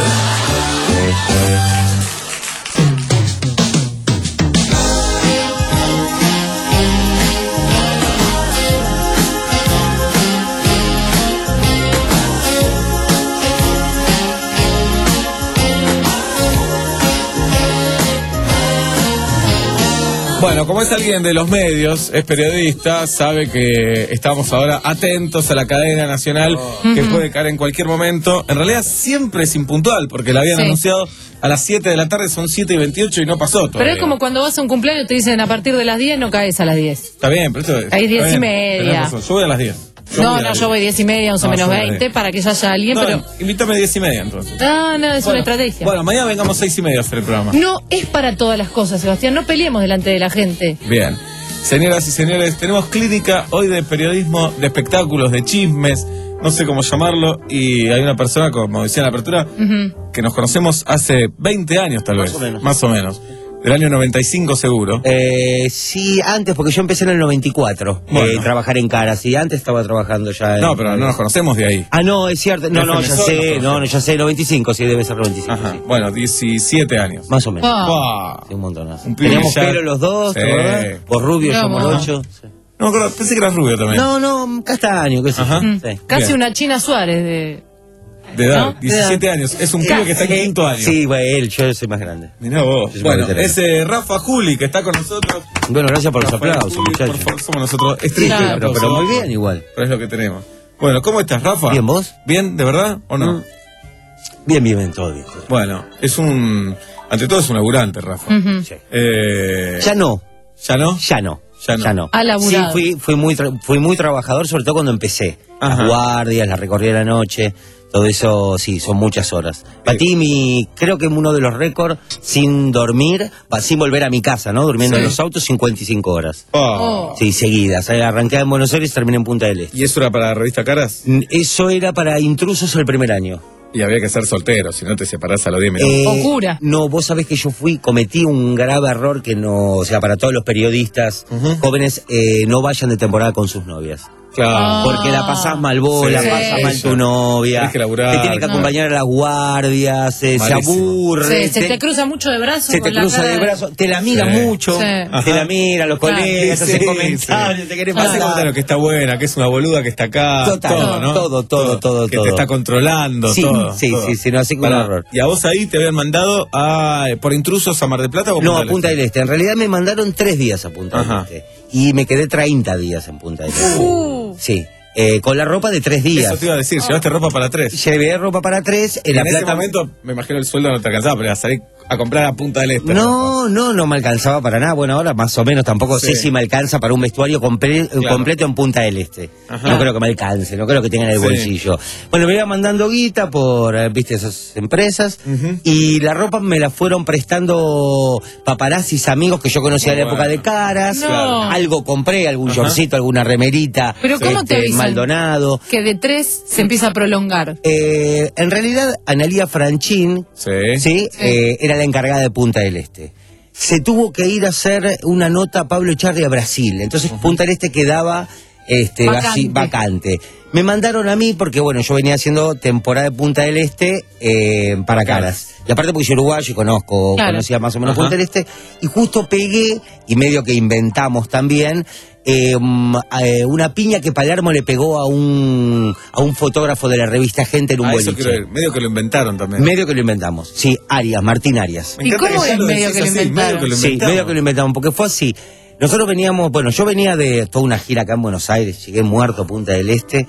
Bueno, como es alguien de los medios, es periodista, sabe que estamos ahora atentos a la cadena nacional Oh. que Ujú. puede caer en cualquier momento. En realidad siempre es impuntual, porque la habían Sí. anunciado a las siete de la tarde, son siete y veintiocho y no pasó todavía. Pero es como cuando vas a un cumpleaños y te dicen a partir de las diez no caes a las diez. Está bien, pero esto es... Hay diez está y bien, media. tenés razón. Yo voy a las diez. Yo No, voy a no, las yo voy diez y media, once No, menos yo voy a las veinte, diez. para que ya haya alguien, No, pero... invítame diez y media entonces. No, no, es Bueno, una estrategia. Bueno, mañana vengamos seis y media a hacer el programa. No es para todas las cosas, Sebastián, no peleemos delante de la gente. Bien. Señoras y señores, tenemos clínica hoy de periodismo, de espectáculos, de chismes, no sé cómo llamarlo, y hay una persona, como decía en la apertura, Ujú. que nos conocemos hace veinte años tal vez. Más o menos. Más o menos. Del año noventa y cinco seguro. Eh, sí, antes, porque yo empecé en el noventa y cuatro, Bueno. eh, trabajar en Caras, y antes estaba trabajando ya en... No, pero no nos conocemos de ahí. Ah, no, es cierto, no, De no, ya Femesol sé, nos no, conocemos. no, ya sé, noventa y cinco, sí, debe ser noventa y cinco, Ajá. sí. Bueno, diecisiete años. Más o menos. Ah. Buah. Sí, un montón. ¿no? Un pibe Teníamos que ya- pelo los dos, Sí. ¿te acordás? Vos rubio, yo No, morocho. Sí. No, me acuerdo, pensé que eras rubio también. No, no, castaño, qué sé yo. Ajá. Mm. Sí. Casi Bien. una China Suárez de... De edad, ¿No? De diecisiete edad. años. Es un pibe que está en quinto año. Sí, bueno, él, yo soy más grande. Mirá vos. Yo soy Bueno, más veterano. ese Rafa Juli que está con nosotros. Bueno, gracias por los Rafael aplausos, Juli, muchachos. Por favor, somos nosotros. Es Sí, triste el pero, aplauso, pero muy ¿no? bien igual. Pero es lo que tenemos. Bueno, ¿cómo estás, Rafa? Bien, ¿vos? ¿Bien, de verdad o no? Mm. Bien, bien, bien, todo bien. Bueno, es un... Ante todo es un laburante, Rafa. Ujú. Sí. Eh, Ya no, ¿Ya no? ya no. Ya no. Ya no. Ha laburado. Sí, fui, fui, muy tra- fui muy trabajador, sobre todo cuando empecé. Ajá. Las guardias, la recorrida de la noche, todo eso, sí, son muchas horas. Batí mi, creo que uno de los récords sin dormir, va, sin volver a mi casa, ¿no? Durmiendo Sí. en los autos, cincuenta y cinco horas. Oh. Oh. Sí, seguidas. Eh, Arranqué en Buenos Aires y terminé en Punta del Este. ¿Y eso era para la revista Caras? Mm, Eso era para intrusos el primer año. Y había que ser soltero, si no te separás a los diez minutos. Eh, O cura. No, vos sabés que yo fui, cometí un grave error que no, o sea, para todos los periodistas Ujú. jóvenes, eh, no vayan de temporada con sus novias. Claro. Porque la pasás mal vos, Sí, la pasás sí. mal tu novia. Tenés que laburar. Te tiene que acompañar a las guardias, eh, se Malísimo. aburre. Se, se te cruza mucho de brazos. se te con la cruza cara de brazos, te la mira Sí. mucho, Sí. te Ajá. la mira, los Claro. colegas, Sí, hacen sí, comentarios, sí. te quieren Hace pasar. comentario que está buena, que es una boluda que está acá. Total, todo, ¿no? todo, todo, todo, Que todo. te está controlando, Sí, todo. sí, todo. sí, sí, no, así que un Pará, error. ¿y a vos ahí te habían mandado a, por intrusos a Mar del Plata o a No, Punta a Punta del Este. En realidad me mandaron tres días a Punta Ajá. del Este. Y me quedé treinta días en Punta del Este. Uh. Sí. Eh, con la ropa de tres días. Eso te iba a decir, llevaste ropa para tres. Llevé ropa para tres. En, En, la ese plata. momento, me imagino el sueldo no te alcanzaba, pero ibas a salir a comprar a Punta del Este. No, no, no me alcanzaba para nada. Bueno, ahora más o menos tampoco Sí. sé si me alcanza para un vestuario comple- Claro. completo en Punta del Este. Ajá. No creo que me alcance, no creo que tengan el Sí. bolsillo. Bueno, me iba mandando guita por, eh, viste, esas empresas. Ujú. Y la ropa me la fueron prestando paparazzis, amigos que yo conocía Muy de la época bueno. de Caras. No. Algo compré, algún Ajá. shortcito, alguna remerita. Pero ¿cómo te este, avisan? Maldonado. Que de tres se empieza a prolongar. Eh, en realidad, Analía Franchín, Sí. ¿sí? Eh, era la encargada de Punta del Este. Se tuvo que ir a hacer una nota a Pablo Echarri a Brasil. Entonces Punta del Este quedaba este, Vacante. vaci- vacante. Me mandaron a mí porque, bueno, yo venía haciendo temporada de Punta del Este eh, para Caras. Y aparte porque soy uruguayo y conozco, Claro. conocía más o menos Ajá. Punta del Este. Y justo pegué, y medio que inventamos también, eh, mm, eh, una piña que Palermo le pegó a un, a un fotógrafo de la revista Gente en un A eso boliche. quiero ir. Medio que lo inventaron también. Medio que lo inventamos. Sí, Arias, Martín Arias. Me ¿Y encanta cómo que ya es lo medio decís que lo así, inventaron? medio que lo Sí, inventamos. medio que lo inventamos, porque fue así. Nosotros veníamos, bueno, yo venía de toda una gira acá en Buenos Aires, llegué muerto a Punta del Este.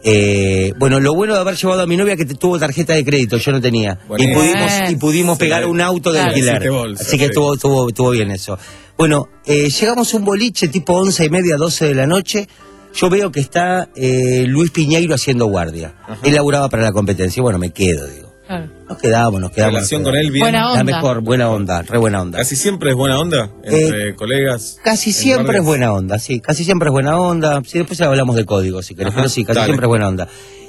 Eh, bueno, lo bueno de haber llevado a mi novia que te- tuvo tarjeta de crédito, yo no tenía. Y Buenísimo. pudimos, y pudimos Sí, pegar un auto de claro. alquiler. Hiciste bolsa, Así que sí. estuvo, estuvo, estuvo bien eso. Bueno, eh, llegamos a un boliche tipo once y media, doce de la noche. Yo veo que está eh, Luis Piñeiro haciendo guardia. Ajá. Él laburaba para la competencia. Bueno, me quedo, digo. Claro. Nos quedamos, nos quedamos. Relación nos con quedamos. él bien. Buena La onda. mejor, buena onda, re buena onda. Casi siempre es buena onda entre colegas. Casi en siempre barrios. es buena onda, sí, casi siempre es buena onda. Sí, después hablamos de código, si querés, Ajá, pero sí, casi dale. siempre es buena onda.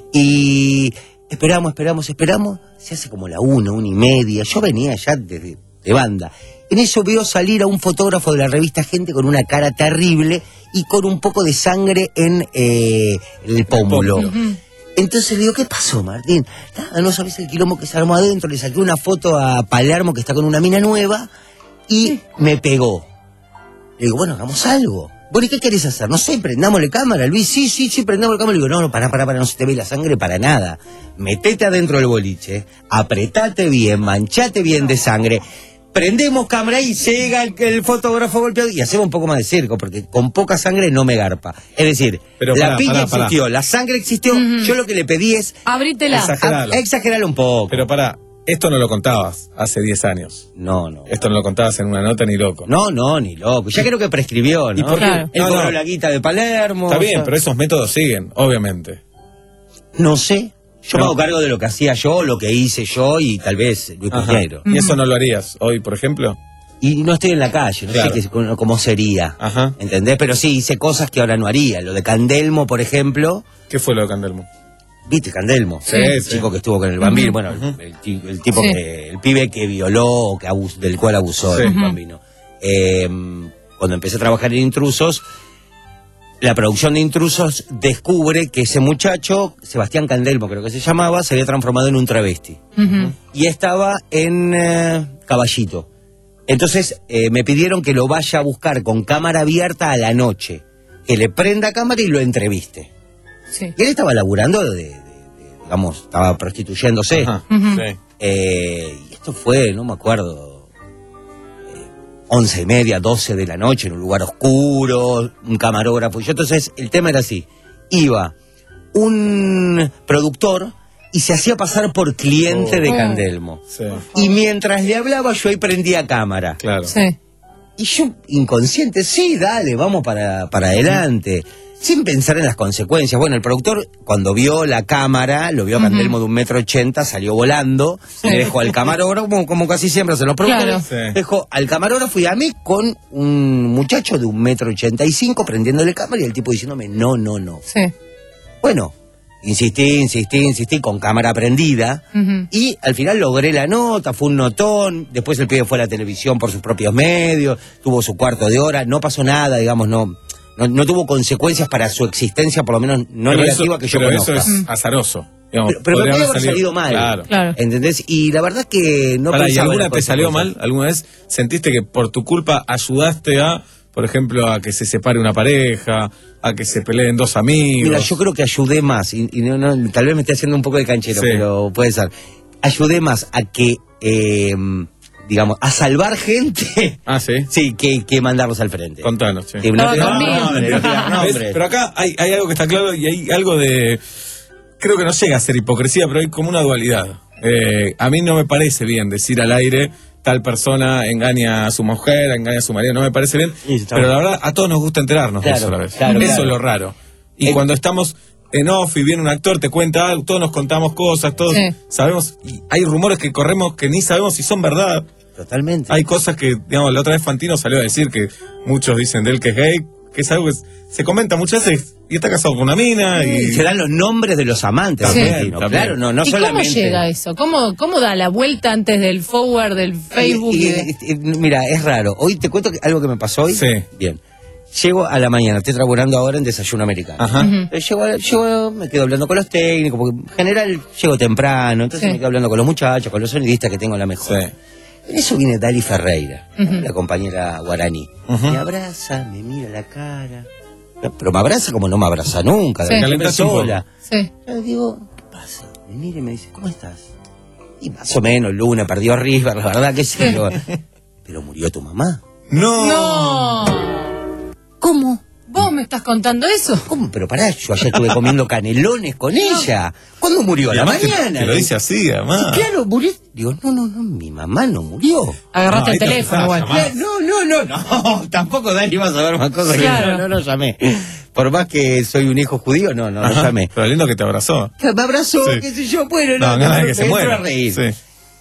Y esperamos, esperamos, esperamos. Se hace como la una, una y media. Yo venía ya desde de banda. En eso veo salir a un fotógrafo de la revista Gente con una cara terrible y con un poco de sangre en eh, el pómulo. Ujú. Entonces le digo, ¿qué pasó, Martín? Nada, no sabés el quilombo que se armó adentro. Le saqué una foto a Palermo que está con una mina nueva y me pegó. Le digo, bueno, hagamos algo. Bueno, ¿y qué querés hacer? No sé, prendámosle cámara, Luis. Sí, sí, sí, prendamos la cámara. Le digo, no, no, pará, pará, pará, no se te ve la sangre para nada. Metete adentro del boliche, apretate bien, manchate bien de sangre. prendemos cámara y llega el, el fotógrafo golpeado y hacemos un poco más de circo, porque con poca sangre no me garpa. Es decir, Pero la pará, piña pará, pará. existió, la sangre existió, Ujú. yo lo que le pedí es Abrítela. Exageralo. a- exagerarlo un poco. Pero para, esto no lo contabas hace diez años. No, no. Esto no lo contabas en una nota ni loco. No, no, ni loco. Ya creo que prescribió, ¿no? ¿Y por qué? Claro. Él No, cobró no. la guita de Palermo. Está o bien, sea, pero esos métodos siguen, obviamente. no sé. Yo No. me hago cargo de lo que hacía yo, lo que hice yo y tal vez Luis Ajá. Piñeiro. ¿Y eso no lo harías hoy, por ejemplo? Y no estoy en la calle, no Claro. sé qué- cómo, cómo sería. Ajá. ¿Entendés? Pero sí, hice cosas que ahora no haría. Lo de Candelmo, por ejemplo. ¿Qué fue lo de Candelmo? ¿Viste Candelmo? Sí, el sí. chico que estuvo con el Bambino. Ujú. Bueno, Ujú. el, ti- el tipo Sí. que. El pibe que violó o que abus- del cual abusó Sí. el Ujú. Bambino. Eh, cuando empecé a trabajar en Intrusos, la producción de Intrusos descubre que ese muchacho, Sebastián Candelmo creo que se llamaba, se había transformado en un travesti. Ujú. Y estaba en eh, Caballito. Entonces eh, me pidieron que lo vaya a buscar con cámara abierta a la noche, que le prenda cámara y lo entreviste. Sí. Y él estaba laburando de, de- de- digamos, estaba prostituyéndose. Ajá. Ujú. Sí. Eh, y esto fue, no me acuerdo, eh, once y media, doce de la noche, en un lugar oscuro, un camarógrafo. Y yo entonces, el tema era así, iba un productor y se hacía pasar por cliente Oh. de Oh. Candelmo. Sí, Y mientras le hablaba yo ahí prendía cámara. claro. Sí. Y yo, inconsciente, sí, dale, vamos para, para adelante. Sin pensar en las consecuencias. Bueno, el productor, cuando vio la cámara, lo vio a Ujú. Candelmo de un metro ochenta, salió volando, Sí. le dejó al camarógrafo, como, como casi siempre hacen los productores, Claro. Sí. dejó al camarógrafo y a mí con un muchacho de un metro ochenta y cinco prendiéndole cámara y el tipo diciéndome, no, no, no. Sí. Bueno, insistí, insistí, insistí con cámara prendida. Ujú. Y al final logré la nota, fue un notón, después el pibe fue a la televisión por sus propios medios, tuvo su cuarto de hora, no pasó nada, digamos, no, no, no tuvo consecuencias para su existencia, por lo menos no Pero negativa eso, que yo pero conozca. eso es azaroso. Digamos, Pero, pero me podría puede haber salido, mal, Claro. Claro. ¿entendés? Y la verdad que no Pará, ¿y pensaba en alguna las te salió mal? consecuencias. ¿Alguna vez sentiste que por tu culpa ayudaste a, por ejemplo, a que se separe una pareja, a que se peleen dos amigos? Mira, yo creo que ayudé más, y, y no, no, tal vez me esté haciendo un poco de canchero, Sí. pero puede ser. Ayudé más a que, eh, digamos, a salvar gente, Ah, sí. sí, que, que mandarlos al frente. Contanos, che. Que no Estaba te- conmigo. no, no, no, no, no, ¿Ves? hombre. Pero acá hay, hay algo que está claro y hay algo de... Creo que no llega a ser hipocresía, pero hay como una dualidad. Eh, a mí no me parece bien decir al aire tal persona engaña a su mujer, engaña a su marido, no me parece bien. Sí, está Pero bien. la verdad, a todos nos gusta enterarnos de Claro, eso a la vez. claro, eso claro. es lo raro. Y Eh, cuando estamos en off y viene un actor, te cuenta algo, todos nos contamos cosas, todos Sí. sabemos, y hay rumores que corremos que ni sabemos si son verdad. Totalmente. Hay cosas que, digamos, la otra vez Fantino salió a decir que muchos dicen de él que es gay, que es algo que se comenta muchas veces, y está casado con una mina, Y y... se dan los nombres de los amantes. También, Argentino, también. claro, no, no ¿Y solamente. cómo llega eso? ¿Cómo, ¿Cómo da la vuelta antes del forward del Facebook? Y- y y- de- y- mira, es raro. Hoy te cuento que- algo que me pasó hoy. Sí. Bien. Llego a la mañana, estoy trabajando ahora en Desayuno Americano. Ajá. Ujú. Eh, Llego, a- llego, me quedo hablando con los técnicos, porque en general llego temprano, entonces Sí. me quedo hablando con los muchachos, con los sonidistas que tengo la mejor. Sí. En eso viene Dali Ferreira, Ujú. la compañera guaraní. Ujú. Me abraza, me mira la cara. Pero me abraza como no me abraza nunca, Sí. siempre Calentás un poco. sola. Sí. Yo le digo, ¿qué pasa? Me mira y me dice, ¿cómo estás? Y más o menos, Luna perdió a River, la verdad que sí. Pero, pero murió tu mamá. No. ¡No! ¿Cómo? ¿Vos me estás contando eso? ¿Cómo? Pero pará, yo ayer estuve comiendo canelones con ella. ¿Cuándo murió? A Y la además te- mañana. Te lo dice así, además. Y claro, murió. Digo, no, no, no, mi mamá no murió. Agarraste No, ahí el te teléfono empezás a igual. llamar. No, no, no, no, tampoco Dani iba a saber más cosas Claro. que yo, no lo llamé. Por más que soy un hijo judío, no, no lo Ajá. llamé. Pero lindo que te abrazó. Me abrazó, Sí. qué sé yo, bueno, No, no, ganas de me que se entro muera. a reír. Sí.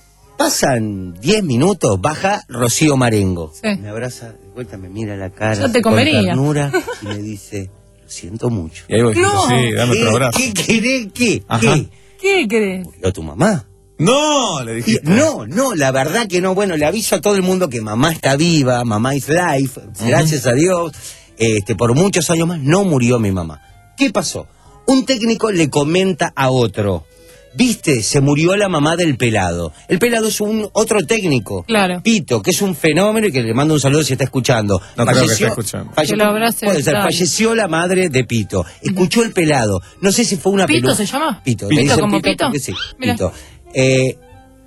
Pasan diez minutos, baja Rocío Marengo. Sí. Me abraza, de vuelta me mira la cara. Yo te con comería. ternura, y me dice, lo siento mucho. Y ahí vos dijiste, No. sí, dame ¿Qué, otro abrazo. ¿Qué querés? ¿Qué? Ajá. ¿Qué? ¿Qué crees? Murió tu mamá. No, le Y- dijiste. no, no, la verdad que no. Bueno, le aviso a todo el mundo que mamá está viva, mamá is life, gracias a Dios. Este, por muchos años más no murió mi mamá. ¿Qué pasó? Un técnico le comenta a otro, viste, se murió la mamá del pelado. El pelado es un otro técnico, Claro. Pito, que es un fenómeno y que le mando un saludo si está escuchando. No creo que esté escuchando. falle- Que lo abrace, puede ser, dale. falleció la madre de Pito. Escuchó el pelado. No sé si fue una ¿Pito pelu- se llama? Pito, ¿Pito le dicen como Pito? porque sí, Mira. Pito. Eh,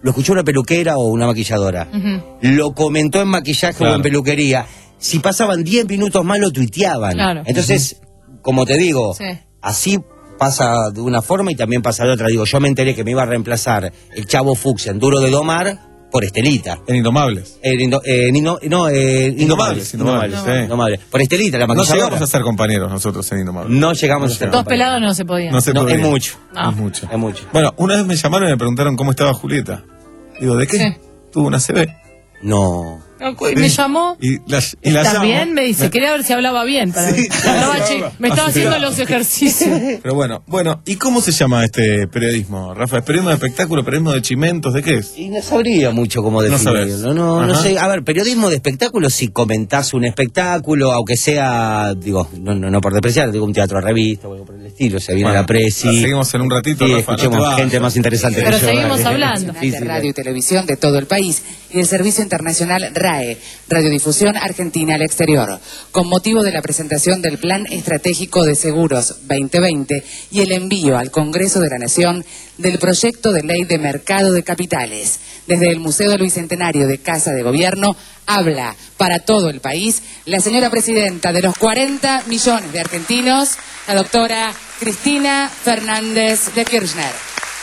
lo escuchó una peluquera o una maquilladora. Ujú. Lo comentó en maquillaje Claro. o en peluquería. Si pasaban diez minutos más, lo tuiteaban. Claro. Entonces, como te digo, Sí. así pasa de una forma y también pasa de otra. Digo, yo me enteré que me iba a reemplazar el Chavo Fuchs en Duro de Domar por Estelita. En Indomables. En Indo- eh, en Indo- no, eh, Indomables, Indomables, sí. Indomables. Por Estelita, la No maquilladora. llegamos a ser compañeros nosotros en Indomables. No llegamos a ser Dos pelados no se podían. No se No, podía. es mucho. No. Es mucho. Es mucho. Bueno, una vez me llamaron y me preguntaron cómo estaba Julieta. Digo, ¿de qué? Sí. Tuvo una C B. No. Me llamó. Y la, y la ¿Estás llamo. bien? Me dice, quería ver si hablaba bien. Para Sí. Hablaba chi- me estaba Así haciendo era. los ejercicios. Pero bueno, bueno, ¿y cómo se llama este periodismo, Rafa? ¿Es periodismo de espectáculo, periodismo de chimentos? ¿De qué es? Y no sabría mucho cómo No definirlo. sabes. No, no, no Ajá. sé. A ver, periodismo de espectáculo, si comentás un espectáculo, aunque sea, digo, no, no, no por despreciar, digo un teatro de revista o algo por el estilo, se viene Bueno, la presi. la seguimos en un ratito, Sí, Rafa, no escuchemos te vayas. gente más interesante Pero que yo. seguimos dale. hablando. Sí, de sí, radio y televisión de todo el país y del Servicio Internacional RAE, Radiodifusión Argentina al Exterior, con motivo de la presentación del Plan Estratégico de Seguros veinte veinte y el envío al Congreso de la Nación del proyecto de ley de mercado de capitales. Desde el Museo del Bicentenario de Casa de Gobierno habla para todo el país la señora presidenta de los cuarenta millones de argentinos, la doctora Cristina Fernández de Kirchner.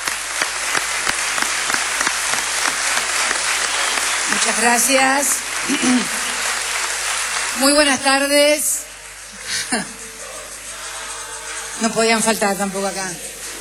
Muchas gracias. Muy buenas tardes. No podían faltar tampoco acá.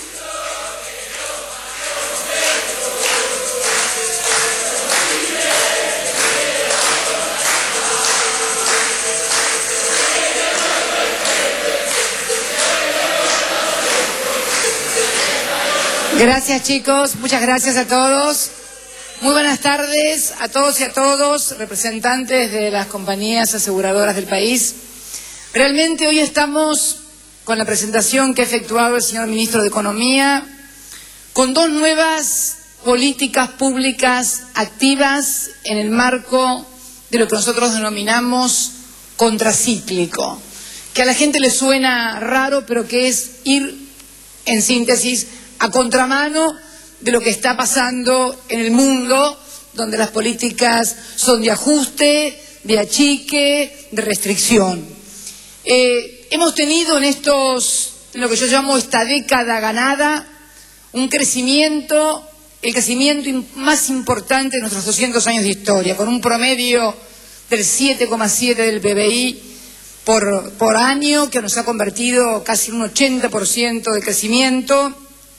Gracias, chicos. Muchas gracias a todos. Muy buenas tardes a todos y a todos, representantes de las compañías aseguradoras del país. Realmente hoy estamos con la presentación que ha efectuado el señor Ministro de Economía, con dos nuevas políticas públicas activas en el marco de lo que nosotros denominamos contracíclico, que a la gente le suena raro, pero que es ir, en síntesis, a contramano de lo que está pasando en el mundo, donde las políticas son de ajuste, de achique, de restricción. Eh, hemos tenido en estos, en lo que yo llamo esta década ganada, un crecimiento, el crecimiento in- más importante de nuestros doscientos años de historia, con un promedio del siete coma siete del P B I por, por año, que nos ha convertido casi en un ochenta por ciento de crecimiento,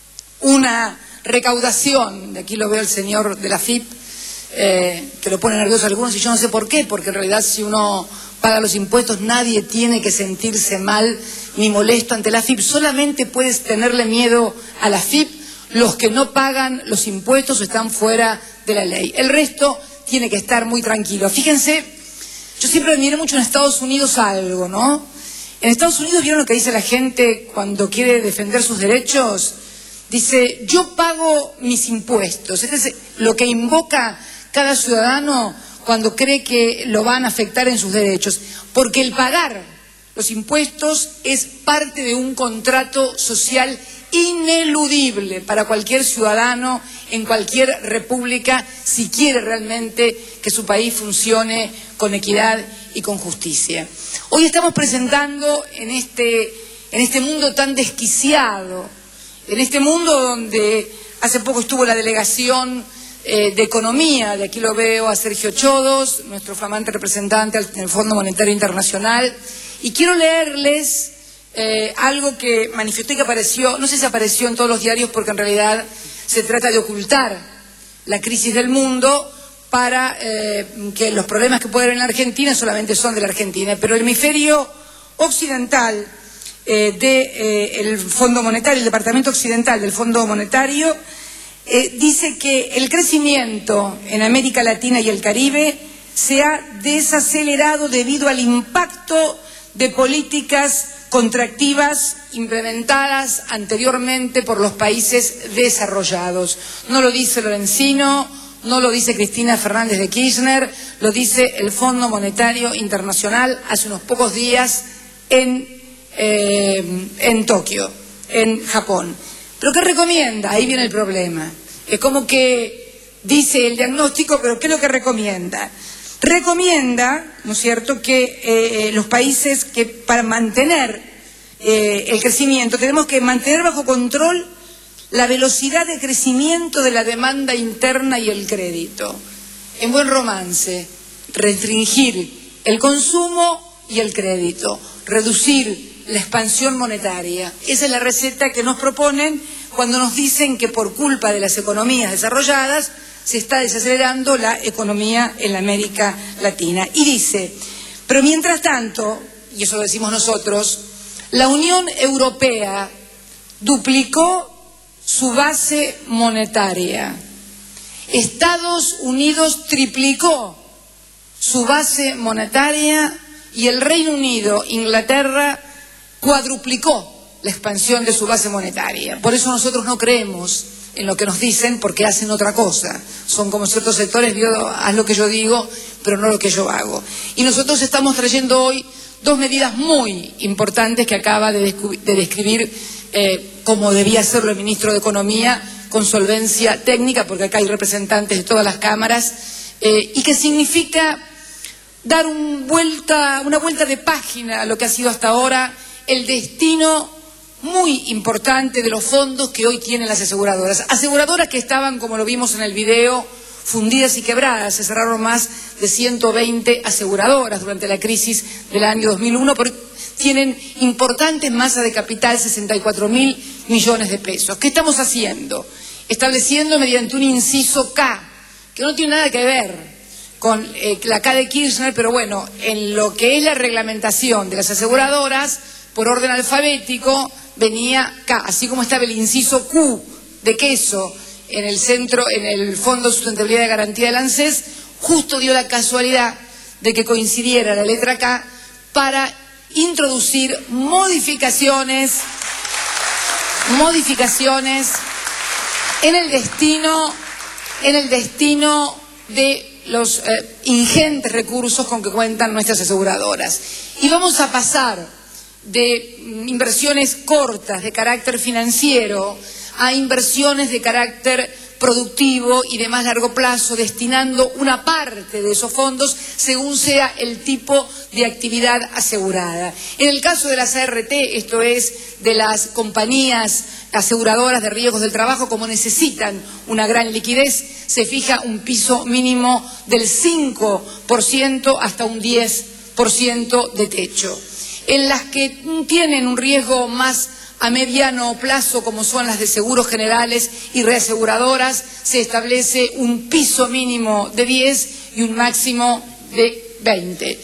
una recaudación, de aquí lo veo el señor de la F I P, eh, que lo pone nervioso a algunos, y yo no sé por qué, porque en realidad si uno paga los impuestos nadie tiene que sentirse mal ni molesto ante la F I P, solamente puedes tenerle miedo a la F I P los que no pagan los impuestos o están fuera de la ley. El resto tiene que estar muy tranquilo. Fíjense, yo siempre admiré mucho en Estados Unidos algo, ¿no? En Estados Unidos, ¿vieron lo que dice la gente cuando quiere defender sus derechos? Dice, yo pago mis impuestos. Este es lo que invoca cada ciudadano cuando cree que lo van a afectar en sus derechos. Porque el pagar los impuestos es parte de un contrato social ineludible para cualquier ciudadano en cualquier república si quiere realmente que su país funcione con equidad y con justicia. Hoy estamos presentando en este, en este mundo tan desquiciado, en este mundo donde hace poco estuvo la delegación eh, de Economía, de aquí lo veo a Sergio Chodos, nuestro flamante representante en el Fondo Monetario Internacional, y quiero leerles eh, algo que manifestó y que apareció, no sé si apareció en todos los diarios porque en realidad se trata de ocultar la crisis del mundo para eh, que los problemas que puede haber en la Argentina solamente son de la Argentina, pero el hemisferio occidental eh, del Fondo Monetario, el Departamento Occidental del Fondo Monetario, eh, dice que el crecimiento en América Latina y el Caribe se ha desacelerado debido al impacto de políticas contractivas implementadas anteriormente por los países desarrollados. No lo dice Lorenzino, no lo dice Cristina Fernández de Kirchner, lo dice el Fondo Monetario Internacional hace unos pocos días en, eh, en Tokio, en Japón. ¿Pero qué recomienda? Ahí viene el problema. Es como que dice el diagnóstico, pero ¿qué es lo que recomienda? Recomienda, ¿no es cierto?, que eh, los países que para mantener eh, el crecimiento tenemos que mantener bajo control la velocidad de crecimiento de la demanda interna y el crédito. En buen romance, restringir el consumo y el crédito, reducir la expansión monetaria. Esa es la receta que nos proponen cuando nos dicen que por culpa de las economías desarrolladas se está desacelerando la economía en la América Latina. Y dice, pero mientras tanto, y eso lo decimos nosotros, la Unión Europea duplicó su base monetaria. Estados Unidos triplicó su base monetaria y el Reino Unido, Inglaterra, cuadruplicó la expansión de su base monetaria. Por eso nosotros no creemos en lo que nos dicen, porque hacen otra cosa. Son como ciertos sectores, yo, haz lo que yo digo, pero no lo que yo hago. Y nosotros estamos trayendo hoy dos medidas muy importantes que acaba de, de describir eh, como debía hacerlo el ministro de Economía, con solvencia técnica, porque acá hay representantes de todas las cámaras, eh, y que significa dar un vuelta, una vuelta de página a lo que ha sido hasta ahora el destino muy importante de los fondos que hoy tienen las aseguradoras. Aseguradoras que estaban, como lo vimos en el video, fundidas y quebradas. Se cerraron más de ciento veinte aseguradoras durante la crisis del año dos mil uno, porque tienen importantes masas de capital, sesenta y cuatro mil millones de pesos. ¿Qué estamos haciendo? Estableciendo mediante un inciso K, que no tiene nada que ver con eh, la K de Kirchner, pero bueno, en lo que es la reglamentación de las aseguradoras, por orden alfabético, venía K, así como estaba el inciso Q de queso en el centro, en el Fondo de Sustentabilidad y Garantía del ANSES, justo dio la casualidad de que coincidiera la letra K para introducir modificaciones, modificaciones en el destino, en el destino de los eh, ingentes recursos con que cuentan nuestras aseguradoras. Y vamos a pasar de inversiones cortas de carácter financiero a inversiones de carácter productivo y de más largo plazo, destinando una parte de esos fondos según sea el tipo de actividad asegurada. En el caso de las A R T, esto es, de las compañías aseguradoras de riesgos del trabajo, como necesitan una gran liquidez, se fija un piso mínimo del cinco por ciento hasta un diez por ciento de techo. En las que tienen un riesgo más a mediano plazo, como son las de seguros generales y reaseguradoras, se establece un piso mínimo de diez y un máximo de veinte.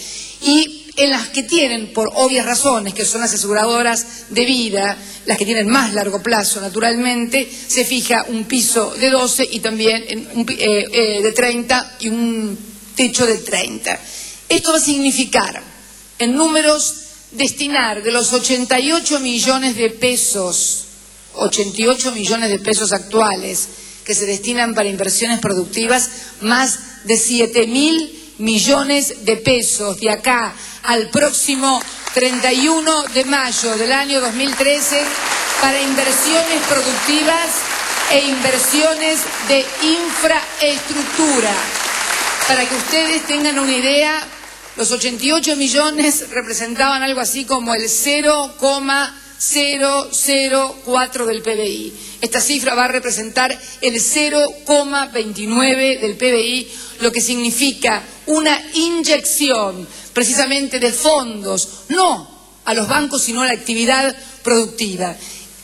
Y en las que tienen, por obvias razones, que son las aseguradoras de vida, las que tienen más largo plazo, naturalmente, se fija un piso de doce y también un, eh, eh, de treinta y un techo de treinta. Esto va a significar, en números, destinar de los ochenta y ocho millones de pesos, ochenta y ocho millones de pesos actuales que se destinan para inversiones productivas, más de siete mil millones de pesos de acá al próximo treinta y uno de mayo del año dos mil trece para inversiones productivas e inversiones de infraestructura. Para que ustedes tengan una idea, los ochenta y ocho millones representaban algo así como el cero coma cero cero cuatro del P B I. Esta cifra va a representar el cero coma veintinueve del P B I, lo que significa una inyección precisamente de fondos, no a los bancos, sino a la actividad productiva,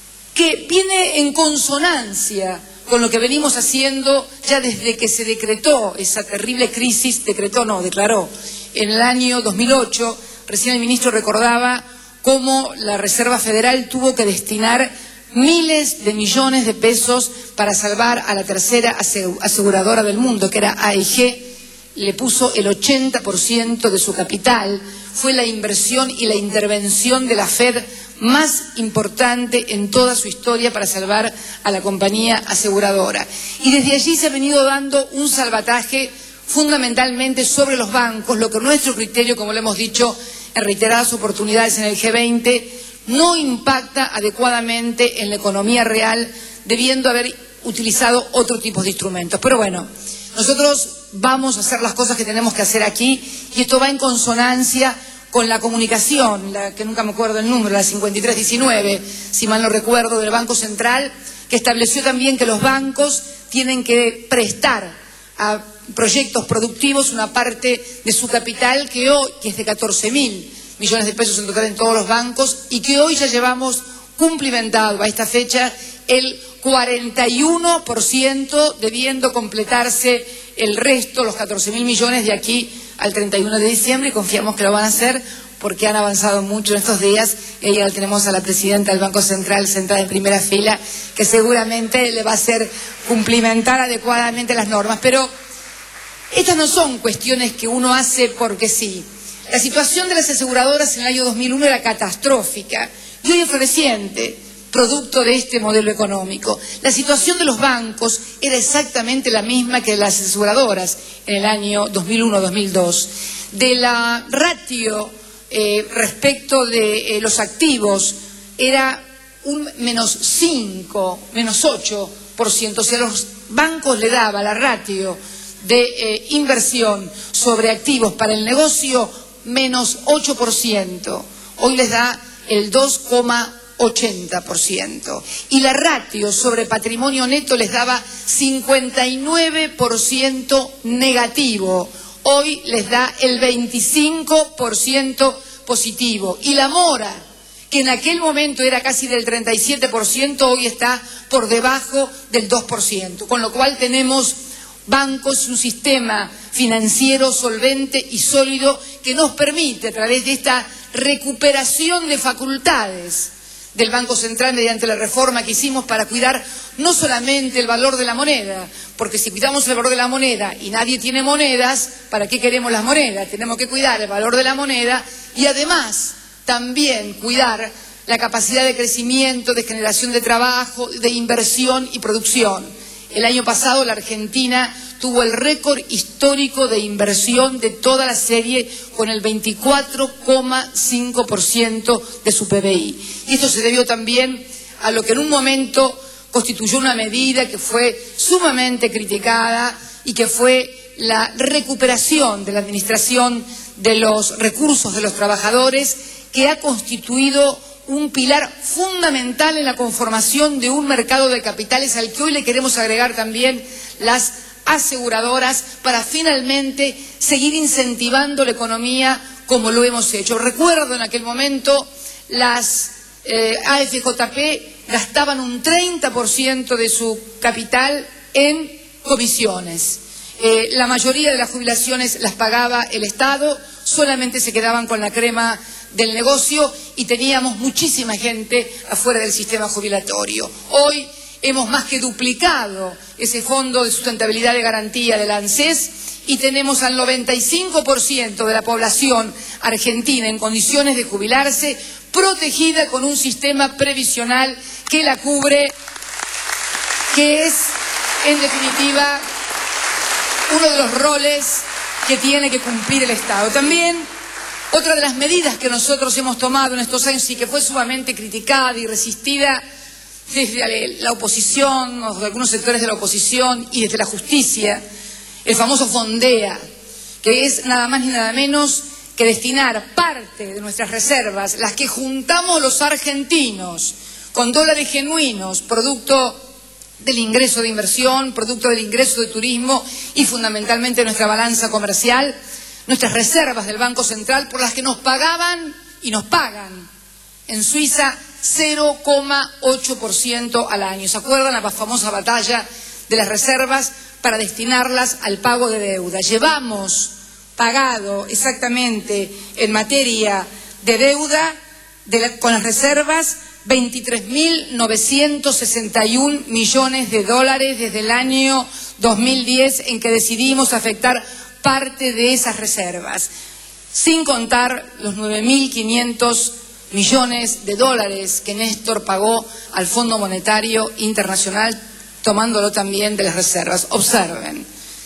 que viene en consonancia con lo que venimos haciendo ya desde que se decretó esa terrible crisis, decretó no, declaró, en el año dos mil ocho, recién el ministro recordaba cómo la Reserva Federal tuvo que destinar miles de millones de pesos para salvar a la tercera aseguradora del mundo, que era A I G, le puso el ochenta por ciento de su capital. Fue la inversión y la intervención de la Fed más importante en toda su historia para salvar a la compañía aseguradora. Y desde allí se ha venido dando un salvataje fundamentalmente sobre los bancos, lo que nuestro criterio, como lo hemos dicho en reiteradas oportunidades en el G veinte, no impacta adecuadamente en la economía real, debiendo haber utilizado otro tipo de instrumentos. Pero bueno, nosotros vamos a hacer las cosas que tenemos que hacer aquí y esto va en consonancia con la comunicación, la que nunca me acuerdo el número, la cincuenta y tres diecinueve, si mal no recuerdo, del Banco Central, que estableció también que los bancos tienen que prestar a proyectos productivos una parte de su capital que hoy, que es de catorce mil millones de pesos en total en todos los bancos, y que hoy ya llevamos cumplimentado a esta fecha el cuarenta y uno por ciento, debiendo completarse el resto, los catorce mil millones, de aquí al treinta y uno de diciembre, y confiamos que lo van a hacer porque han avanzado mucho en estos días. Y ya tenemos a la presidenta del Banco Central sentada en primera fila, que seguramente le va a hacer cumplimentar adecuadamente las normas. Pero estas no son cuestiones que uno hace porque sí. La situación de las aseguradoras en el año dos mil uno era catastrófica y hoy es floreciente, producto de este modelo económico. La situación de los bancos era exactamente la misma que de las aseguradoras en el año dos mil uno dos mil dos. De la ratio eh, respecto de eh, los activos era un menos cinco, menos ocho por ciento. O sea, los bancos le daba la ratio de eh, inversión sobre activos para el negocio menos ocho por ciento. Hoy les da el dos coma ochenta por ciento. Y la ratio sobre patrimonio neto les daba cincuenta y nueve por ciento negativo. Hoy les da el veinticinco por ciento positivo. Y la mora, que en aquel momento era casi del treinta y siete por ciento, hoy está por debajo del dos por ciento. Con lo cual tenemos bancos, un sistema financiero solvente y sólido que nos permite, a través de esta recuperación de facultades del Banco Central mediante la reforma que hicimos para cuidar no solamente el valor de la moneda, porque si cuidamos el valor de la moneda y nadie tiene monedas, ¿para qué queremos las monedas? Tenemos que cuidar el valor de la moneda y además también cuidar la capacidad de crecimiento, de generación de trabajo, de inversión y producción. El año pasado la Argentina tuvo el récord histórico de inversión de toda la serie con el veinticuatro coma cinco por ciento de su P B I. Y esto se debió también a lo que en un momento constituyó una medida que fue sumamente criticada y que fue la recuperación de la administración de los recursos de los trabajadores, que ha constituido un pilar fundamental en la conformación de un mercado de capitales al que hoy le queremos agregar también las aseguradoras para finalmente seguir incentivando la economía como lo hemos hecho. Recuerdo en aquel momento las eh, A F J P gastaban un treinta por ciento de su capital en comisiones. Eh, la mayoría de las jubilaciones las pagaba el Estado, solamente se quedaban con la crema del negocio y teníamos muchísima gente afuera del sistema jubilatorio. Hoy hemos más que duplicado ese fondo de sustentabilidad de garantía del ANSES y tenemos al noventa y cinco por ciento de la población argentina en condiciones de jubilarse, protegida con un sistema previsional que la cubre, que es, en definitiva, uno de los roles que tiene que cumplir el Estado. También otra de las medidas que nosotros hemos tomado en estos años y que fue sumamente criticada y resistida desde la oposición, o de algunos sectores de la oposición y desde la justicia, el famoso Fondea, que es nada más ni nada menos que destinar parte de nuestras reservas, las que juntamos los argentinos con dólares genuinos, producto del ingreso de inversión, producto del ingreso de turismo y fundamentalmente nuestra balanza comercial, nuestras reservas del Banco Central, por las que nos pagaban y nos pagan en Suiza cero coma ocho por ciento al año. ¿Se acuerdan la famosa batalla de las reservas para destinarlas al pago de deuda? Llevamos pagado exactamente en materia de deuda de la, con las reservas veintitrés mil novecientos sesenta y un millones de dólares desde el año dos mil diez en que decidimos afectar parte de esas reservas, sin contar los nueve mil quinientos millones de dólares que Néstor pagó al Fondo Monetario Internacional, tomándolo también de las reservas. Observen,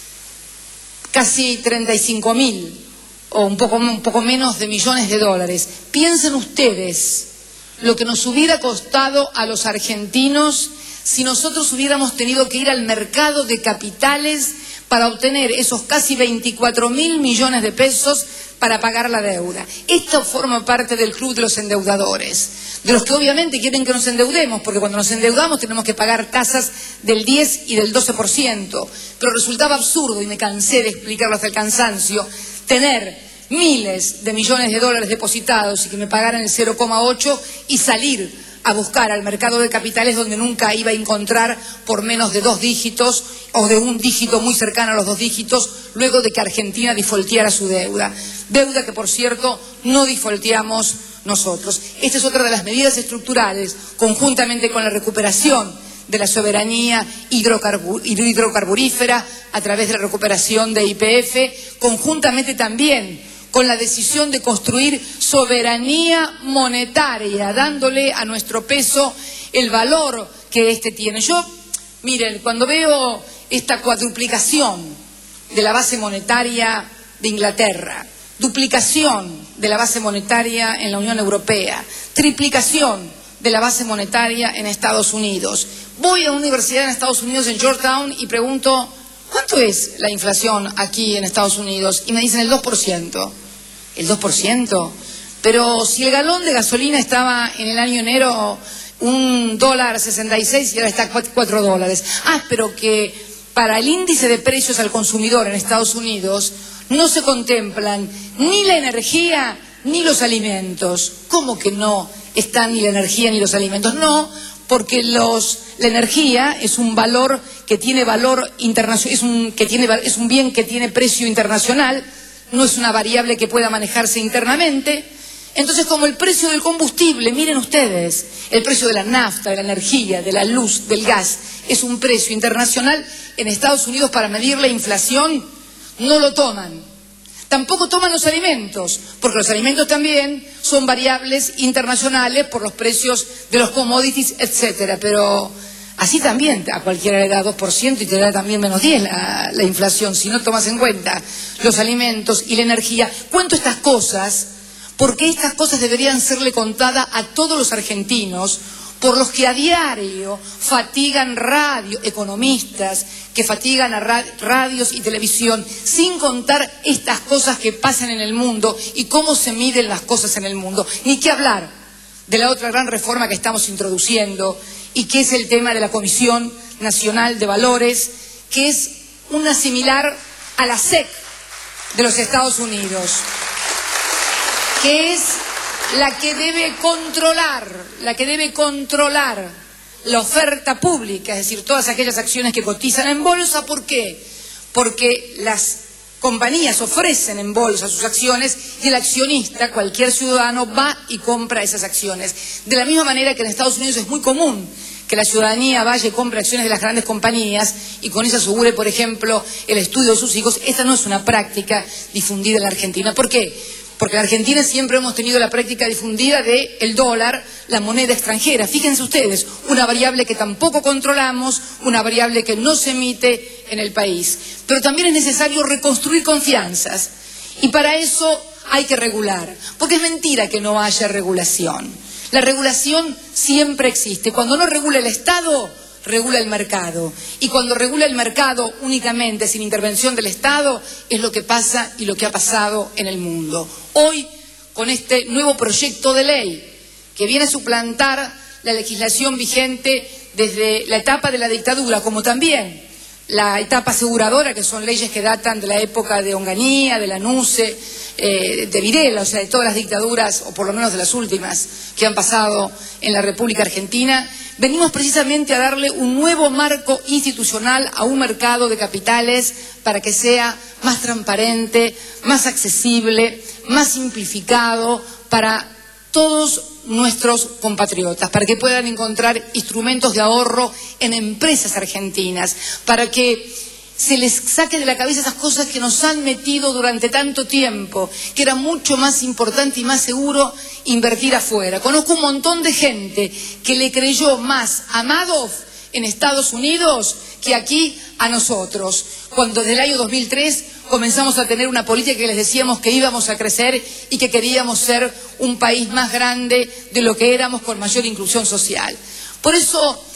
casi treinta y cinco mil o un poco, un poco menos de millones de dólares. Piensen ustedes lo que nos hubiera costado a los argentinos si nosotros hubiéramos tenido que ir al mercado de capitales para obtener esos casi veinticuatro mil millones de pesos para pagar la deuda. Esto forma parte del club de los endeudadores, de los que obviamente quieren que nos endeudemos, porque cuando nos endeudamos tenemos que pagar tasas del diez y del doce por ciento, pero resultaba absurdo, y me cansé de explicarlo hasta el cansancio, tener miles de millones de dólares depositados y que me pagaran el cero coma ocho y salir a buscar al mercado de capitales donde nunca iba a encontrar por menos de dos dígitos o de un dígito muy cercano a los dos dígitos, luego de que Argentina defaulteara su deuda. Deuda que, por cierto, no defaulteamos nosotros. Esta es otra de las medidas estructurales, conjuntamente con la recuperación de la soberanía hidrocarbur- hidrocarburífera a través de la recuperación de Y P F, conjuntamente también con la decisión de construir soberanía monetaria, dándole a nuestro peso el valor que éste tiene. Yo, miren, cuando veo esta cuadruplicación de la base monetaria de Inglaterra, duplicación de la base monetaria en la Unión Europea, triplicación de la base monetaria en Estados Unidos, voy a una universidad en Estados Unidos, en Georgetown, y pregunto, ¿cuánto es la inflación aquí en Estados Unidos? Y me dicen el dos por ciento. ¿El dos por ciento? Pero si el galón de gasolina estaba en el año enero un dólar sesenta y seis y ahora está cuatro dólares. Ah, pero que para el índice de precios al consumidor en Estados Unidos no se contemplan ni la energía ni los alimentos. ¿Cómo que no están ni la energía ni los alimentos? No, porque los, la energía es un valor que tiene valor internacional, es un, que tiene, es un bien que tiene precio internacional, no es una variable que pueda manejarse internamente. Entonces, como el precio del combustible, miren ustedes, el precio de la nafta, de la energía, de la luz, del gas, es un precio internacional, en Estados Unidos para medir la inflación no lo toman. Tampoco toman los alimentos, porque los alimentos también son variables internacionales por los precios de los commodities, etcétera. Pero así también a cualquiera le da dos por ciento y te da también menos diez la, la inflación, si no tomas en cuenta los alimentos y la energía. Cuento estas cosas porque estas cosas deberían serle contadas a todos los argentinos, por los que a diario fatigan radio, economistas, que fatigan a ra radios y televisión, sin contar estas cosas que pasan en el mundo y cómo se miden las cosas en el mundo. Ni qué hablar de la otra gran reforma que estamos introduciendo, y que es el tema de la Comisión Nacional de Valores, que es una similar a la S E C de los Estados Unidos, que es la que debe controlar, la que debe controlar la oferta pública, es decir, todas aquellas acciones que cotizan en bolsa. ¿Por qué? Porque las compañías ofrecen en bolsa sus acciones y el accionista, cualquier ciudadano, va y compra esas acciones. De la misma manera que en Estados Unidos es muy común que la ciudadanía vaya y compre acciones de las grandes compañías y con eso asegure, por ejemplo, el estudio de sus hijos. Esta no es una práctica difundida en la Argentina. ¿Por qué? Porque en la Argentina siempre hemos tenido la práctica difundida de el dólar, la moneda extranjera. Fíjense ustedes, una variable que tampoco controlamos, una variable que no se emite en el país. Pero también es necesario reconstruir confianzas, y para eso hay que regular, porque es mentira que no haya regulación. La regulación siempre existe. Cuando no regula el Estado, regula el mercado. Y cuando regula el mercado únicamente, sin intervención del Estado, es lo que pasa y lo que ha pasado en el mundo. Hoy, con este nuevo proyecto de ley que viene a suplantar la legislación vigente desde la etapa de la dictadura, como también la etapa aseguradora, que son leyes que datan de la época de Onganía, de Lanusse, eh, de Videla, o sea, de todas las dictaduras, o por lo menos de las últimas que han pasado en la República Argentina, venimos precisamente a darle un nuevo marco institucional a un mercado de capitales para que sea más transparente, más accesible, más simplificado para todos nuestros compatriotas, para que puedan encontrar instrumentos de ahorro en empresas argentinas, para que se les saque de la cabeza esas cosas que nos han metido durante tanto tiempo, que era mucho más importante y más seguro invertir afuera. Conozco un montón de gente que le creyó más a Madoff en Estados Unidos que aquí a nosotros, cuando desde el año dos mil tres comenzamos a tener una política que les decíamos que íbamos a crecer y que queríamos ser un país más grande de lo que éramos, con mayor inclusión social. Por eso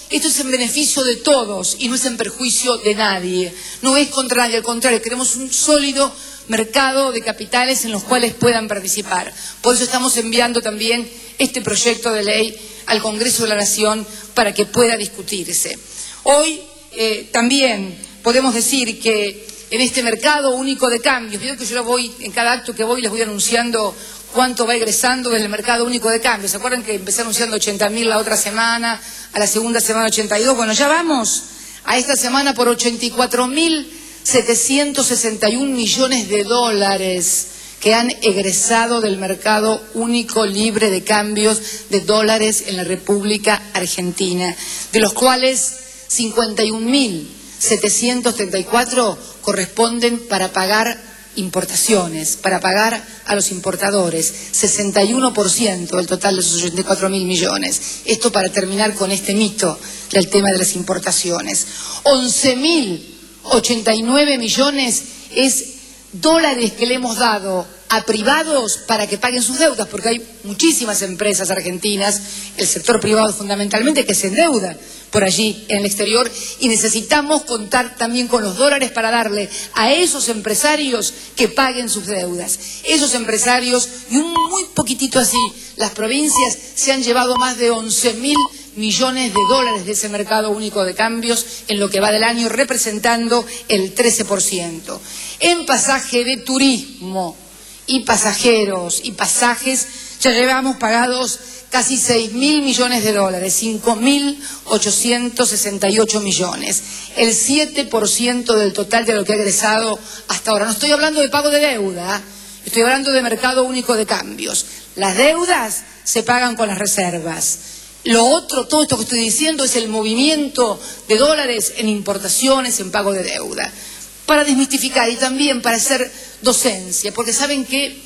Esto es en beneficio de todos y no es en perjuicio de nadie. No es contra nadie, al contrario, queremos un sólido mercado de capitales en los cuales puedan participar. Por eso estamos enviando también este proyecto de ley al Congreso de la Nación para que pueda discutirse. Hoy eh, también podemos decir que en este mercado único de cambios, veo que yo voy, en cada acto que voy les voy anunciando cuánto va egresando del mercado único de cambios. ¿Se acuerdan que empecé anunciando ochenta mil la otra semana, a la segunda semana ochenta y dos? Bueno, ya vamos a esta semana por ochenta y cuatro mil setecientos sesenta y un millones de dólares que han egresado del mercado único libre de cambios de dólares en la República Argentina, de los cuales cincuenta y un mil setecientos treinta y cuatro corresponden para pagar importaciones, para pagar a los importadores, sesenta y uno por ciento del total de esos ochenta y cuatro mil millones. Esto para terminar con este mito del tema de las importaciones. once mil ochenta y nueve millones es dólares que le hemos dado a privados para que paguen sus deudas, porque hay muchísimas empresas argentinas, el sector privado fundamentalmente, que se endeuda por allí en el exterior, y necesitamos contar también con los dólares para darle a esos empresarios que paguen sus deudas. Esos empresarios, y un muy poquitito así, las provincias se han llevado más de once mil millones de dólares de ese mercado único de cambios en lo que va del año, representando el trece por ciento. En pasaje de turismo y pasajeros y pasajes ya llevamos pagados casi seis mil millones de dólares, cinco mil ochocientos sesenta y ocho millones, el siete por ciento del total de lo que ha egresado hasta ahora. No estoy hablando de pago de deuda, estoy hablando de mercado único de cambios. Las deudas se pagan con las reservas. Lo otro, todo esto que estoy diciendo, es el movimiento de dólares en importaciones, en pago de deuda. Para desmistificar y también para hacer docencia, porque saben que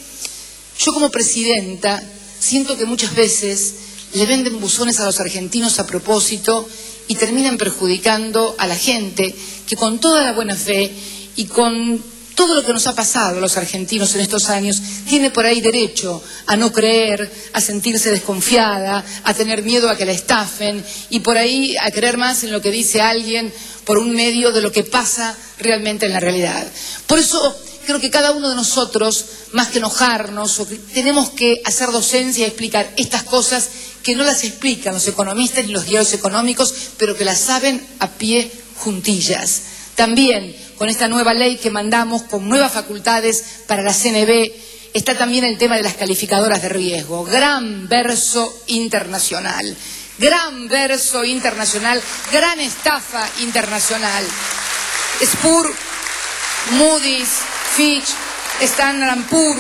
yo como presidenta siento que muchas veces le venden buzones a los argentinos a propósito y terminan perjudicando a la gente que con toda la buena fe y con todo lo que nos ha pasado a los argentinos en estos años, tiene por ahí derecho a no creer, a sentirse desconfiada, a tener miedo a que la estafen y por ahí a creer más en lo que dice alguien por un medio de lo que pasa realmente en la realidad. Por eso creo que cada uno de nosotros, más que enojarnos, tenemos que hacer docencia y explicar estas cosas que no las explican los economistas ni los diarios económicos, pero que las saben a pie juntillas. También con esta nueva ley que mandamos, con nuevas facultades para la C N B, está también el tema de las calificadoras de riesgo. Gran verso internacional, gran verso internacional, gran estafa internacional. Spur, Moody's, Fitch, Standard and Poor's,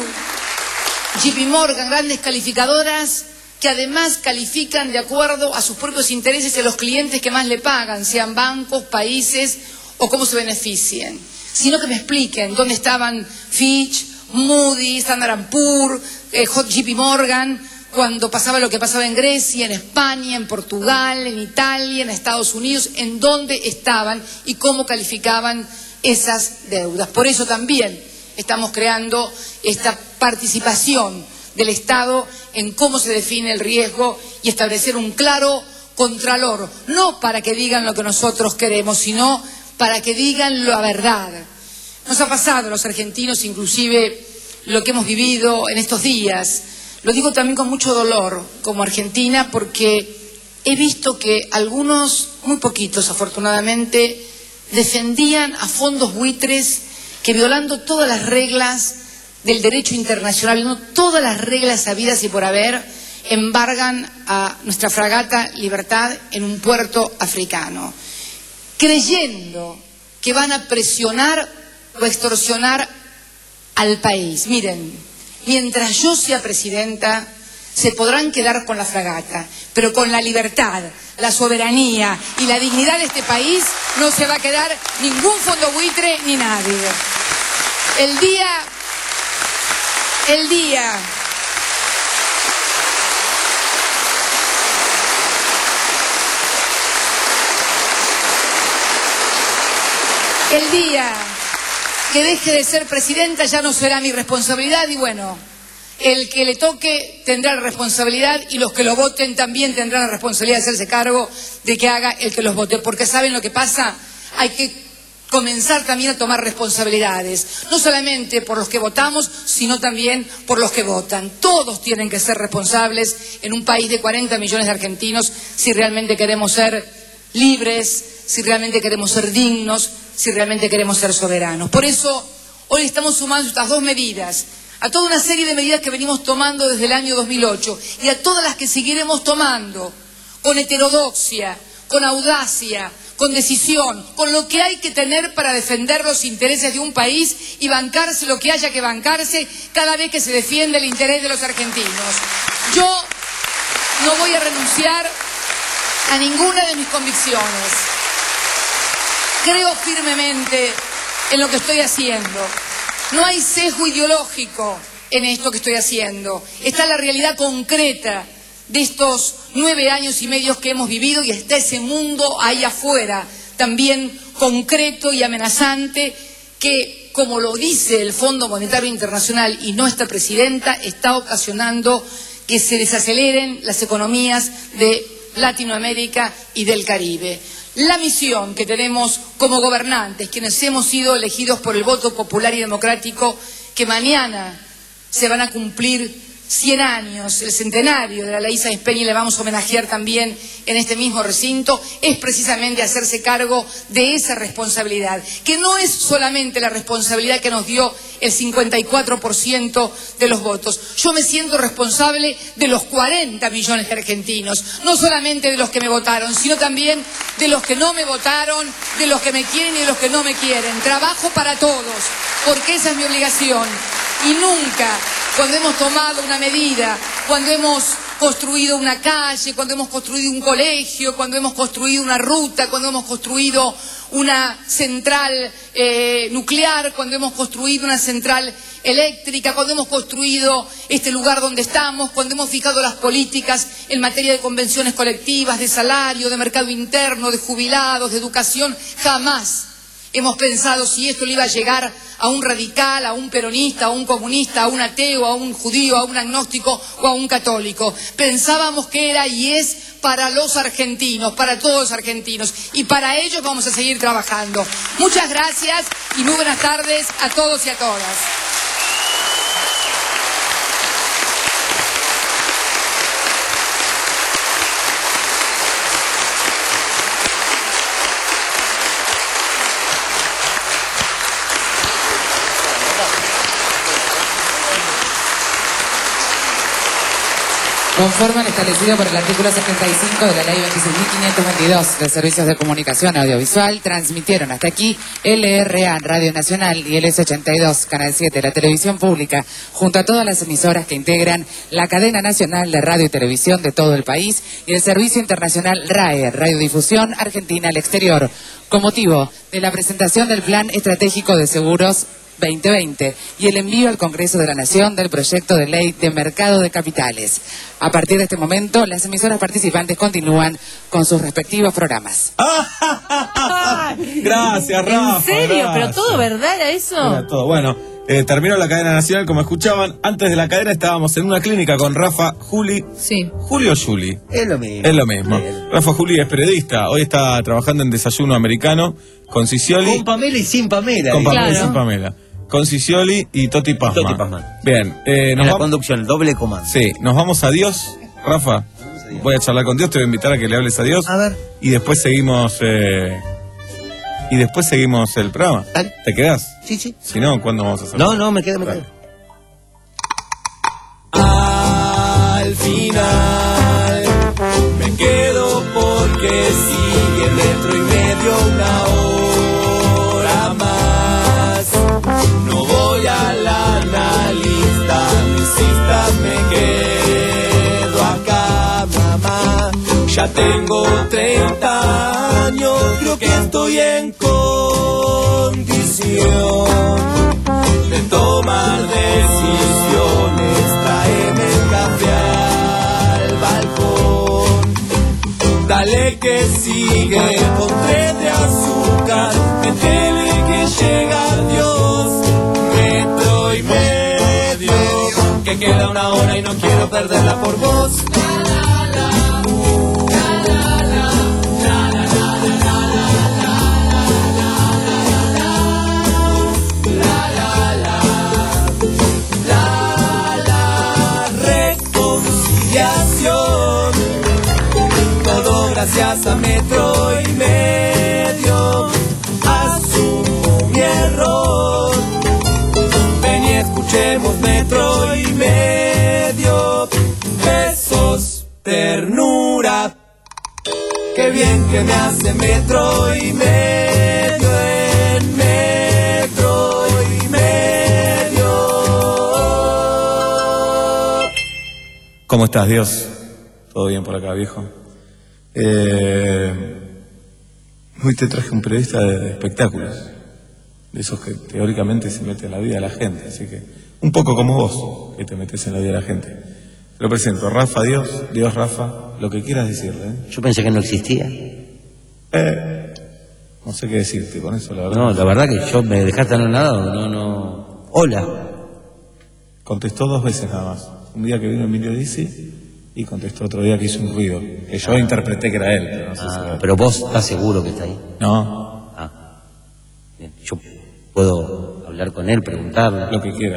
J P Morgan, grandes calificadoras que además califican de acuerdo a sus propios intereses y a los clientes que más le pagan, sean bancos, países o cómo se beneficien. Sino que me expliquen dónde estaban Fitch, Moody's, Standard and Poor's, eh, J P Morgan, cuando pasaba lo que pasaba en Grecia, en España, en Portugal, en Italia, en Estados Unidos, en dónde estaban y cómo calificaban esas deudas. Por eso también estamos creando esta participación del Estado en cómo se define el riesgo y establecer un claro contralor, no para que digan lo que nosotros queremos, sino para que digan la verdad. Nos ha pasado a los argentinos, inclusive lo que hemos vivido en estos días. Lo digo también con mucho dolor como argentina, porque he visto que algunos, muy poquitos afortunadamente, defendían a fondos buitres que, violando todas las reglas del derecho internacional, violando todas las reglas habidas y por haber, embargan a nuestra fragata Libertad en un puerto africano, creyendo que van a presionar o extorsionar al país. Miren, mientras yo sea presidenta, se podrán quedar con la fragata, pero con la libertad, la soberanía y la dignidad de este país no se va a quedar ningún fondo buitre ni nadie. El día, el día El día que deje de ser presidenta ya no será mi responsabilidad y bueno, El que le toque tendrá la responsabilidad y los que lo voten también tendrán la responsabilidad de hacerse cargo de que haga el que los vote. Porque ¿saben lo que pasa? Hay que comenzar también a tomar responsabilidades, no solamente por los que votamos, sino también por los que votan. Todos tienen que ser responsables en un país de cuarenta millones de argentinos si realmente queremos ser libres, si realmente queremos ser dignos, si realmente queremos ser soberanos. Por eso, hoy estamos sumando estas dos medidas, a toda una serie de medidas que venimos tomando desde el año dos mil ocho y a todas las que seguiremos tomando con heterodoxia, con audacia, con decisión, con lo que hay que tener para defender los intereses de un país y bancarse lo que haya que bancarse cada vez que se defiende el interés de los argentinos. Yo no voy a renunciar a ninguna de mis convicciones. Creo firmemente en lo que estoy haciendo. No hay sesgo ideológico en esto que estoy haciendo. Está la realidad concreta de estos nueve años y medio que hemos vivido y está ese mundo ahí afuera, también concreto y amenazante, que, como lo dice el Fondo Monetario Internacional y nuestra presidenta, está ocasionando que se desaceleren las economías de Latinoamérica y del Caribe. La misión que tenemos como gobernantes, quienes hemos sido elegidos por el voto popular y democrático, que mañana se van a cumplir cien años, el centenario de la ley Sáenz Peña, y le vamos a homenajear también en este mismo recinto, es precisamente hacerse cargo de esa responsabilidad, que no es solamente la responsabilidad que nos dio el cincuenta y cuatro por ciento de los votos. Yo me siento responsable de los cuarenta millones de argentinos, no solamente de los que me votaron, sino también de los que no me votaron, de los que me quieren y de los que no me quieren. Trabajo para todos, porque esa es mi obligación. Y nunca, cuando hemos tomado una medida, cuando hemos construido una calle, cuando hemos construido un colegio, cuando hemos construido una ruta, cuando hemos construido una central eh, nuclear, cuando hemos construido una central eléctrica, cuando hemos construido este lugar donde estamos, cuando hemos fijado las políticas en materia de convenciones colectivas, de salario, de mercado interno, de jubilados, de educación, jamás hemos pensado si esto le iba a llegar a un radical, a un peronista, a un comunista, a un ateo, a un judío, a un agnóstico o a un católico. Pensábamos que era y es para los argentinos, para todos los argentinos, y para ellos vamos a seguir trabajando. Muchas gracias y muy buenas tardes a todos y a todas. Conforme al establecido por el artículo setenta y cinco de la ley veintiséis mil quinientos veintidós de Servicios de Comunicación Audiovisual, transmitieron hasta aquí L R A Radio Nacional y L S ochenta y dos, Canal siete, la televisión pública, junto a todas las emisoras que integran la cadena nacional de radio y televisión de todo el país y el Servicio Internacional RAE, Radiodifusión Argentina al Exterior, con motivo de la presentación del Plan Estratégico de Seguros veinte veinte y el envío al Congreso de la Nación del proyecto de ley de mercado de capitales. A partir de este momento, las emisoras participantes continúan con sus respectivos programas. Gracias, Rafa. ¿En serio? Gracias. ¿Pero todo verdad era eso? Era todo. Bueno, eh, terminó la cadena nacional, como escuchaban. Antes de la cadena estábamos en una clínica con Rafa Juli. Sí. ¿Juli o Juli? Es lo mismo. Es lo mismo. Rafa Juli es periodista. Hoy está trabajando en Desayuno Americano con Sicioli. Con Pamela y sin Pamela. Con Pamela Claro. y sin Pamela. Con Sicioli y Toti Pazman. Toti Pazman. Bien. Eh, nos En la va- conducción, el doble comando. Sí, nos vamos a Dios. Rafa, voy a charlar con Dios, te voy a invitar a que le hables a Dios. A ver. Y después seguimos. Eh, y después seguimos el programa. ¿Te quedás? Sí, sí. Si no, ¿cuándo vamos a hacer? No, no, me quedo, me quedo. Al final me quedo porque sigue metro y medio una hora más. No voy a la analista, mis citas me quedo acá, mamá. Ya tengo treinta años, creo que estoy en condición de tomar decisiones. Tráeme el café al balcón. Dale que sigue con tres de azúcar. Métele que llega Dios. Metro y medio, que queda una y no quiero perderla por vos. Todo gracias a metro y medio. Asumo mi error. Ven y escuchemos metro y medio. Besos, ternura. Qué bien que me hace metro y medio. En metro y medio. ¿Cómo estás, Dios? ¿Todo bien por acá, viejo? Eh, hoy te traje un periodista de, de espectáculos, de esos que teóricamente se mete en la vida de la gente, así que un poco como vos, que te metes en la vida de la gente. Te lo presento, Rafa Dios, Dios Rafa, lo que quieras decirle. ¿eh? Yo pensé que no existía. Eh, no sé qué decirte con eso, la verdad. No, la verdad que yo me dejaste anonadado, no, no... Hola. Contestó dos veces nada más. Un día que vino Emilio Dizzi y contestó otro día que hizo un ruido, que yo interpreté que era él. Pero, no sé ah, si era. Pero vos estás seguro que está ahí. No. Ah. Bien. Yo puedo hablar con él, preguntarle. Lo que quieras.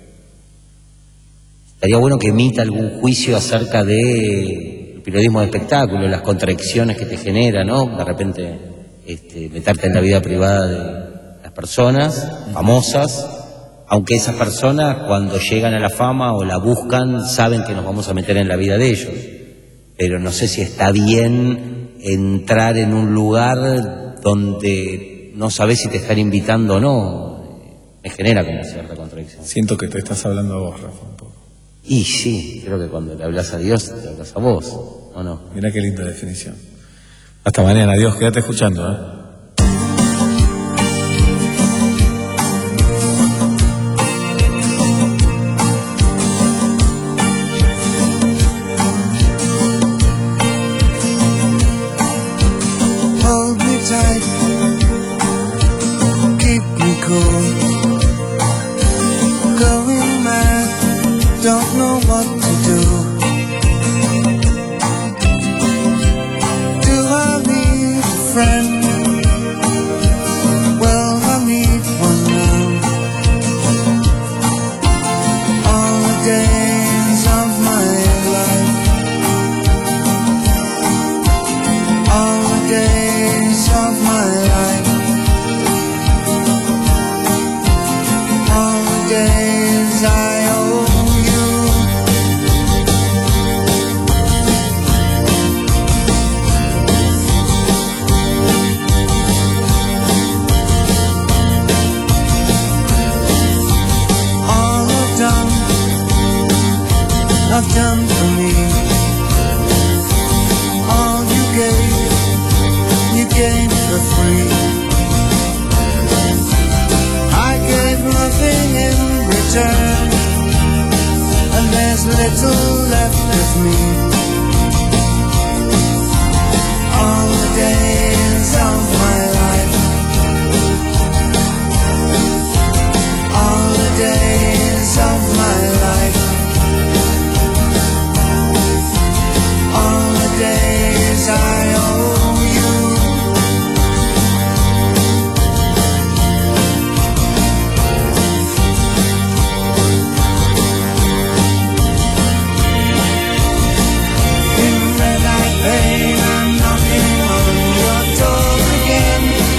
Estaría bueno que emita algún juicio acerca de el periodismo de espectáculo, las contradicciones que te genera, ¿no? De repente este, meterte en la vida privada de las personas famosas, aunque esas personas cuando llegan a la fama o la buscan saben que nos vamos a meter en la vida de ellos, pero no sé si está bien entrar en un lugar donde no sabes si te están invitando o no. Me genera como cierta contradicción. Siento que te estás hablando a vos, Rafa, un poco. Y sí, creo que cuando le hablas a Dios te hablas a vos, ¿o no? Mirá qué linda definición. Hasta mañana, Dios, quédate escuchando, ¿eh? Don't know what to do. Do I need a friend? Well, I need one now. All the days of my life, all the days of my life, all the days I owe. I've done for me. All you gave, you gave for free. I gave nothing in return, and there's little left of me. All the days of my life, all the days of my life, all the days I owe you. In red light pain, I'm knocking on your door again.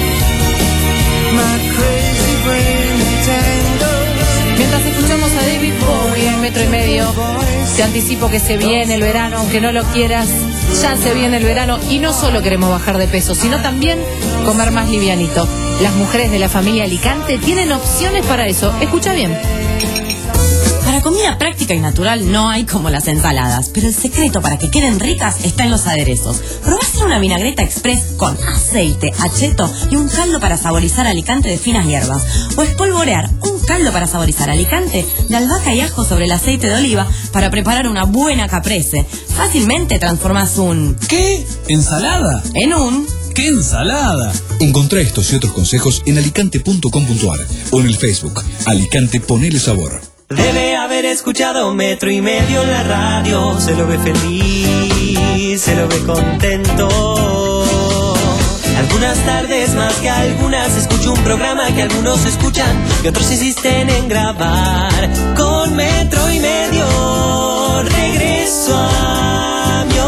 My crazy brain entangles. Mientras escuchamos a David Bowie en metro y medio, te anticipo que se viene el verano, aunque no lo quieras, ya se viene el verano y no solo queremos bajar de peso, sino también comer más livianito. Las mujeres de la familia Alicante tienen opciones para eso. Escucha bien. Para comida práctica y natural no hay como las ensaladas, pero el secreto para que queden ricas está en los aderezos. Probá hacer una vinagreta express con aceite, acheto y un caldo para saborizar Alicante de finas hierbas. O espolvorear un caldo para saborizar Alicante de albahaca y ajo sobre el aceite de oliva para preparar una buena caprese. Fácilmente transformas un... ¿Qué? ¿Ensalada? En un... ¡Qué ensalada! Encontrá estos y otros consejos en alicante punto com punto ar o en el Facebook Alicante Ponele Sabor. Debe haber escuchado metro y medio en la radio. Se lo ve feliz, se lo ve contento. Algunas tardes más que algunas escucho un programa que algunos escuchan y otros insisten en grabar. Con metro y medio regreso a mi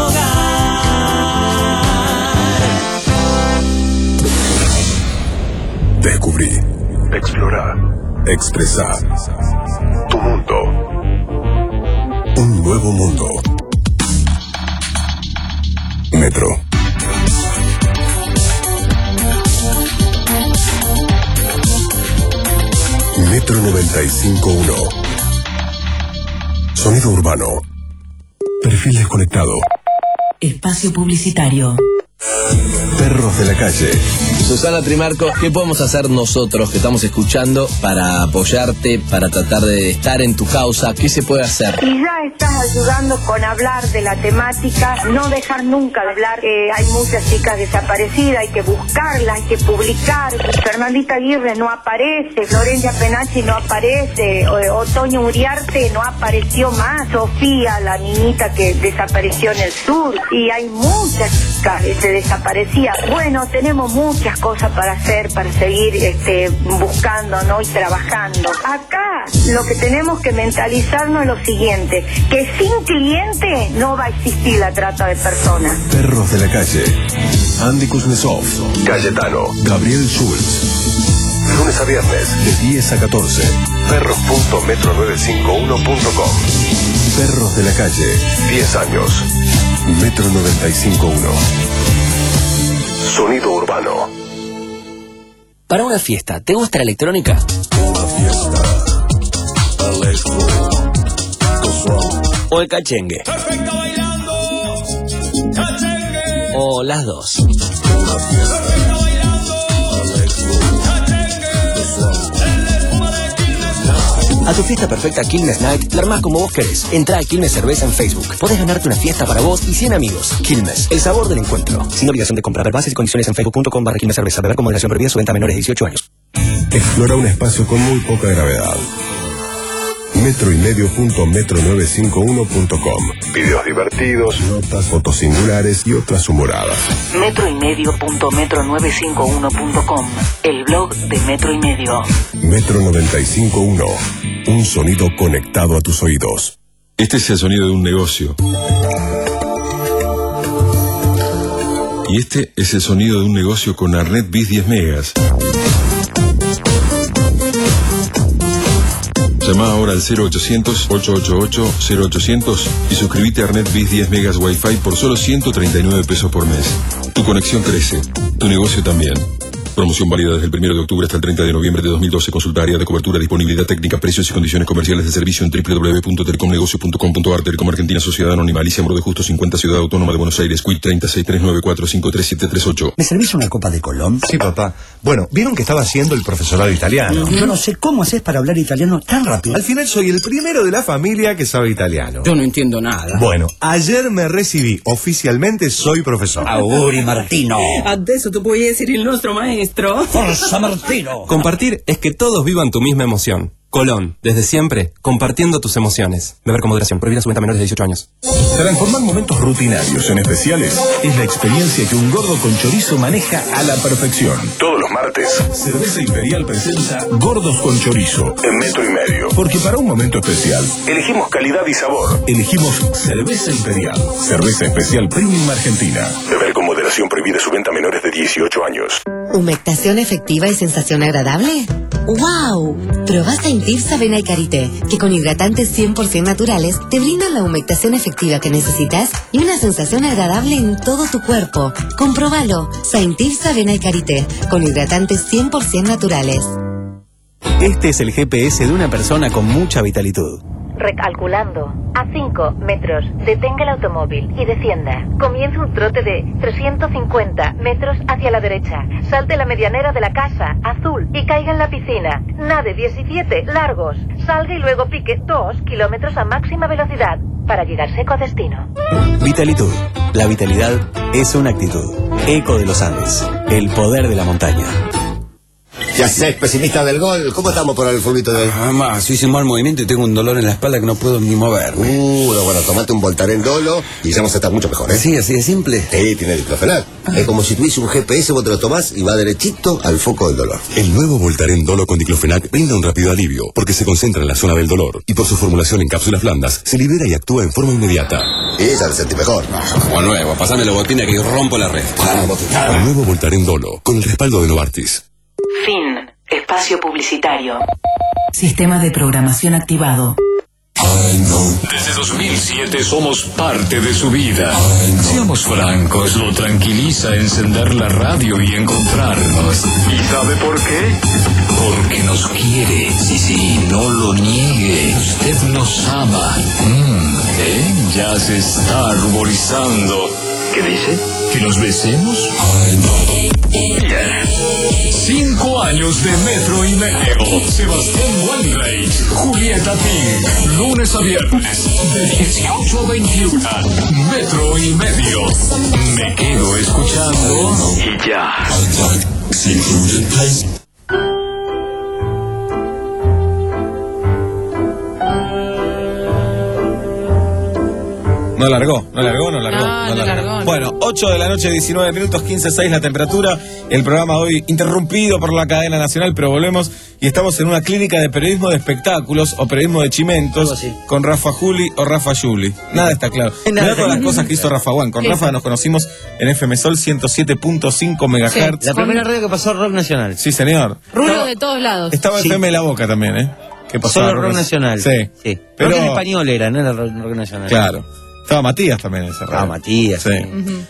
hogar. Descubrí, explorar, expresar tu mundo. Un nuevo mundo. Metro. Metro noventa y cinco punto uno. Sonido urbano. Perfil desconectado. Espacio publicitario. Perros de la calle. Susana Trimarco, ¿qué podemos hacer nosotros que estamos escuchando para apoyarte, para tratar de estar en tu causa? ¿Qué se puede hacer? Y ya estás ayudando con hablar de la temática, no dejar nunca de hablar, que hay muchas chicas desaparecidas, hay que buscarlas, hay que publicar. Fernandita Aguirre no aparece, Florencia Penachi no aparece, Otoño Uriarte no apareció más, Sofía, la niñita que desapareció en el sur, y hay muchas chicas que se desaparecían. Bueno, tenemos muchas cosas para hacer, para seguir este, buscando, ¿no? Y trabajando. Acá lo que tenemos que mentalizarnos es lo siguiente, que sin cliente no va a existir la trata de personas. Perros de la calle. Andy Kuznetsov, Cayetano, Gabriel Schultz. Lunes a viernes, de diez a catorce. Perros punto metro nueve cinco uno punto com. Perros de la calle. diez años. Metro noventa y cinco punto uno. Sonido urbano. Para una fiesta, ¿te gusta la electrónica? Una fiesta. Electro. ¿O el cachengue? ¿O las dos? Una fiesta. A tu fiesta perfecta Quilmes Night la armás como vos querés. Entrá a Quilmes Cerveza en Facebook. Podés ganarte una fiesta para vos y cien amigos. Quilmes, el sabor del encuentro. Sin obligación de comprar. Bases y condiciones en facebook punto com barra Quilmes Cerveza. Beber con moderación, prohibida su venta a menores de dieciocho años. Explora un espacio con muy poca gravedad. Metro y medio punto metro novecientos cincuenta y uno punto com. Videos divertidos, notas, fotos singulares y otras humoradas. Metro y medio punto metro novecientos cincuenta y uno punto com. El blog de Metro y Medio. Metro noventa y cinco punto uno. Un sonido conectado a tus oídos. Este es el sonido de un negocio. Y este es el sonido de un negocio con Arnet Bis diez megas. Llama ahora al cero ochocientos, ochocientos ochenta y ocho, cero ochocientos y suscríbete a Arnet Bis diez megas Wi-Fi por solo ciento treinta y nueve pesos por mes. Tu conexión crece, tu negocio también. Promoción válida desde el primero de octubre hasta el treinta de noviembre de dos mil doce. Consulta área de cobertura, disponibilidad técnica, precios y condiciones comerciales de servicio en doble u doble u doble u punto telecomnegocio punto com punto a r. Telecom Argentina, Sociedad Anónima, Alicia Moro de Justo cincuenta, Ciudad Autónoma de Buenos Aires, Q I treinta, seis tres nueve cuatro, cinco tres siete tres ocho. ¿Me servís una copa de Colón? Sí, papá. Bueno, ¿vieron que estaba haciendo el profesorado italiano? Yo no sé cómo haces para hablar italiano tan rápido. Al final soy el primero de la familia que sabe italiano. Yo no entiendo nada. Bueno, ayer me recibí. Oficialmente soy profesor. Auguri, Martino. Adesso tu puoi essere il nostro maestro. Forza, Martino. Compartir es que todos vivan tu misma emoción. Colón, desde siempre, compartiendo tus emociones. Beber con moderación, prohibida su venta a menores de dieciocho años. Transformar momentos rutinarios en especiales es la experiencia que un gordo con chorizo maneja a la perfección. Todos los martes, Cerveza Imperial presenta Gordos con Chorizo en Metro y Medio. Porque para un momento especial, elegimos calidad y sabor. Elegimos Cerveza Imperial. Cerveza especial Premium Argentina. Beber con moderación, prohibida su venta a menores de dieciocho años. ¿Humectación efectiva y sensación agradable? ¡Wow! Probá Saint-Yves Avena y Karité, que con hidratantes cien por ciento naturales te brindan la humectación efectiva que necesitas y una sensación agradable en todo tu cuerpo. Comprobalo. Saint-Yves Avena y Karité, con hidratantes cien por ciento naturales. Este es el G P S de una persona con mucha vitalitud. Recalculando. A cinco metros, detenga el automóvil y descienda. Comience un trote de trescientos cincuenta metros hacia la derecha. Salte la medianera de la casa, azul, y caiga en la piscina. Nade diecisiete largos. Salga y luego pique dos kilómetros a máxima velocidad para llegar seco a destino. Vitalitud. La vitalidad es una actitud. Eco de los Andes. El poder de la montaña. ¿Qué haces, pesimista del gol? ¿Cómo estamos por el fulbito de hoy? Mamá, hice un mal movimiento y tengo un dolor en la espalda que no puedo ni moverme. Uh, no, bueno, tomate un Voltaren Dolo y ya vamos a estar mucho mejor, ¿eh? Sí, así de simple. Sí, tiene diclofenac. Es como si tuviese un G P S, vos te lo tomás y va derechito al foco del dolor. El nuevo Voltaren Dolo con diclofenac brinda un rápido alivio porque se concentra en la zona del dolor y por su formulación en cápsulas blandas se libera y actúa en forma inmediata. Y ya te sentí mejor. Como nuevo, pasame la botina que rompo la red. El nuevo Voltaren Dolo con el respaldo de Novartis. Fin. Espacio publicitario. Sistema de programación activado. Desde dos mil siete somos parte de su vida. Seamos francos, lo tranquiliza encender la radio y encontrarnos. ¿Y sabe por qué? Porque nos quiere. Sí, sí, no lo niegue. Usted nos ama. Mm, ¿eh? Ya se está arborizando. ¿Qué dice? ¿Que nos besemos? Yeah. Cinco años de metro y medio. Sebastián Weinreich, Julieta Pink. Lunes a viernes, de dieciocho a veintiuno. Metro y medio. Me quedo escuchando y ya. No largó, no largó, no largó. No, no no largó. largó, no. Bueno, ocho de la noche, diecinueve minutos, quince seis la temperatura. El programa hoy interrumpido por la cadena nacional, pero volvemos y estamos en una clínica de periodismo de espectáculos o periodismo de chimentos con Rafa Juli o Rafa Juli. Nada está claro. Mirá todas las cosas que hizo Rafa Juan. Con Sí. Rafa nos conocimos en F M Sol ciento siete punto cinco megahertz. La primera radio que pasó Rock Nacional. Sí, señor. Rulos de todos lados. Estaba Sí. F M La Boca también, ¿eh? Que pasaba Solo Rock Nacional. Sí. Sí. Pero- Rock en español era, no era Rock, rock Nacional. Claro. Estaba Matías también en esa radio. Ah, Matías. Sí.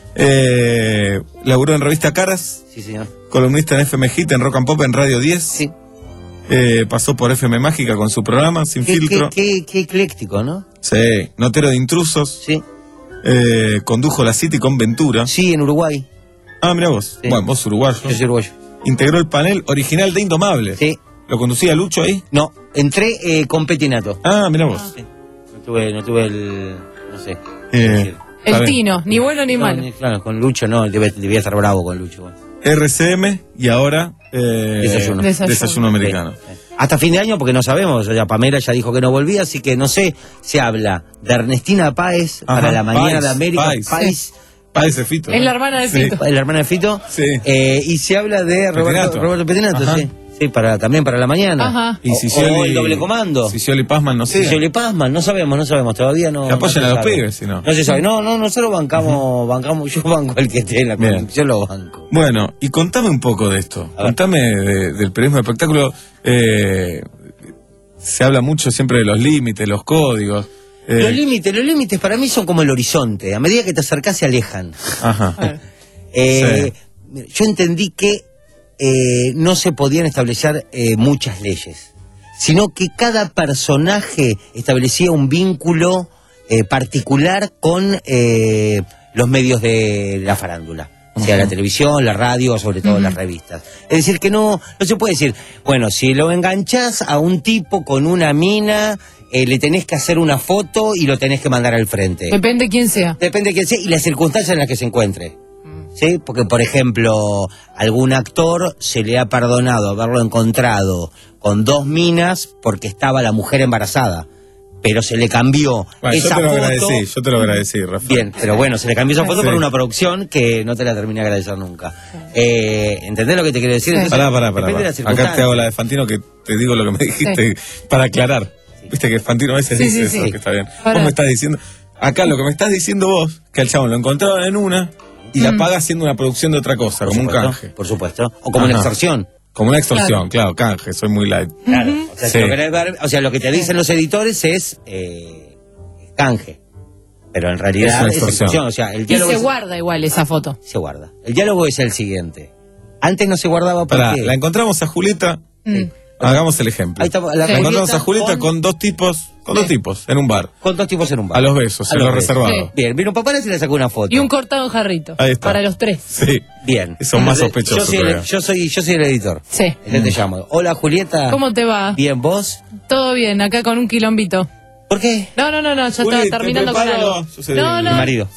Eh, laburó en Revista Caras. Sí, señor. Columnista en F M Hit, en Rock and Pop, en Radio diez. Sí. Eh, pasó por F M Mágica con su programa, Sin Qué, Filtro. qué, qué, qué ecléctico, ¿no? Sí. Notero de Intrusos. Sí. Eh, condujo La City con Ventura. Sí, en Uruguay. Ah, mira vos. Sí. Bueno, vos uruguayo. Yo soy uruguayo. Integró el panel original de Indomables. Sí. ¿Lo conducía Lucho ahí? No, entré eh, con Petinato. Ah, mira vos. Sí. No tuve, no tuve el... no sé. Eh, El está bien. Tino, ni bueno ni No, malo. ni- claro, con Lucho no, debía, debía estar bravo con Lucho. Bueno. R C M y ahora eh, Desayuno. Desayuno. Desayuno americano. Sí, sí. Hasta fin de año porque no sabemos, ya Pamela ya dijo que no volvía, así que no sé, se habla de Ernestina Páez Ajá, para la mañana Páez, de América, Páez. Páez, Páez de Fito. Es la hermana de Sí. Fito. la hermana de Fito, Sí. eh, y se habla de Roberto Petinato. Roberto Petinato, Ajá. sí, sí, para, también para la mañana. Ajá. Y O- Sicioli, o el doble comando. Sicioli Pazman, no sé. Si se le pasman, no sabemos, no sabemos, todavía no. Que apoyen no a se los sabe. pibes, si no. No se sabe, no, no, nosotros bancamos, bancamos, yo banco el que esté en la Bien. conducción, yo lo banco. Bueno, y contame un poco de esto. A ver. Contame de- del periodismo de espectáculo. Eh, se habla mucho siempre de los límites, los códigos. eh, Los límites, los límites para mí son como el horizonte, a medida que te acercás se alejan. Ajá. Eh, mira, yo entendí que eh, no se podían establecer eh, muchas leyes, sino que cada personaje establecía un vínculo eh, particular con eh, los medios de la farándula. O sea, la televisión, la radio, sobre todo las revistas. Es decir, que no, no se puede decir, bueno, si lo enganchás a un tipo con una mina, eh, le tenés que hacer una foto y lo tenés que mandar al frente. Depende quién sea. Depende de quién sea y las circunstancias en las que se encuentre. ¿Sí? Porque, por ejemplo, algún actor se le ha perdonado haberlo encontrado con dos minas porque estaba la mujer embarazada. Pero se le cambió Bueno, yo esa te lo foto. agradecí, yo te lo agradecí, Rafa. Bien, pero bueno, se le cambió esa foto Sí. por una producción que no te la terminé de agradecer nunca. Eh, ¿Entendés lo que te quiero decir? Entonces, Pará, pará, pará. depende de pará. las Acá te hago la circunstancias. de Fantino que te digo lo que me dijiste para aclarar. Viste que Fantino a veces Sí, dice sí, eso, sí. que está bien. Pará. Vos me estás diciendo... Acá lo que me estás diciendo vos, que al chabón lo encontraron en una y la Mm. paga haciendo una producción de otra cosa, Por como un supuesto, canje. Por supuesto. O como una Ajá. extorsión. Como una extorsión, claro, canje, soy muy light. Claro. O sea, Sí. lo que, ver- o sea, lo que te dicen los editores es eh, canje. Pero en realidad Es es una extorsión. extorsión. O sea, el Y diálogo se es- guarda igual esa foto. se guarda. El diálogo es el siguiente. Antes no se guardaba Pará, porque... la encontramos a Julieta, Mm. hagamos el ejemplo. Ahí está, la la encontramos Julieta a Julieta con- con, dos tipos, con dos tipos, en un bar. Con dos tipos en un bar. A los besos, A en los lo besos. reservado. Sí. Bien, vino un papá y se le sacó una foto. Y un cortado en jarrito. Ahí está. Para los tres. Sí, Bien. son más Entonces, sospechosos Yo soy, el, todavía. yo soy, yo soy el editor. Sí. Entonces te llamo. Hola, Julieta. ¿Cómo te va? Bien, ¿vos? Todo bien, acá con un quilombito. ¿Por qué? No, no, no, no, ya Juli, estaba ¿te terminando con preparo? algo. Yo soy No, el- no. Mi marido. Sí.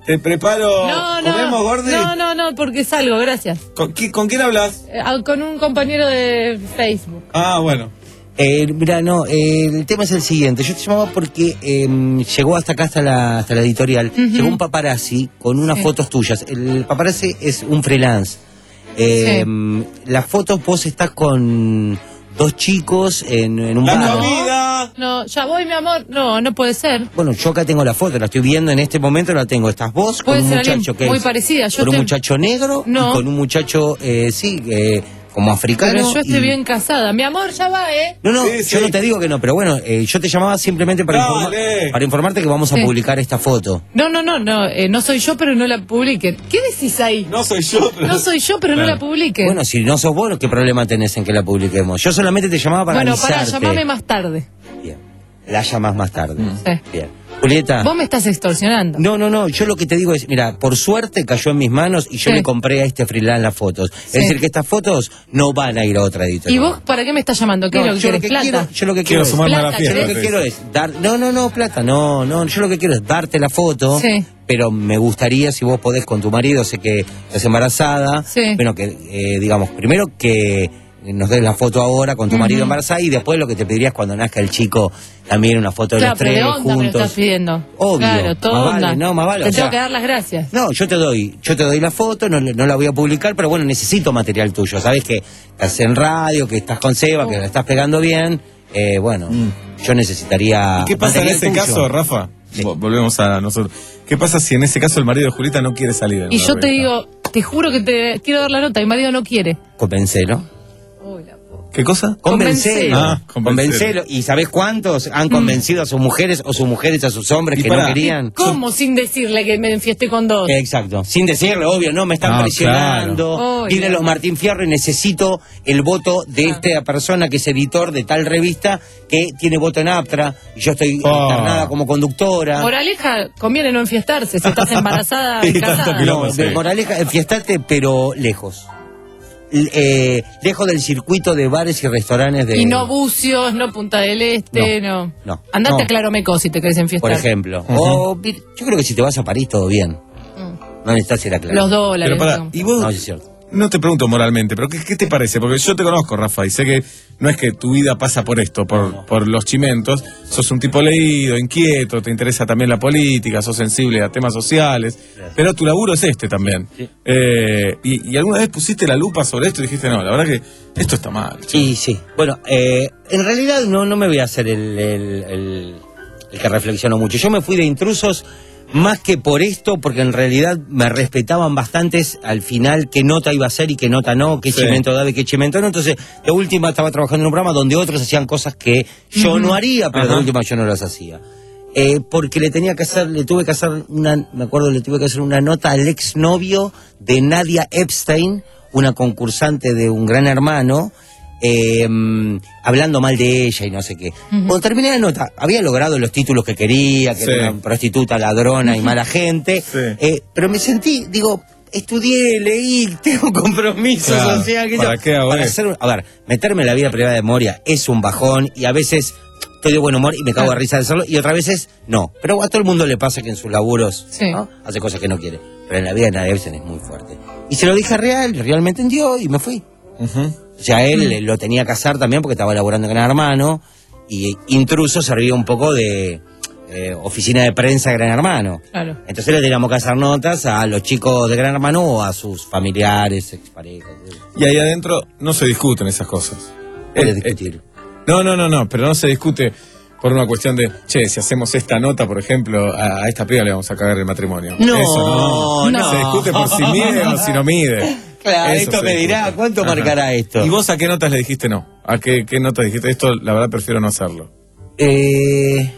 Te preparo. No, no. ¿Comemos, Gordi? No, no, no, porque salgo, gracias. ¿Con, qui- ¿con quién hablas? Eh, ah, con un compañero de Facebook. Ah, bueno. Eh, mira, no, eh, el tema es el siguiente. Yo te llamaba porque eh, llegó hasta acá, hasta la, hasta la editorial. Ujú. Llegó un paparazzi con unas Sí. fotos tuyas. El paparazzi es un freelance. Eh, Las fotos, vos estás con dos chicos en, en un ¡La bar. comida! No, ya voy, mi amor. No, no puede ser. Bueno, yo acá tengo la foto, la estoy viendo en este momento, la tengo. Estás vos Puede con un ser muchacho alguien que muy es- parecida. Yo con un estoy- muchacho negro No. y con un muchacho, eh, sí, eh, como africano. Pero yo estoy y- bien casada. Mi amor, ya va, ¿eh? No, no, Sí, yo sí. no te digo que no, pero bueno, eh, yo te llamaba simplemente para, Dale. informar- para informarte que vamos a Sí. publicar esta foto. No, no, no, no, eh, no soy yo, pero no la publiquen. ¿Qué decís ahí? No soy yo, pero... No soy yo, pero no Claro. la publiquen. Bueno, si no sos vos, ¿qué problema tenés en que la publiquemos? Yo solamente te llamaba para Bueno, avisarte. pará, llamame más tarde. Bien, la llamás más tarde. Sí. Bien. Julieta. Vos me estás extorsionando. No, no, no, yo lo que te digo es, mira, por suerte cayó en mis manos y yo Sí. le compré a este freelance las fotos. Sí. Es decir, que estas fotos no van a ir a otra editorial. ¿Y vos para qué me estás llamando? ¿Qué No, es lo que yo quieres? que ¿Plata? quiero, yo lo que Quiero quiero es- sumarme a la Plata, fiesta. Yo lo que te quiero dice. es dar, no, no, no, plata, no, no, yo lo que quiero es darte la foto, Sí. pero me gustaría si vos podés con tu marido, sé que estás embarazada, Sí. bueno, que eh, digamos, primero que nos des la foto ahora con tu Ujú. marido embarazada y después lo que te pedirías cuando nazca el chico, también una foto de Claro, los pero tres de onda me lo estás juntos. pidiendo. Obvio, Claro, todo más onda. vale, no, más vale, Te o tengo sea- que dar las gracias. No, yo te doy, yo te doy la foto, no, no la voy a publicar, pero bueno, necesito material tuyo. Sabes que estás en radio, que estás con Seba, que la estás pegando bien. Eh, bueno, yo necesitaría. ¿Y qué pasa en material ese tuyo. caso, Rafa? Vo- Volvemos a nosotros. ¿Qué pasa si en ese caso el marido de Julieta no quiere salir? en Y la yo te revista? digo, te juro que te quiero dar la nota, mi marido no quiere. Convencelo. ¿Qué cosa? Convencelo. Ah, convencelo. convencelo. ¿Y sabés cuántos han convencido a sus mujeres o sus mujeres a sus hombres Y que pará, no querían? ¿Cómo sin decirle que me enfiesté con dos? Exacto, sin decirle, obvio, no, me están No, presionando. claro. Piden los Martín Fierro y necesito el voto de esta persona que es editor de tal revista que tiene voto en Aptra y yo estoy Oh. internada como conductora. Moraleja, conviene no enfiestarse si estás embarazada y Y tanto casada. quilombo. No, sí. de moraleja, enfiestate, pero lejos. L- eh, lejos del circuito de bares y restaurantes de... Y no Bucios, no Punta del Este, no. no, Andate no. a Claromeco si te querés enfiestar. Por ejemplo. Ujú. O, mir- yo creo que si te vas a París todo bien. No necesitas ir a Claro. Los dólares. Pero pará, no. ¿y vos? No, sí es cierto. No te pregunto moralmente, pero ¿qué, qué te parece? Porque yo te conozco, Rafa, y sé que no es que tu vida pasa por esto, por, por los chimentos. Sos un tipo leído, inquieto, te interesa también la política, sos sensible a temas sociales, pero tu laburo es este también. Eh, y, y alguna vez pusiste la lupa sobre esto y dijiste, no, la verdad que esto está mal. Sí, sí. Bueno, eh, en realidad no, no me voy a hacer el, el, el- el que reflexiono mucho. Yo me fui de intrusos más que por esto, porque en realidad me respetaban bastantes al final qué nota iba a ser y qué nota no, qué Sí. chimento daba y qué chimento no. Entonces, de última estaba trabajando en un programa donde otros hacían cosas que yo Ujú. no haría, pero Ajá. de última yo no las hacía. Eh, porque le tenía que hacer, le tuve que hacer una, me acuerdo, le tuve que hacer una nota al exnovio de Nadia Epstein, una concursante de Un Gran Hermano, eh, hablando mal de ella y no sé qué. Cuando terminé la nota, había logrado los títulos que quería, que Sí. era una prostituta, ladrona y mala gente, Sí. eh, pero me sentí, digo, estudié, leí, tengo compromisos Claro, sociales. ¿para qué hago para esto? hacer, a ver, meterme en la vida privada de Moria es un bajón y a veces estoy de buen humor y me cago de risa de hacerlo y otras veces no. Pero a todo el mundo le pasa que en sus laburos Sí. ¿no? hace cosas que no quiere. Pero en la vida de Nadia Epstein es muy fuerte. Y se lo dije a Real, realmente entendió y me fui. Ujú. O sea, él eh, lo tenía que hacer también porque estaba laburando en Gran Hermano y Intruso servía un poco de eh, oficina de prensa de Gran Hermano. Claro. Entonces le teníamos que hacer notas a los chicos de Gran Hermano o a sus familiares, exparejas. Y ahí adentro no se discuten esas cosas. Puede Eh, discutir. No, no, no, no, pero no se discute por una cuestión de, che, si hacemos esta nota, por ejemplo, a, a esta piba le vamos a cagar el matrimonio. No, Eso no. no. Se discute por si mide o si no mide. Claro, Eso esto se me discute. dirá, ¿cuánto Ajá. marcará esto? ¿Y vos a qué notas le dijiste no? ¿A qué, qué notas dijiste? Esto, la verdad, prefiero no hacerlo. Eh,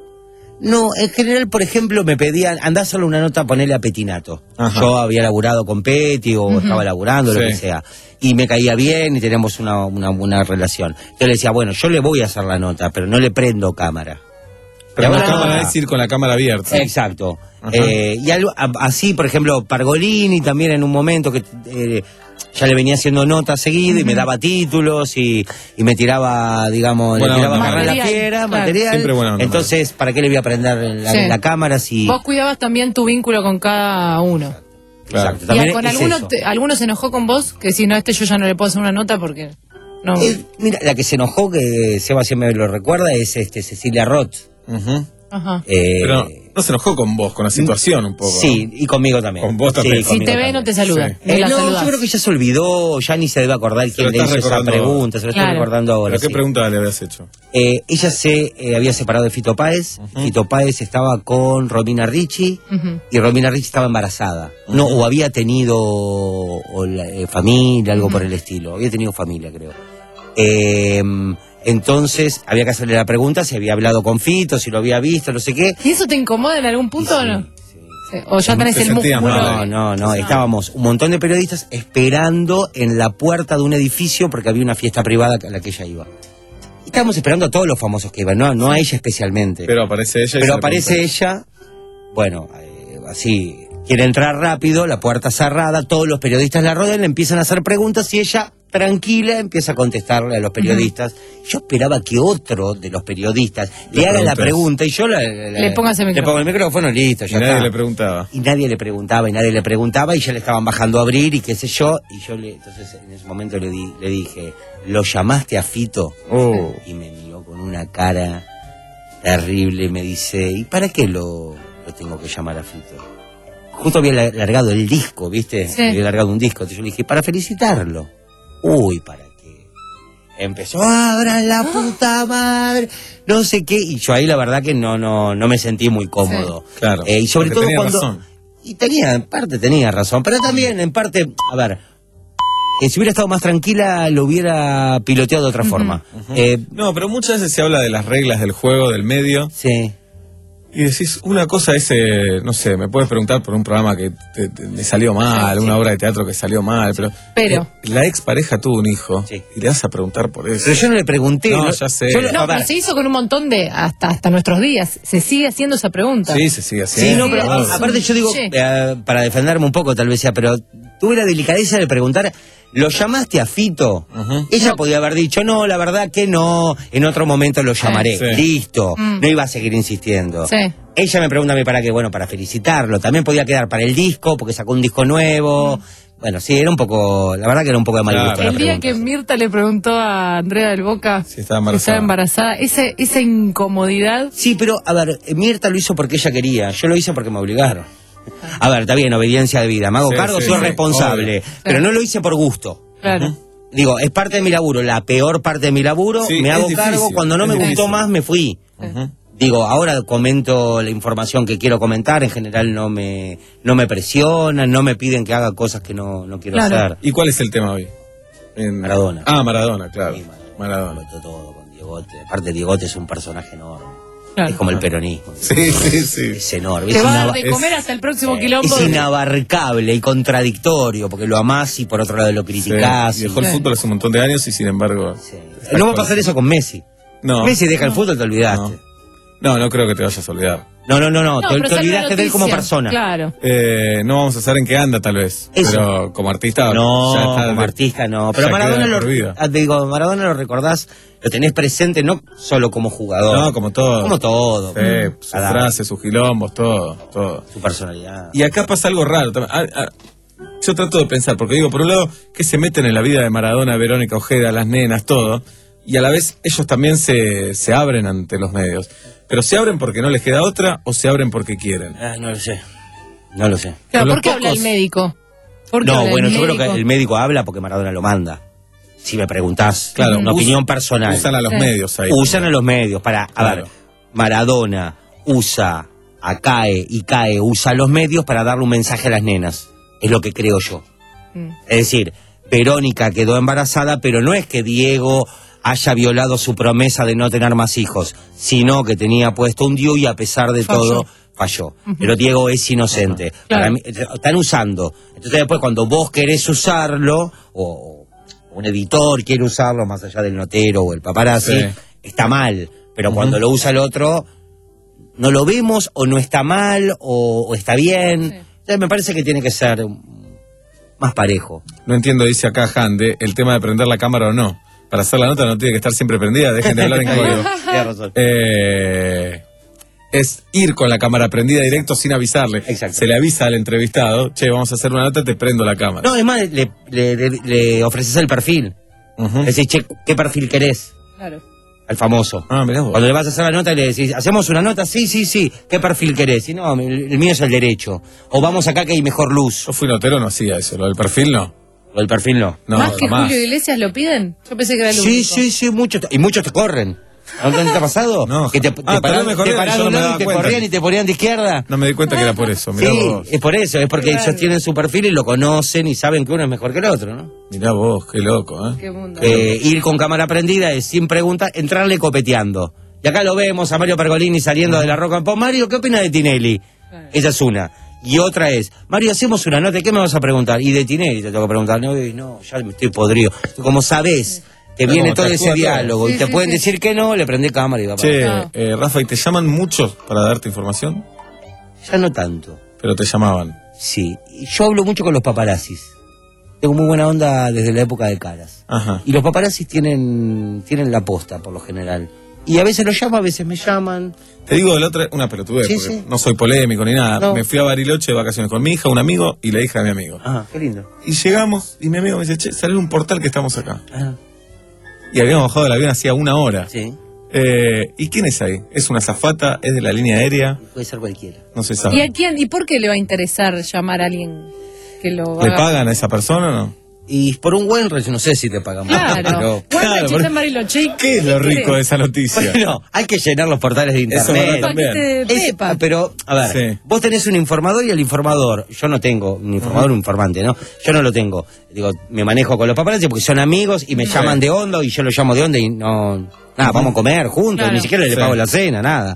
no, en general, por ejemplo, me pedían, andá a hacerle una nota, ponele a Petinato. Ajá. Yo había laburado con Peti o Ujú. estaba laburando, lo Sí. que sea. Y me caía bien y teníamos una, una buena relación. Entonces le decía, bueno, yo le voy a hacer la nota, pero no le prendo cámara. Pero Le la hago la cámara nota. es ir con la cámara abierta. Exacto. Ajá. Eh, y algo, a- así, por ejemplo, Pargolini también en un momento que eh, ya le venía haciendo notas seguido y me daba títulos y, y me tiraba, digamos, Buena le tiraba onda. a agarrar la Material, fiera, claro. material. Siempre buena onda. Entonces, ¿para qué le voy a prender la, Sí. la cámara si...? Vos cuidabas también tu vínculo con cada uno. Claro. Exacto, ¿Y también con es alguno, eso. te- alguno se enojó con vos? Que si no, este yo ya no le puedo hacer una nota porque... No. Eh, mira, la que se enojó, que Seba siempre lo recuerda, es este Cecilia Roth. Ujú. Ajá. Eh, Pero no se enojó con vos, con la situación un poco. Sí, y conmigo también. Con vos también. Sí, Si conmigo te ve, también. no te saluda. Sí. ni Eh, la no, saludás. yo creo que ya se olvidó, ya ni se debe acordar Se quién lo le estás hizo esa recordando pregunta, se lo Claro. estoy recordando ahora. ¿Pero qué sí. pregunta le habías hecho? Eh, ella se eh, había separado de Fito Páez, Fito Páez estaba con Romina Ricci Ujú. y Romina Ricci estaba embarazada. No, o había tenido o la- eh, familia, algo por el estilo. Había tenido familia, creo. Eh, entonces había que hacerle la pregunta si había hablado con Fito, si lo había visto, no sé qué. ¿Y eso te incomoda en algún punto o no? Sí. ¿O ya tenés Te el sentías músculo? mal. No, no, no. Estábamos un montón de periodistas esperando en la puerta de un edificio porque había una fiesta privada a la que ella iba. Y estábamos esperando a todos los famosos que iban, no, no a ella especialmente. Pero aparece ella y Pero se le aparece pregunta. ella, bueno, eh, así, quiere entrar rápido, la puerta cerrada, todos los periodistas la rodean, le empiezan a hacer preguntas y ella, tranquila, empieza a contestarle a los periodistas. Yo esperaba que otro de los periodistas le, Le haga la preguntes. pregunta y yo la, la- Le pongas el le micrófono. pongo el micrófono, listo, Y ya nadie está. le preguntaba. Y nadie le preguntaba, y nadie le preguntaba, y ya le estaban bajando a abrir, y qué sé yo, y yo le, entonces en ese momento le, di, le dije, ¿lo llamaste a Fito? Oh. Y me miró con una cara terrible, y me dice, ¿y para qué lo, lo tengo que llamar a Fito? Justo había la- largado el disco, ¿viste? Sí. Había largado un disco, entonces yo le dije, para felicitarlo. Uy, ¿para qué? Empezó, abran la puta madre, no sé qué, y yo ahí la verdad que no, no, no me sentí muy cómodo. Claro. Eh, y sobre porque todo tenía cuando... razón. Y tenía, en parte tenía razón, pero también en parte, a ver, eh, si hubiera estado más tranquila lo hubiera piloteado de otra forma. Eh, No, pero muchas veces se habla de las reglas del juego, del medio. sí. Y decís, una cosa es, eh, no sé, me puedes preguntar por un programa que te- te- me salió mal, una obra de teatro que salió mal, pero... Pero- eh, la expareja tuvo un hijo Sí. y le vas a preguntar por eso. Pero yo no le pregunté. No, ya sé. yo le- No, a ver, pero se hizo con un montón de... Hasta, hasta nuestros días. Se sigue haciendo esa pregunta. Sí, se sigue Sí, haciendo. no, pero claro. a- aparte yo digo, Sí. eh, para defenderme un poco tal vez sea, pero tuve la delicadeza de preguntar, ¿lo llamaste a Fito? Ujú. Ella podía haber dicho, no, la verdad que no, en otro momento lo llamaré, Sí. listo, Mm. no iba a seguir insistiendo. Sí. Ella me pregunta a mí para qué, bueno, para felicitarlo, también podía quedar para el disco, porque sacó un disco nuevo, bueno, sí, era un poco, la verdad que era un poco de mal Claro. gusto la El día pregunta. que Mirta le preguntó a Andrea del Boca Si estaba si embarazada. estaba embarazada, esa, esa incomodidad... Sí, pero, a ver, Mirta lo hizo porque ella quería, yo lo hice porque me obligaron. A ver, está bien, obediencia de vida, me hago Sí, cargo, sí, soy sí, responsable, obvio. pero no lo hice por gusto. Claro. Digo, es parte de mi laburo, la peor parte de mi laburo, Sí, me es hago difícil, cargo, cuando no es me gustó difícil. más me fui. Ujú. Digo, ahora comento la información que quiero comentar, en general no me no me presionan, no me piden que haga cosas que no, no quiero Claro. hacer. ¿Y cuál es el tema hoy? En- Maradona. Ah, Maradona, claro. Sí, Maradona. Todo, todo con Diegote. Aparte, Diegote es un personaje enorme. Claro. Es como el peronismo. Sí, sí, sí. Es enorme. Te Es, va a inaba- dar de es- comer hasta el próximo es quilombo. de- inabarcable y contradictorio, porque lo amás y por otro lado lo Sí. criticás. Y dejó el Sí. fútbol hace un montón de años y sin embargo... Sí. No va a pasar eso con Messi. No. Messi deja el fútbol, te olvidaste. No, no creo que te vayas a olvidar. No, no, no, no, No, te, pero te sale una olvidaste de él como noticia. persona. Claro. Eh, no vamos a saber en qué anda, tal vez. Eso. Pero como artista. No, ya está como de- artista no. Pero ya Maradona queda de lo, por vida. ah, te digo, Maradona lo recordás, lo tenés presente no solo como jugador. No, como todo. Como todo. Sí, Mm. sus Cada- frases, sus quilombos, todo, todo. Su personalidad. Y acá pasa algo raro. también. Ah, ah, yo trato de pensar, porque digo, por un lado, que se meten en la vida de Maradona, Verónica Ojeda, las nenas, todo, y a la vez ellos también se, se abren ante los medios. Pero se abren porque no les queda otra o se abren porque quieren. Ah, no lo sé. No lo sé. Claro, Con los ¿por qué habla el pocos- médico? ¿Por qué No, habla bueno, el yo creo médico? que el médico habla porque Maradona lo manda. Si me preguntás, Claro, una us- opinión personal. Usan a los Sí. medios ahí. Usan a los medios para, a Claro. ver, Maradona usa a CAE y CAE usa a los medios para darle un mensaje a las nenas. Es lo que creo yo. Mm. Es decir, Verónica quedó embarazada, pero no es que Diego haya violado su promesa de no tener más hijos, sino que tenía puesto un D I U y a pesar de Falló. todo falló. Pero Diego es inocente. Para mí, están usando. Entonces después cuando vos querés usarlo, o, o un editor quiere usarlo más allá del notero o el paparazzi, Sí. está mal. Pero Ujú. cuando lo usa el otro, no lo vemos o no está mal o, o está bien. Sí. Entonces me parece que tiene que ser... más parejo. No entiendo, dice acá Jande, el tema de prender la cámara o no. Para hacer la nota no tiene que estar siempre prendida, dejen de hablar en código. Tienes razón. Eh, es ir con la cámara prendida directo sin avisarle. Exacto. Se le avisa al entrevistado, che, vamos a hacer una nota, te prendo la cámara. No, es más, le, le, le, le ofreces el perfil. Uh-huh. Le decís, che, ¿qué perfil querés? Claro. Al famoso. Ah, mirá vos. Cuando le vas a hacer la nota le decís, ¿hacemos una nota? Sí, sí, sí. ¿Qué perfil querés? Y no, el, el mío es el derecho. O vamos acá que hay mejor luz. Yo fui notero, no hacía eso. Lo del perfil no. Lo del perfil no. No, ¿Más que más. Julio Iglesias lo piden? Yo pensé que era el Sí, único. sí, sí, muchos. Y muchos te corren. ¿No te ha pasado? No. Que te, te Ah, paraban, tal vez me corrían te paraban y yo no de un me lado daba y te cuenta. corrían y te ponían de izquierda. No me di cuenta que era por eso, mirá Sí, vos. es por eso, es porque Claro. ellos tienen su perfil y lo conocen y saben que uno es mejor que el otro, ¿no? Mirá vos, qué loco, ¿eh? Qué mundo. Eh, ir con cámara prendida es sin preguntas, entrarle copeteando. Y acá lo vemos a Mario Pergolini saliendo de la Rock and Pop. Mario, ¿qué opina de Tinelli? Claro. Esa es una. Y otra es, Mario, hacemos una nota, ¿qué me vas a preguntar? Y de Tinelli te tengo que preguntar. No, no, ya me estoy podrido. Como sabés, te Pero viene como todo te ese actúa todo. diálogo Sí, y te sí, pueden sí. decir que no, le prende cámara y va para Che, Ah. eh, Rafa, ¿y te llaman muchos para darte información? Ya no tanto. Pero te llamaban. Sí, y yo hablo mucho con los paparazzis. Tengo muy buena onda desde la época de Caras. Ajá. Y los paparazzis tienen, tienen la posta, por lo general. Y a veces los llamo, a veces me llaman. Te digo del otro, una pelotudez, Sí, porque sí. no soy polémico ni nada. No. Me fui a Bariloche de vacaciones con mi hija, un amigo y la hija de mi amigo. Ah, qué lindo. Y llegamos y mi amigo me dice, che, salió un portal que estamos acá. Ah, Y habíamos bajado del avión hacía una hora. sí, Eh, ¿Y quién es ahí? ¿Es una azafata? ¿Es de la línea aérea? puede ser cualquiera. No se ¿Y sabe. a quién? ¿Y por qué le va a interesar llamar a alguien que lo ¿Le haga? pagan a esa persona o no? Y por un buen yo no sé si te pagan más. Claro. Pero, Bueno, Claro, chiste pero- en Bariloche. ¿Qué es lo rico de esa noticia? bueno, hay que llenar los portales de Eso es verdad internet. también. Paquete de Es- Pepa. ah, pero, a ver, Sí. vos tenés un informador y el informador, yo no tengo un informador o un informante, ¿no? Yo no lo tengo. Digo, me manejo con los paparazzi porque son amigos y me Sí. llaman de onda y yo lo llamo de onda y no, nada, vamos a comer juntos, Claro. ni siquiera le Sí. pago la cena, nada.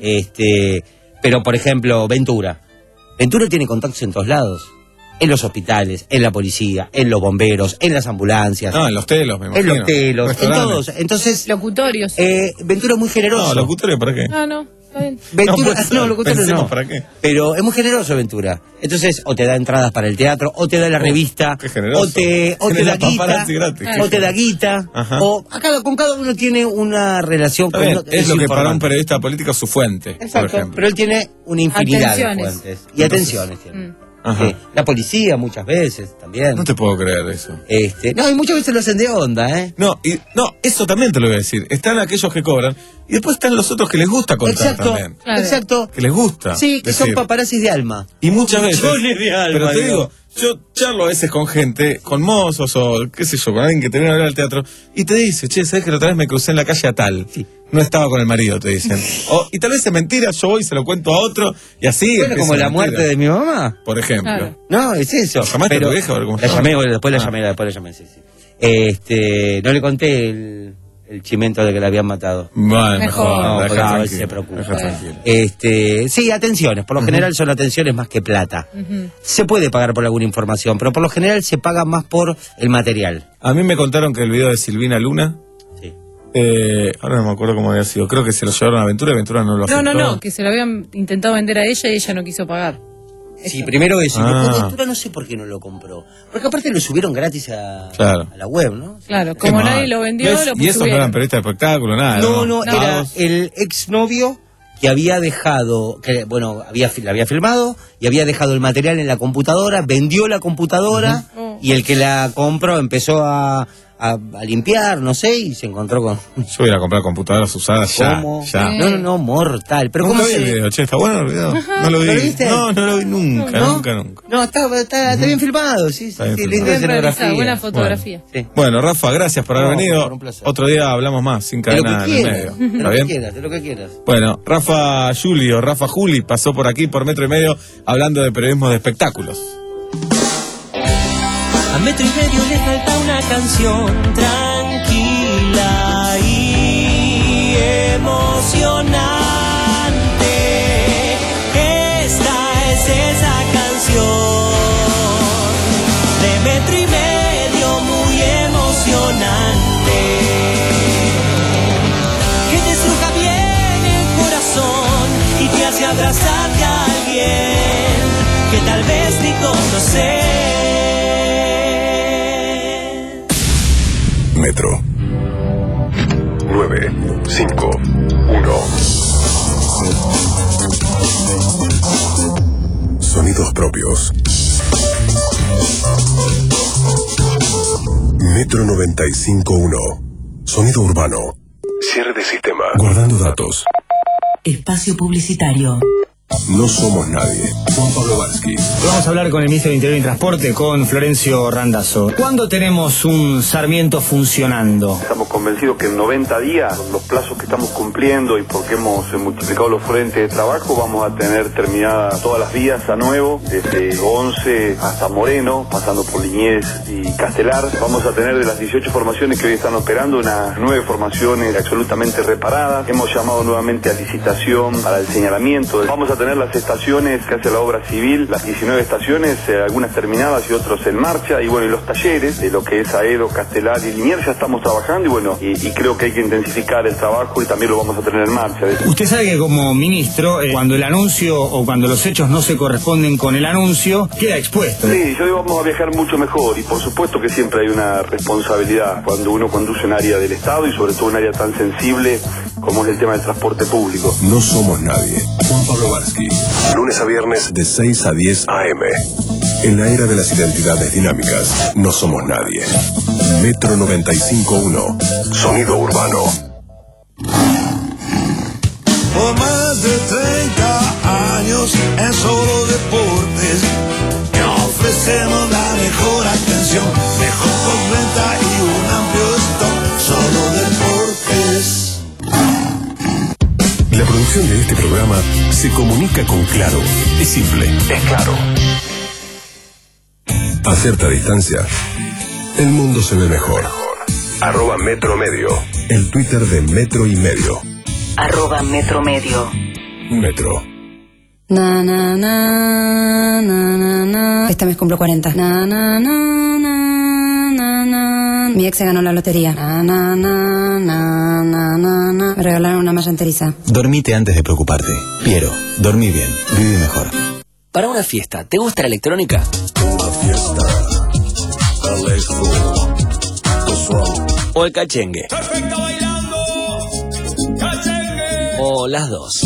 Este, pero por ejemplo, Ventura. Ventura tiene contactos en todos lados. En los hospitales, en la policía, en los bomberos, en las ambulancias, No, en los telos, me en imagino. los telos, en Restaurantes. todos. Entonces, Locutorios. eh, Ventura es muy generoso. No, locutorio, ¿para qué? Ah, no. Está bien. Ventura, puede ser. no, locutorio Pensemos no. para qué. Pero es muy generoso Ventura. Entonces, o te da entradas para el teatro, o te da la Oh, revista, qué generoso. o te, o te Tiene da la guita, paparazzi gratis. o te da guita, Ajá. o a cada- con cada uno tiene una relación Está con bien, uno- es lo su que para un informante. periodista político es su fuente, por Exacto, ejemplo. pero él tiene una infinidad Atenciones. de fuentes. Y atenciones tiene. Mm. Ajá. Sí, la policía muchas veces también. No te puedo creer eso. Este, no, y muchas veces lo hacen de onda, ¿eh? No, y, no, eso también te lo voy a decir. Están aquellos que cobran y después están los otros que les gusta contar Exacto, también. Claro. exacto. Que les gusta. Sí, que son decir. paparazzis de alma. Y muchas veces. Millones de alma, Pero te digo. digo, yo charlo a veces con gente, con mozos o qué sé yo, con alguien que te viene a ver al teatro y te dice, che, ¿sabes que la otra vez me crucé en la calle a tal? Sí. No estaba con el marido, te dicen. O, y tal vez es mentira, yo voy y se lo cuento a otro y así. Bueno, como la muerte de mi mamá. Por ejemplo. Claro. No, es eso. ¿Llamaste a tu vieja a ver cómo La estaba? llamé, bueno, después la Ah. llamé, después la llamé, sí, sí. Este, no le conté el, el chimento de que la habían matado. Bueno, Mejor. mejor. No, deja porque a tranquilo, veces se preocupa. deja tranquilo. Este, sí, atenciones. Por lo general son atenciones más que plata. Ujú. Se puede pagar por alguna información, pero por lo general se paga más por el material. A mí me contaron que el video de Silvina Luna, Sí. eh, ahora no me acuerdo cómo había sido, creo que se lo llevaron a Aventura y Aventura no lo No, no, aceptó. no, que se lo habían intentado vender a ella y ella no quiso pagar. Sí, Eso. primero eso. Y Ah. después Ventura no sé por qué no lo compró. Porque aparte lo subieron gratis a, Claro. a la web, ¿no? Claro, Qué como mal. nadie lo vendió, ¿Ves? lo Y esos no subieron. eran periodistas de espectáculo, nada. No, no, No. era Vagos. el exnovio que había dejado, que bueno, había, fi- la había filmado y había dejado el material en la computadora, vendió la computadora Ujú. y el que la compró empezó a, a- a limpiar, no sé, y se encontró con... Yo voy a ir a comprar computadoras usadas ya. ¿Cómo? ya. No, no, no, mortal. Pero Nunca ¿cómo vi el se...? video, che, ¿está bueno el video? No lo vi. ¿Lo viste? No, no lo vi nunca, ¿No? nunca, nunca. No, está, está, está bien filmado, sí, sí, Está bien sí, filmado. linda Bien realizada, escenografía. buena fotografía. Sí. Bueno, Rafa, gracias por haber No, venido. por un placer. Otro día hablamos más, sin De lo cadena que en el quieras, medio. de ¿Está lo que bien? quieras, de lo que quieras. Bueno, Rafa Julio, Rafa Juli, pasó por aquí por metro y medio hablando de periodismo de espectáculos. A metro y medio le falta una canción tranquila y emocionante. Esta es esa canción de metro y medio muy emocionante, que te estruja bien el corazón y te hace abrazarte a alguien que tal vez ni conoces. cinco, uno. Sonidos propios. Metro noventa y cinco punto uno. Sonido urbano. Cierre de sistema. Guardando datos. Espacio publicitario. No somos nadie. Juan Pablo Varsky. Vamos a hablar con el ministro de Interior y Transporte, con Florencio Randazzo. ¿Cuándo tenemos un Sarmiento funcionando? Estamos convencidos que en noventa días, con los plazos que estamos cumpliendo y porque hemos eh, multiplicado los frentes de trabajo, vamos a tener terminadas todas las vías a nuevo, desde once hasta Moreno, pasando por Liniers y Castelar. Vamos a tener de las dieciocho formaciones que hoy están operando, unas nueve formaciones absolutamente reparadas. Hemos llamado nuevamente a licitación para el señalamiento. Vamos a tener las estaciones que hace la obra civil, las diecinueve estaciones, eh, algunas terminadas y otros en marcha, y bueno, y los talleres de lo que es Aedo, Castelar y Liniers ya estamos trabajando, y bueno, y, y creo que hay que intensificar el trabajo y también lo vamos a tener en marcha. Usted sabe que como ministro, eh, cuando el anuncio o cuando los hechos no se corresponden con el anuncio, queda expuesto. Sí, yo digo, vamos a viajar mucho mejor, y por supuesto que siempre hay una responsabilidad cuando uno conduce un área del Estado y sobre todo un área tan sensible como es el tema del transporte público. No somos nadie. Juan Pablo Varsky. Lunes a viernes de seis a diez a eme. En la era de las identidades dinámicas, no somos nadie. Metro noventa y cinco punto uno. Sonido urbano. Por más de treinta años en Solo Deportes te ofrecemos la mejor atención, mejor postventa y un amplio stock. Solo Deportes. La producción de este programa se comunica con Claro. Es simple, es claro. A cierta distancia, el mundo se ve mejor. Arroba Metro Medio. El Twitter de Metro y Medio. Arroba Metro Medio. Metro. Na, na, na, na, na, na. Este mes cumplo cuarenta. Na, na, na, na, na, na. Mi ex se ganó la lotería. Na, na, na, na, na, na, na. Me regalaron una malla enteriza. Dormite antes de preocuparte. Piero, dormí bien, vive mejor. Para una fiesta, ¿te gusta la electrónica? Una fiesta. Electro. ¿O el cachengue? O las dos.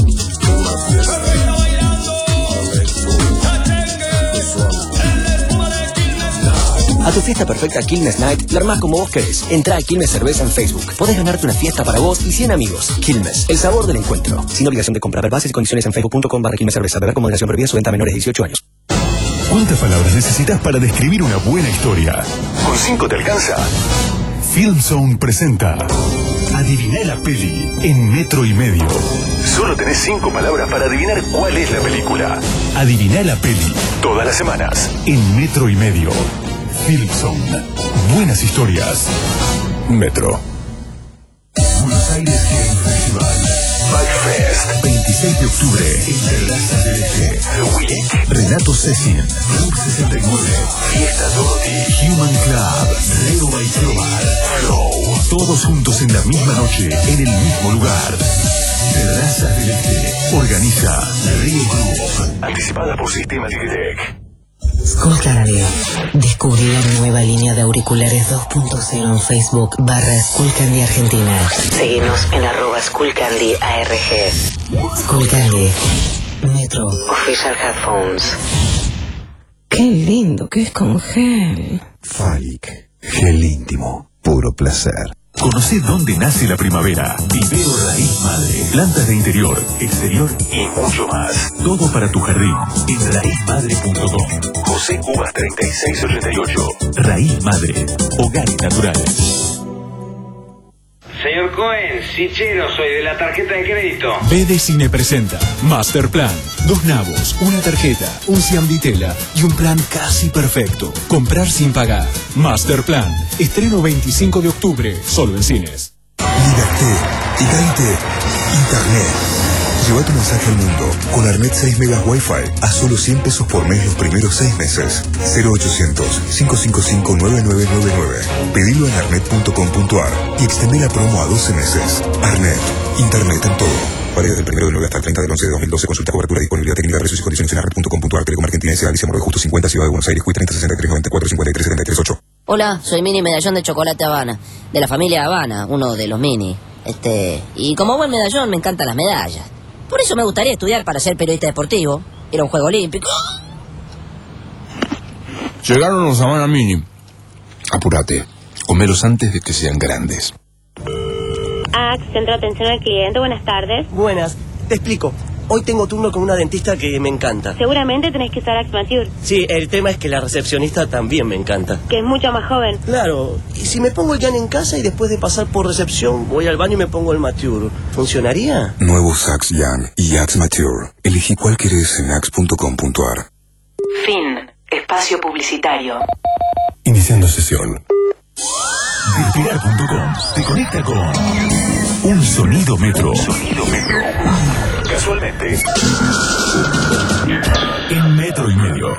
A tu fiesta perfecta Quilmes Night la armás como vos querés. Entrá a Quilmes Cerveza en Facebook. Podés ganarte una fiesta para vos y cien amigos. Quilmes, el sabor del encuentro. Sin obligación de compra. Ver bases y condiciones en facebook punto com barra Quilmes Cerveza. Beber con moderación, prohibida su venta a menores de dieciocho años. ¿Cuántas palabras necesitas para describir una buena historia? ¿Con cinco te alcanza? Film Zone presenta Adiviná la peli en Metro y Medio. Solo tenés cinco palabras para adivinar cuál es la película. Adiviná la peli todas las semanas en Metro y Medio. Film Zone. Buenas historias. Metro. Buenos Aires Game Festival. Bike veintiséis de octubre en Terrazas del Este. The Week. Renato Cecin. Club sesenta y nueve. Fiesta Dorothy. Human Club. Reo Baitrobar. Flow. Todos juntos en la misma noche, en el mismo lugar. Terrazas del Este. Organiza Río Group. Anticipada por Sistema Digitec. Skullcandy. Descubrí la nueva línea de auriculares dos punto cero en Facebook barra Skullcandy Argentina. Seguinos en arroba Skullcandy A R G. Skullcandy. Metro. Official Headphones. Qué lindo que es con gel. Falic. Gel íntimo. Puro placer. Conocé dónde nace la primavera. Vivero Raíz Madre. Plantas de interior, exterior y mucho más. Todo para tu jardín. En raíz madre punto com. José Cubas treinta y seis ochenta y ocho. Raíz Madre. Hogares naturales. Señor Cohen, Sichero, soy de la tarjeta de crédito. B D Cine presenta Master Plan. Dos nabos, una tarjeta, un ciambitela y un plan casi perfecto. Comprar sin pagar. Master Plan. Estreno veinticinco de octubre, solo en cines. Liberté, Itaite, Internet. Lleva tu mensaje al mundo con Arnet seis megas Wi-Fi a solo cien pesos por mes los primeros seis meses. cero ochocientos, cinco cinco cinco, nueve nueve nueve nueve. Pedilo en arnet punto com punto ar y extende la promo a doce meses. Arnet, Internet en todo. Válido del primero de noviembre hasta el treinta del once de dos mil doce. Consulta cobertura, disponibilidad técnica, precios y condiciones en arnet punto com punto ar. Telecom Argentina S A. Alicia Moro de Justo cincuenta, Ciudad de Buenos Aires. Q I treinta sesenta y tres noventa y cuatro cincuenta y tres setenta y tres ocho. Hola, soy Mini Medallón de Chocolate Habana, de la familia Habana, uno de los Mini. Este, y como buen medallón me encantan las medallas. Por eso me gustaría estudiar para ser periodista deportivo, ir a un juego olímpico. Llegaron los Habana Mini. Apúrate, comelos antes de que sean grandes. A C, Centro de Atención al Cliente, buenas tardes. Buenas, te explico. Hoy tengo turno con una dentista que me encanta. Seguramente tenés que usar Axe Mature. Sí, el tema es que la recepcionista también me encanta. Que es mucho más joven. Claro, y si me pongo el Jan en casa y después de pasar por recepción voy al baño y me pongo el Mature, ¿funcionaría? Nuevos Axe Jan y Axe Mature. Elegí cuál querés en axe punto com punto a r. Fin. Espacio publicitario. Iniciando sesión. Despegar punto com te conecta con un sonido metro. Sonido metro. Casualmente. En metro y medio.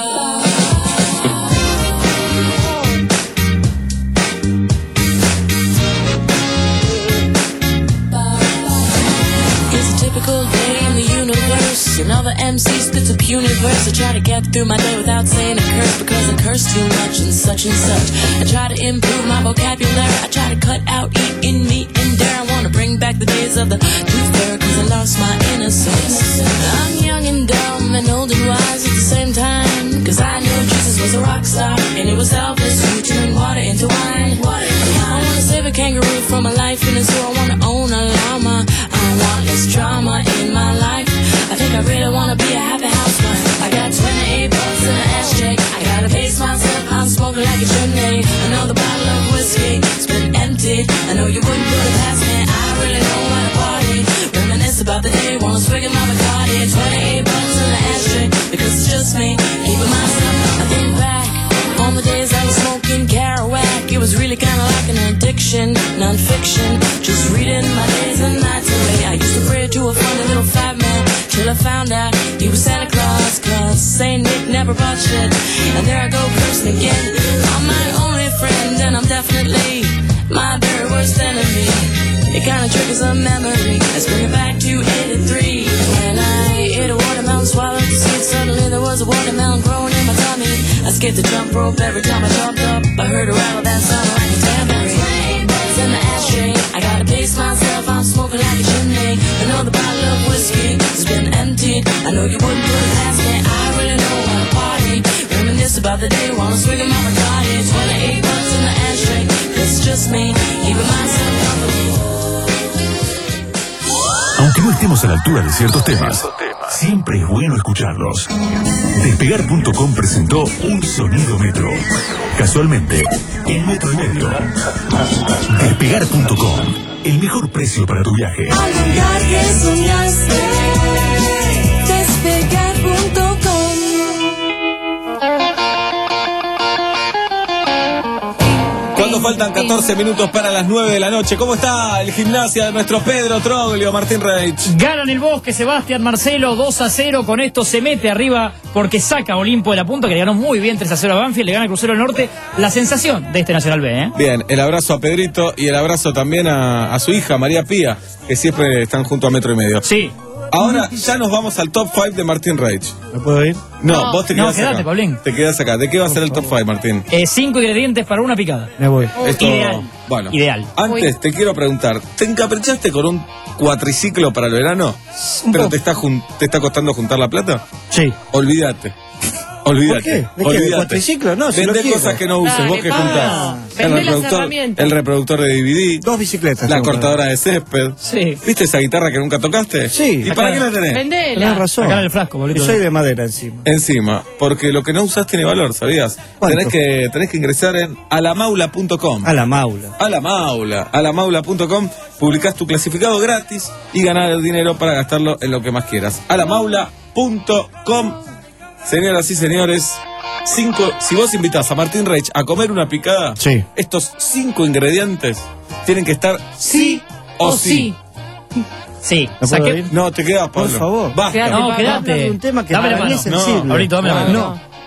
Another M C spits a puny verse. I try to get through my day without saying a curse, because I curse too much and such and such. I try to improve my vocabulary. I try to cut out eating meat and dare. I wanna bring back the days of the tooth fairy, cause I lost my innocence. I'm young and dumb and old and wise at the same time, cause I knew Jesus was a rock star and it was Elvis who turned water into wine. I wanna save a kangaroo from a life in a zoo. I wanna own a llama. I want less drama in my life. I think I really wanna be a happy housewife. I got twenty-eight bucks in an ashtray. I gotta pace myself, I'm smoking like a chimney. Another bottle of whiskey, it's been emptied. I know you wouldn't put it past me. I really know how to party. Reminisce about the day, wanna swig in my Bacardi. twenty-eight bucks in an ashtray, because it's just me, keeping myself. I think back on the days I was smoking Kerouac. It was really kinda like an addiction, non-fiction. Just reading my days and nights away. I used to pray to a funny little fat man, till I found out he was Santa Claus, cause Saint Nick never bought shit. And there I go cursing again. I'm my only friend and I'm definitely my very worst enemy. It kinda triggers a memory. Let's bring it back to eighty-three, when I ate a watermelon, swallowed the seed. Suddenly there was a watermelon growing in my tummy. I skipped the jump rope every time I jumped up. I heard a rattle that sounded like a tambourine. twenty-eight bucks in the ashtray, I gotta pace myself, I'm smoking like a chimney. Another bottle of whiskey has been emptied. I know you wouldn't put it past me. I really know how to party. Reminisce about the day, wanna swig in my Bacardi. twenty-eight bucks in the ashtray, it's just me, keeping myself comfortable. Aunque no estemos a la altura de ciertos temas, siempre es bueno escucharlos. Despegar punto com presentó un sonido metro. Casualmente, en metro y medio. Despegar punto com, el mejor precio para tu viaje. Al lugar que soñaste, despegar punto com. Cuando faltan catorce minutos para las nueve de la noche, ¿cómo está el Gimnasia de nuestro Pedro Troglio, Martín Reich? Ganan el Bosque, Sebastián Marcelo, dos a cero. Con esto se mete arriba porque saca a Olimpo de la punta, que le ganó muy bien tres a cero a Banfield, le gana el Crucero del Norte. La sensación de este Nacional B, ¿eh? Bien, el abrazo a Pedrito y el abrazo también a, a su hija, María Pía, que siempre están junto a metro y medio. Sí. Ahora ya nos vamos al top cinco de Martín Reich. ¿Me puedo ir? No, no vos te no, quedás quedate, acá. Paulín. Te quedás acá. ¿De qué va a ser el top cinco, Martín? Eh, cinco ingredientes para una picada. Me voy. Esto, Ideal. Bueno, Ideal. Antes Uy. te quiero preguntar, ¿te encaprichaste con un cuatriciclo para el verano? Un ¿Pero poco. te está, jun- te está costando juntar la plata? Sí. Olvídate. Olvídate. ¿Por qué? ¿De qué? ¿De Olvídate. cuatriciclo? No, si Vende lo quiero. cosas que no uses, Dale, vos que pa. juntás. El Vendé las reproductor, herramientas. el reproductor de D V D. Dos bicicletas. La tengo cortadora de césped. Sí. ¿Viste esa guitarra que nunca tocaste? Sí. ¿Y Acá- para qué la tenés? Vendela. Tenés razón. Acá en el frasco, bolito. Y soy de madera encima. Encima, porque lo que no usás tiene valor, ¿sabías? ¿Cuánto? Tenés que, tenés que ingresar en alamaula punto com. A la maula. A la maula, alamaula punto com, publicás tu clasificado gratis y ganás el dinero para gastarlo en lo que más quieras. alamaula punto com. Señoras y señores, cinco, si vos invitás a Martín Reich a comer una picada, sí. estos cinco ingredientes tienen que estar sí o sí. Sí. ¿Me puedo ir? No, te quedás, Pablo. Por favor. Basta. No, quédate. Un tema que dame la para mí mano. es sensible. No, Ahorita dame la mano. No.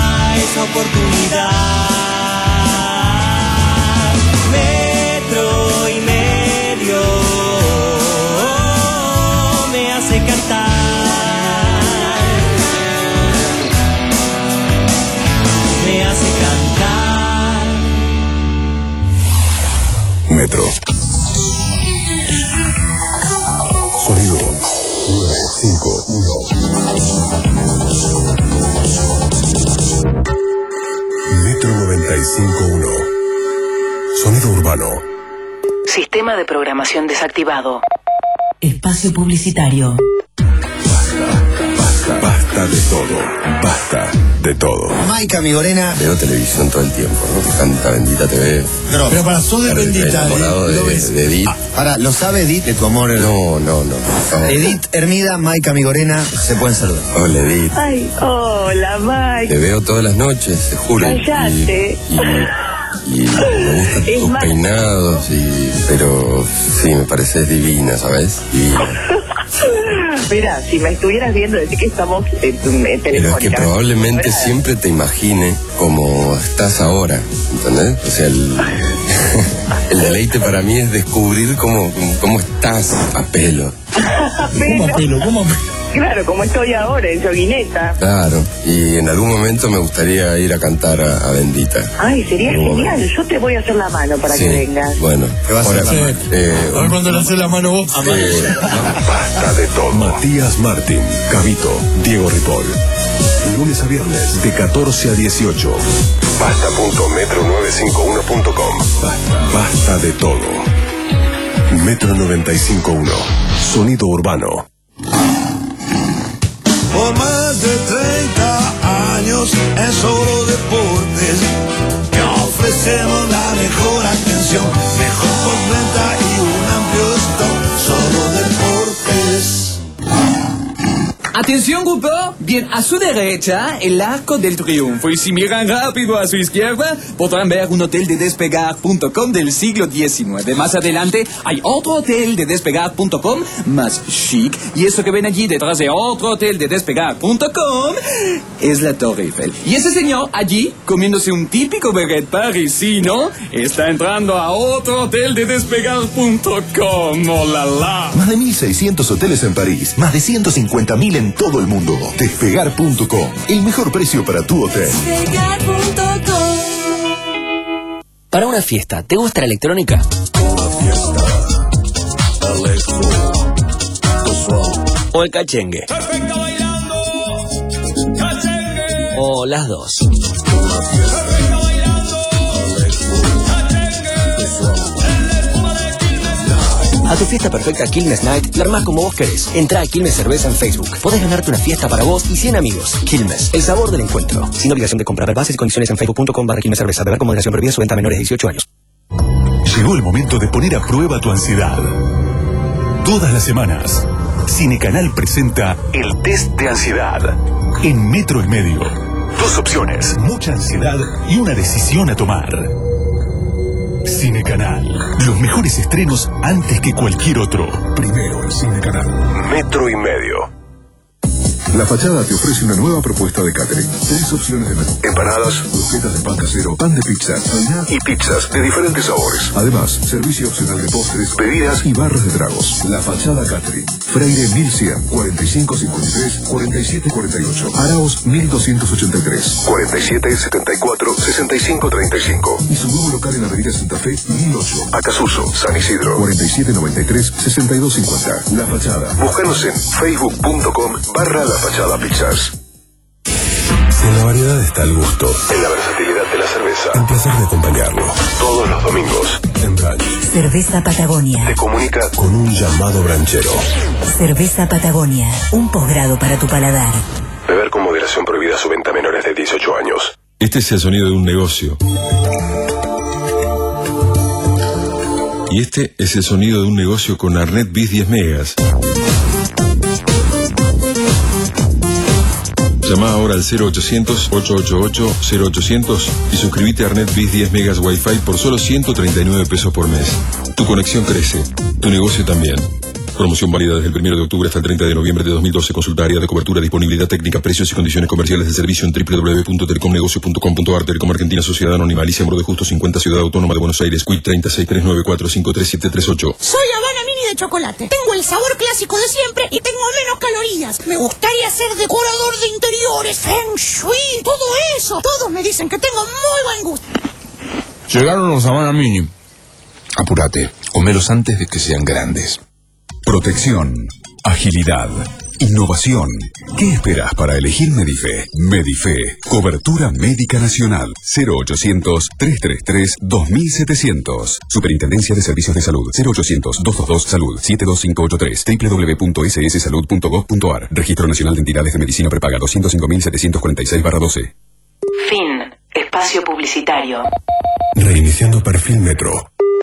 toma esa oportunidad. Metro y medio me hace cantar. Me hace cantar. Metro. Urbano. Sistema de programación desactivado. Espacio publicitario. Basta, basta de todo. Basta de todo. Maica Migorena. Veo televisión todo el tiempo, ¿no? Que canta Bendita T V. Pero, pero para sos de Bendita. De, ¿Lo de, ves? de Edith. Ah, para, ¿lo sabe Edith de tu amor? No, no, no. no. Edith Hermida, Maica Migorena, se pueden saludar. Hola, Edith. Ay, hola, Mike. Te veo todas las noches, te juro. Cállate. Y, y, y me gustan Es tus más- peinados, y, pero sí, me pareces divina, ¿sabes? Divina. Mira, si me estuvieras viendo, decir que estamos en, en Pero es telefónica. que probablemente siempre te imagine como estás ahora, ¿entendés? O sea, el, el deleite para mí es descubrir cómo, cómo, cómo estás a pelo. ¿Cómo a pelo? ¿Cómo a pelo? Claro, como estoy ahora, en joguineta. Claro, y en algún momento me gustaría ir a cantar a, a Bendita. Ay, sería En algún genial. Yo te voy a hacer la mano para Sí, que vengas. bueno, ¿Qué vas a ahora, hacer la mano? eh, A ver cuándo le haces la mano vos. eh, Basta de todo. Matías Martín, Cabito, Diego Ripoll. Lunes a viernes de catorce a dieciocho. Basta punto metro novecientos cincuenta y uno punto com. Basta, basta de todo. Metro noventa y cinco punto uno. Sonido urbano. Por más de treinta años en Solo Deportes te ofrecemos la mejor atención, mejor postventa y un amplio stock. Solo Deportes. Atención grupo, bien a su derecha el Arco del Triunfo y si miran rápido a su izquierda podrán ver un hotel de despegar punto com del siglo diecinueve. Más adelante hay otro hotel de despegar punto com más chic y eso que ven allí detrás de otro hotel de despegar punto com es la Torre Eiffel. Y ese señor allí comiéndose un típico baguette parisino está entrando a otro hotel de despegar punto com. ¡Oh, la, la! Más de mil seiscientos hoteles en París, más de ciento cincuenta mil en todo el mundo. Despegar punto com, el mejor precio para tu hotel. Para una fiesta, ¿te gusta la electrónica? ¿O el cachengue? ¿O las dos? A tu fiesta perfecta Quilmes Night la armás como vos querés. Entrá a Quilmes Cerveza en Facebook. Podés ganarte una fiesta para vos y cien amigos. Quilmes, el sabor del encuentro. Sin obligación de comprar. Bases y condiciones en facebook punto com barra Quilmes Cerveza. Beber con moderación, prohibida su venta a menores de dieciocho años. Llegó el momento de poner a prueba tu ansiedad. Todas las semanas, Cinecanal presenta el test de ansiedad en metro y medio. Dos opciones, mucha ansiedad y una decisión a tomar. Cinecanal, los mejores estrenos antes que cualquier otro. Primero en Cinecanal. Metro y medio. La Fachada te ofrece una nueva propuesta de catering. Tres opciones de menú: empanadas, croquetas de pan casero, pan de pizza y pizzas de diferentes sabores. Además, servicio opcional de postres, bebidas y barras de tragos. La Fachada Catering. Freire mil cien, cuarenta y cinco cincuenta y tres, cuarenta y siete cuarenta y ocho. Araos mil doscientos ochenta y tres, cuarenta y siete setenta y cuatro, sesenta y cinco treinta y cinco. Y su nuevo local en Avenida Santa Fe mil ocho. Acasuso, San Isidro. cuarenta y siete noventa y tres, sesenta y dos cincuenta. La Fachada. Búscanos en facebook punto com barra La Fachada Pizzas. Si en la variedad está el gusto, en la versatilidad de la cerveza, el placer de acompañarlo. Todos los domingos, en Brunch, Cerveza Patagonia. te comunica con un llamado branchero. Cerveza Patagonia. Un posgrado para tu paladar. Beber con moderación, prohibida su venta a menores de dieciocho años. Este es el sonido de un negocio. Y este es el sonido de un negocio con Arnet Bis diez megas. Llama ahora al cero ochocientos, ochocientos ochenta y ocho, cero ochocientos y suscríbete a Arnet Bis diez megas Wi-Fi por solo ciento treinta y nueve pesos por mes. Tu conexión crece, tu negocio también. Promoción válida desde el primero de octubre hasta el treinta de noviembre de dos mil doce. Consulta área de cobertura, disponibilidad técnica, precios y condiciones comerciales del servicio en doble u doble u doble u punto telecomnegocio punto com punto a r. Telecom Argentina, Sociedad Anónima, Alicia Moro de Justo cincuenta, Ciudad Autónoma de Buenos Aires, Q I C treinta, seis tres nueve cuatro, cinco tres siete tres ocho. Soy Habana Mini de chocolate. Tengo el sabor clásico de siempre y tengo menos calorías. Me gustaría ser decorador de interiores, feng shui, todo eso. Todos me dicen que tengo muy buen gusto. Llegaron los Habana Mini. Apúrate, comelos antes de que sean grandes. Protección, agilidad, Innovación. ¿Qué esperas para elegir Medife? Medife. Cobertura médica nacional. cero ochocientos, trescientos treinta y tres, dos mil setecientos. Superintendencia de Servicios de Salud. cero ochocientos, doscientos veintidós, Salud. siete dos cinco ocho tres. doble u doble u doble u punto ese ese salud punto gov punto a r. Registro Nacional de Entidades de Medicina Prepaga doscientos cinco mil setecientos cuarenta y seis barra doce. Fin. Espacio publicitario. Reiniciando perfil Metro.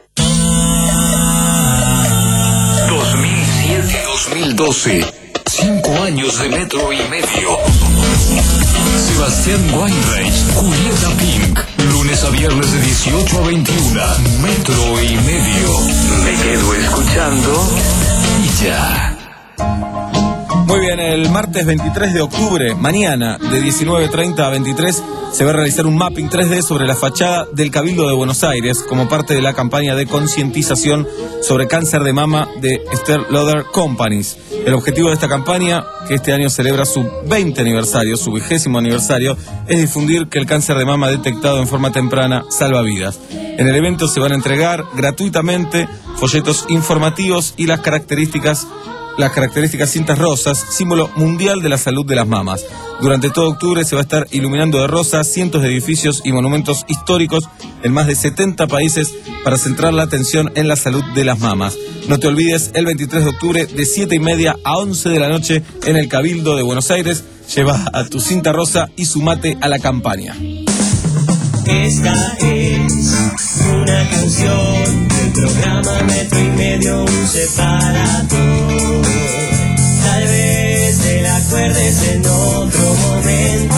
dos mil siete a dos mil doce. Cinco años de Metro y medio. Sebastián Weinreich, Julieta Pink. Lunes a viernes de dieciocho a veintiuno. Metro y medio. Me quedo escuchando y ya. Muy bien, el martes veintitrés de octubre, mañana, de diecinueve treinta a veintitrés, se va a realizar un mapping tres D sobre la fachada del Cabildo de Buenos Aires como parte de la campaña de concientización sobre cáncer de mama de Estée Lauder Companies. El objetivo de esta campaña, que este año celebra su veinte aniversario, su vigésimo aniversario, es difundir que el cáncer de mama detectado en forma temprana salva vidas. En el evento se van a entregar gratuitamente folletos informativos y las características las características cintas rosas, símbolo mundial de la salud de las mamas. Durante todo octubre se va a estar iluminando de rosa cientos de edificios y monumentos históricos en más de setenta países para centrar la atención en la salud de las mamas. No te olvides, el veintitrés de octubre de siete y media a once de la noche en el Cabildo de Buenos Aires. Lleva a tu cinta rosa y sumate a la campaña. Esta es una canción del programa Metro y Medio, un separador. Tal vez te la acuerdes en otro momento.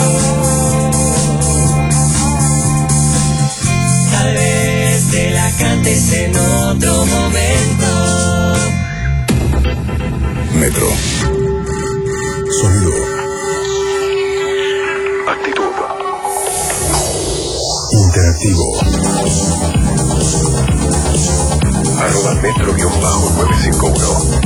Tal vez te la cantes en otro momento. Metro. Sonido. Actitud. Interactivo. Arroba metro guión bajo nueve cinco uno.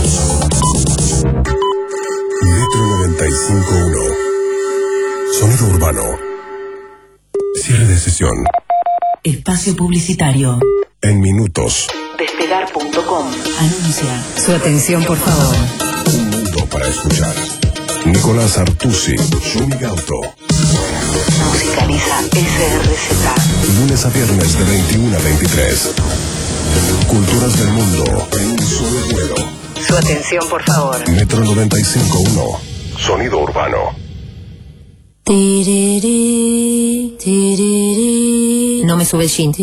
Metro noventa y cinco punto uno. Sonido urbano. Cierre de sesión. Espacio publicitario. En minutos. Despegar punto com. Anuncia. Su atención, por favor. Un mundo para escuchar. Nicolás Artusi, Shumi Gauto. Musicaliza S R Z. Lunes a viernes de veintiuno a veintitrés. Culturas del mundo en un solo vuelo. Su atención, por favor. Metro noventa y cinco punto uno. Sonido urbano. No me sube el jean.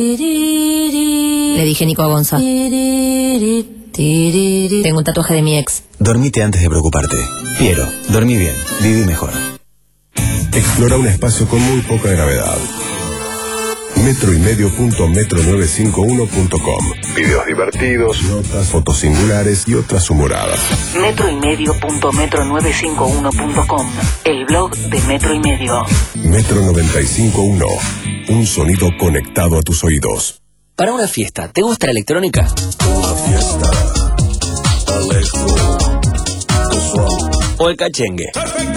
Le dije Nico a Gonza. Tengo un tatuaje de mi ex. Dormite antes de preocuparte. Piero, dormí bien, viví mejor. Explora un espacio con muy poca gravedad. Metro y medio punto metro novecientos cincuenta y uno punto com. Videos divertidos, notas, fotos singulares y otras humoradas. Metro y medio punto metro novecientos cincuenta y uno punto com. El blog de Metro y Medio. Metro noventa y cinco punto uno. Un sonido conectado a tus oídos. Para una fiesta, ¿te gusta la electrónica? Una fiesta. Electro. ¿O el cachengue?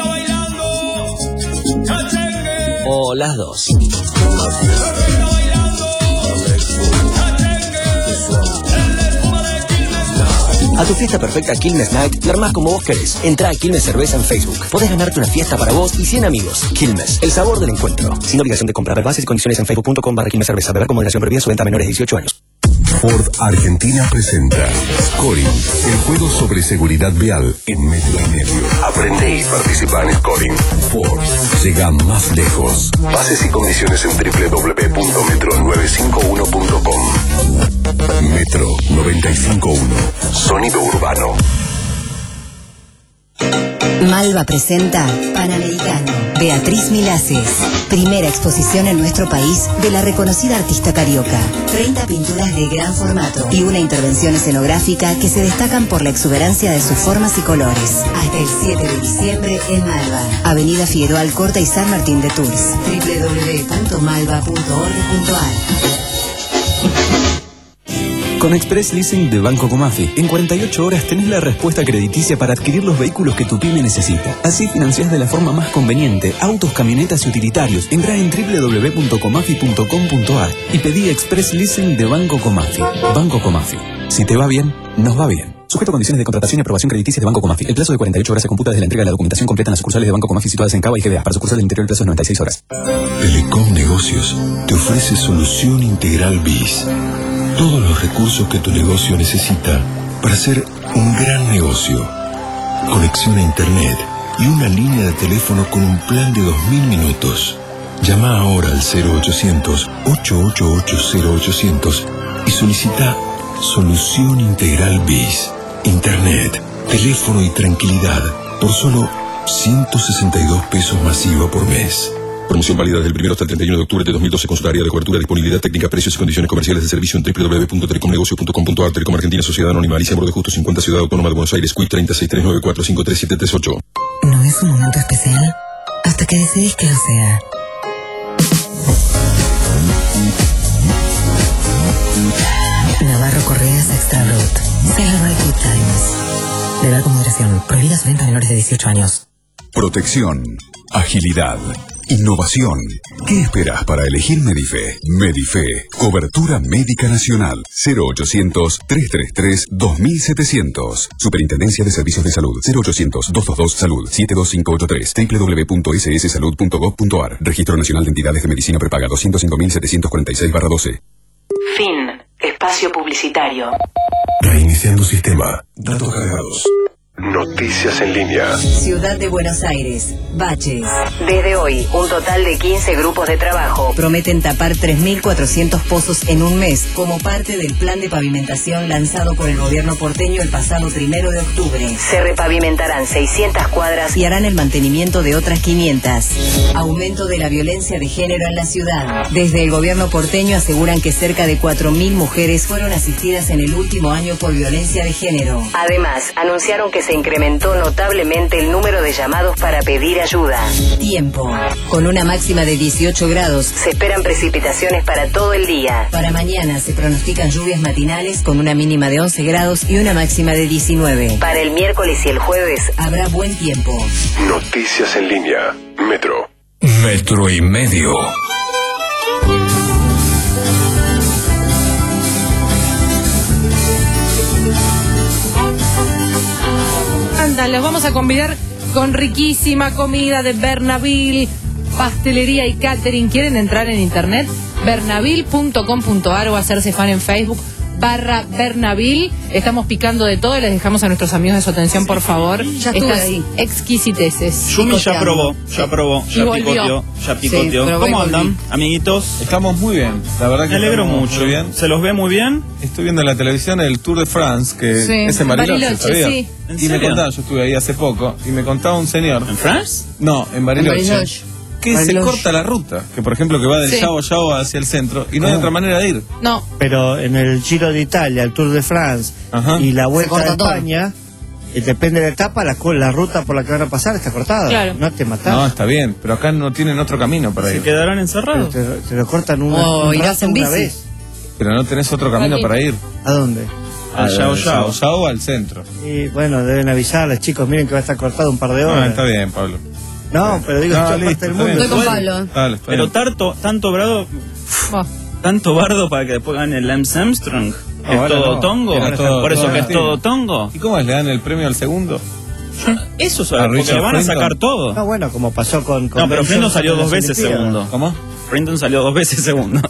O las dos. A tu fiesta perfecta Quilmes Night, la armás como vos querés. Entrá a Quilmes Cerveza en Facebook. Podés ganarte una fiesta para vos y cien amigos. Quilmes, el sabor del encuentro. Sin obligación de comprar. Bases y condiciones en facebook punto com barra Quilmes Cerveza. Beber con moderación, bebida, su venta a menores de dieciocho años. Ford Argentina presenta Scoring, el juego sobre seguridad vial en Metro y Medio. Aprende y participa en Scoring. Ford llega más lejos. Bases y condiciones en doble u doble u doble u punto metro novecientos cincuenta y uno punto com. Metro noventa y cinco punto uno. Sonido urbano. Malva presenta Panamericano. Beatriz Milaces. Primera exposición en nuestro país de la reconocida artista carioca. treinta pinturas de gran formato y una intervención escenográfica que se destacan por la exuberancia de sus formas y colores. Hasta el siete de diciembre en Malva. Avenida Figueroa Alcorta y San Martín de Tours. doble u doble u doble u punto malva punto org punto a r. Con Express Leasing de Banco Comafi, en cuarenta y ocho horas tenés la respuesta crediticia para adquirir los vehículos que tu pyme necesita. Así financiás de la forma más conveniente autos, camionetas y utilitarios. Entrá en doble u doble u doble u punto comafi punto com punto a r y pedí Express Leasing de Banco Comafi. Banco Comafi. Si te va bien, nos va bien. Sujeto a condiciones de contratación y aprobación crediticia de Banco Comafi. El plazo de cuarenta y ocho horas se computa desde la entrega de la documentación completa en las sucursales de Banco Comafi situadas en Cava y G B A. Para sucursales del interior el plazo es noventa y seis horas. Telecom Negocios te ofrece solución integral B I S. Todos los recursos que tu negocio necesita para hacer un gran negocio. Conexión a internet y una línea de teléfono con un plan de dos mil minutos. Llama ahora al cero ochocientos, ocho ocho ocho, cero ochocientos y solicita solución integral B I S. Internet, teléfono y tranquilidad por solo ciento sesenta y dos pesos masiva por mes. Promoción válida desde el primero hasta el treinta y uno de octubre de dos mil doce. Consulta área de cobertura, disponibilidad técnica, precios y condiciones comerciales de servicio en doble u doble u doble u punto telecom negocios punto com punto a r. Telecom Argentina, Sociedad Anónima, Alicia Borde Justo, cincuenta, Ciudad Autónoma de Buenos Aires, Q I treinta, seis tres nueve cuatro cinco tres siete tres ocho. ¿No es un momento especial? Hasta que decidís que lo sea. Navarro Correas Extra Brut. Celebrate Good Times. Beber con moderación. Prohibida su venta a menores de dieciocho años. Protección, agilidad, innovación. ¿Qué esperas para elegir Medife? Medife, cobertura médica nacional. cero ochocientos, trescientos treinta y tres, dos mil setecientos. Superintendencia de Servicios de Salud. cero ochocientos, doscientos veintidós, salud. siete dos cinco ocho tres. doble u doble u doble u punto s s salud punto gov punto a r. Registro Nacional de Entidades de Medicina Prepaga doscientos cinco mil setecientos cuarenta y seis barra doce. Fin. Espacio publicitario. Reiniciando sistema. Datos cargados. Noticias en línea. Ciudad de Buenos Aires. Baches. Desde hoy, un total de quince grupos de trabajo prometen tapar tres mil cuatrocientos pozos en un mes como parte del plan de pavimentación lanzado por el gobierno porteño el pasado primero de octubre. Se repavimentarán seiscientas cuadras y harán el mantenimiento de otras quinientas. Aumento de la violencia de género en la ciudad. Desde el gobierno porteño aseguran que cerca de cuatro mil mujeres fueron asistidas en el último año por violencia de género. Además, anunciaron que se incrementó notablemente el número de llamados para pedir ayuda. Tiempo. Con una máxima de dieciocho grados, se esperan precipitaciones para todo el día. Para mañana se pronostican lluvias matinales con una mínima de once grados y una máxima de diecinueve. Para el miércoles y el jueves habrá buen tiempo. Noticias en línea. Metro. Metro y medio. Los vamos a convidar con riquísima comida de Bernaville, pastelería y catering. ¿Quieren entrar en internet? bernaville punto com punto a r o hacerse fan en Facebook barra Bernaville. Estamos picando de todo y les dejamos a nuestros amigos de su atención, por favor. Ya estuve Estas ahí. exquisiteces. Yumi ya probó, ya probó, Y ya volvió. picoteó, ya picoteó. Sí, probé y ¿Cómo volví. andan, amiguitos? Estamos muy bien, la verdad que Me alegro estamos mucho. muy bien. ¿Se los ve muy bien? Estoy viendo en la televisión el Tour de France, que Sí, es en Bariloche, Bariloche, ¿sabías? sí. ¿En Y me serio? contaba, yo estuve ahí hace poco, y me contaba un señor. ¿En France? No, en Bariloche. En Bariloche. Que se Bariloche. corta la ruta, que por ejemplo que va del Sí. Yao Yao hacia el centro, y no hay ¿Cómo? otra manera de ir. No, Pero en el Giro de Italia, el Tour de France Ajá. y la Vuelta corta de todo. España, eh, depende de la etapa, la, co- la ruta por la que van a pasar está cortada. Claro. No te matás. No, está bien, pero acá no tienen otro camino para ¿Se ir. quedarán Pero encerrados? te, te lo cortan una, O un irás rato en una bici. vez. Pero no tenés otro camino Aquí. para ir. ¿A dónde? Al Yao Yao. Yao al centro. Y bueno, deben avisarles, chicos, miren que va a estar cortado un par de horas. Ah, está bien, Pablo. No, pero digo, No, esto es listo, parte del está mundo. bien. Estoy con Bueno, Pablo. Dale, está Pero bien. tanto, tanto brado, oh, tanto bardo para que después gane el Lance Armstrong. ¿Es Ahora todo no. tongo? Era todo- ¿Por eso todo que es argentino. todo tongo? ¿Y cómo es? ¿Le dan el premio al segundo? Eso A sabe, porque Richard le van a Frenton. sacar todo. No, bueno, como pasó con... con No, pero Ben Frenton Johnson salió en dos las veces Olimpiadas. segundo. ¿Cómo? Frenton salió dos veces segundo.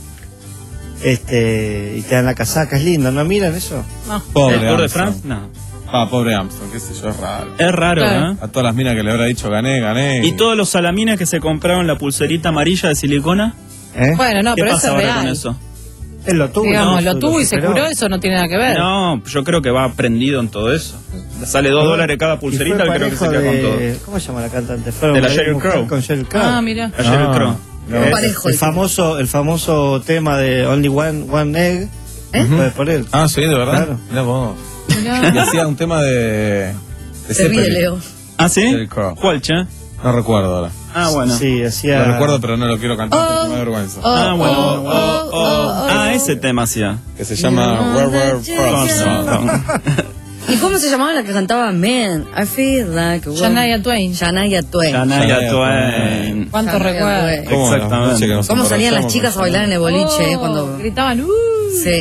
Este, y te dan la casaca, es lindo, ¿no miran eso? no. Pobre ¿El Tour de Armstrong. France? No. Ah, pobre Armstrong, qué sé yo, es raro. Es raro, Claro. ¿eh? A todas las minas que le habrá dicho gané, gané. ¿Y todos los salamines que se compraron la pulserita amarilla de silicona? ¿Eh? Bueno, no, ¿Qué pero eso pasa es ahora real. con eso? Él lo tuvo. Digamos, ¿no? lo tuvo y se superó. curó, eso no tiene nada que ver. No, yo creo que va prendido en todo eso. Sale dos dólares cada pulserita, Y fue creo que se parejo queda con todo. de- ¿Cómo se llama la cantante? Fueron De la marido y Sheryl mujer Crow. Con Sheryl Crow. Ah, mira. A Sheryl Ah. Crow. No. Eh, parejo, el dice. famoso, el famoso tema de Only One, One Egg ¿Eh? fue por él. Ah, sí, de verdad. Claro. Mirá vos. Mirá. Y hacía un tema de. de Se ríe, Zeppelin. Leo. ¿Ah, sí? Sheryl Crow. ¿Cuál, che? No recuerdo ahora. Ah, bueno. Sí, hacía. Lo recuerdo, pero no lo quiero cantar porque me da vergüenza. Ah, bueno. oh, oh, oh, Ah, ese tema hacía. Que se llama Where Were Frozen. ¿Y cómo se llamaba la que cantaba Man? I feel like a woman. Shania Twain. Shania Twain. Shania Twain. ¿Cuánto Shania recuerdo? Twain. ¿Cómo, Exactamente. la noche que nos ¿Cómo salían las emborrachamos chicas a con- bailar en el boliche? eh, Oh, cuando... gritaban, uh. Sí.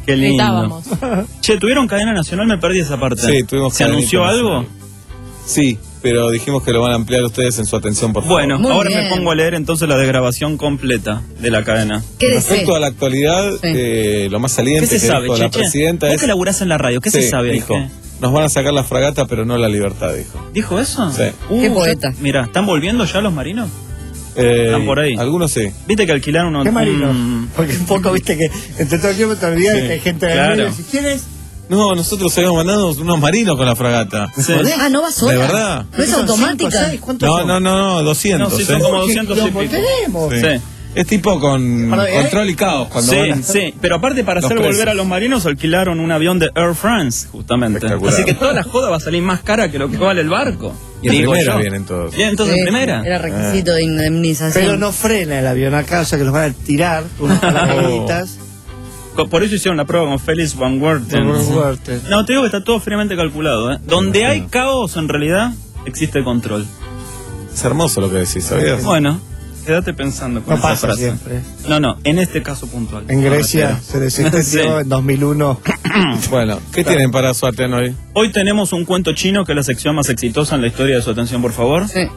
Qué lindo. Estábamos. Che, ¿tuvieron cadena nacional? Me perdí esa parte. Sí, tuvimos ¿Se cadena anunció algo? internacional. Sí, pero dijimos que lo van a ampliar ustedes en su atención, por favor. Bueno, Muy ahora bien. me pongo a leer entonces la desgrabación completa de la cadena. Respecto a la actualidad, eh, lo más saliente ¿Qué se que sabe, dijo la Cheche? presidenta Vos es... que laburás en la radio, ¿qué Sí, se sabe? dijo, ¿Qué? nos van a sacar la fragata, pero no la libertad, dijo. ¿Dijo eso? Sí. Uh, Qué poeta. Mira, ¿están volviendo ya los marinos? Eh, Están por ahí. Algunos sí. ¿Viste que alquilaron unos... ¿Qué marinos? un- Porque un poco, viste, que entre todo el tiempo te olvidas Sí, que hay gente de claro. medio. Si quieres, No, nosotros habíamos mandado unos marinos con la fragata. Sí. Ah, ¿no va sola? ¿De verdad? ¿No es automática? No, no, no, no, doscientos. No, sí, son ¿eh? como doscientos y pico. tenemos. Sí. Sí. Es tipo con Para- ¿eh? control y caos. Cuando Sí, van a- sí, pero aparte para Los hacer presos. volver a los marinos alquilaron un avión de Air France, justamente. Espectacular. Así que toda la joda va a salir más cara que lo que vale el barco. Y en Digo primera yo. vienen todos. Bien, entonces Sí, en primera. Era requisito de indemnización. pero no frena el avión acá, o sea que los van a tirar unas paracaídas. Co- Por eso hicieron la prueba con Félix Van Werten. Van Werten. No, te digo que está todo fríamente calculado. ¿eh? Donde hay caos, en realidad, existe control. Es hermoso lo que decís, ¿sabías? Bueno, quédate pensando con No esa pasa frase. siempre. No, no, en este caso puntual. En Grecia No, se desintendió Sí. en dos mil uno. Bueno, ¿qué tienen para su aten hoy? Hoy tenemos un cuento chino que es la sección más exitosa en la historia de su atención, por favor. Sí.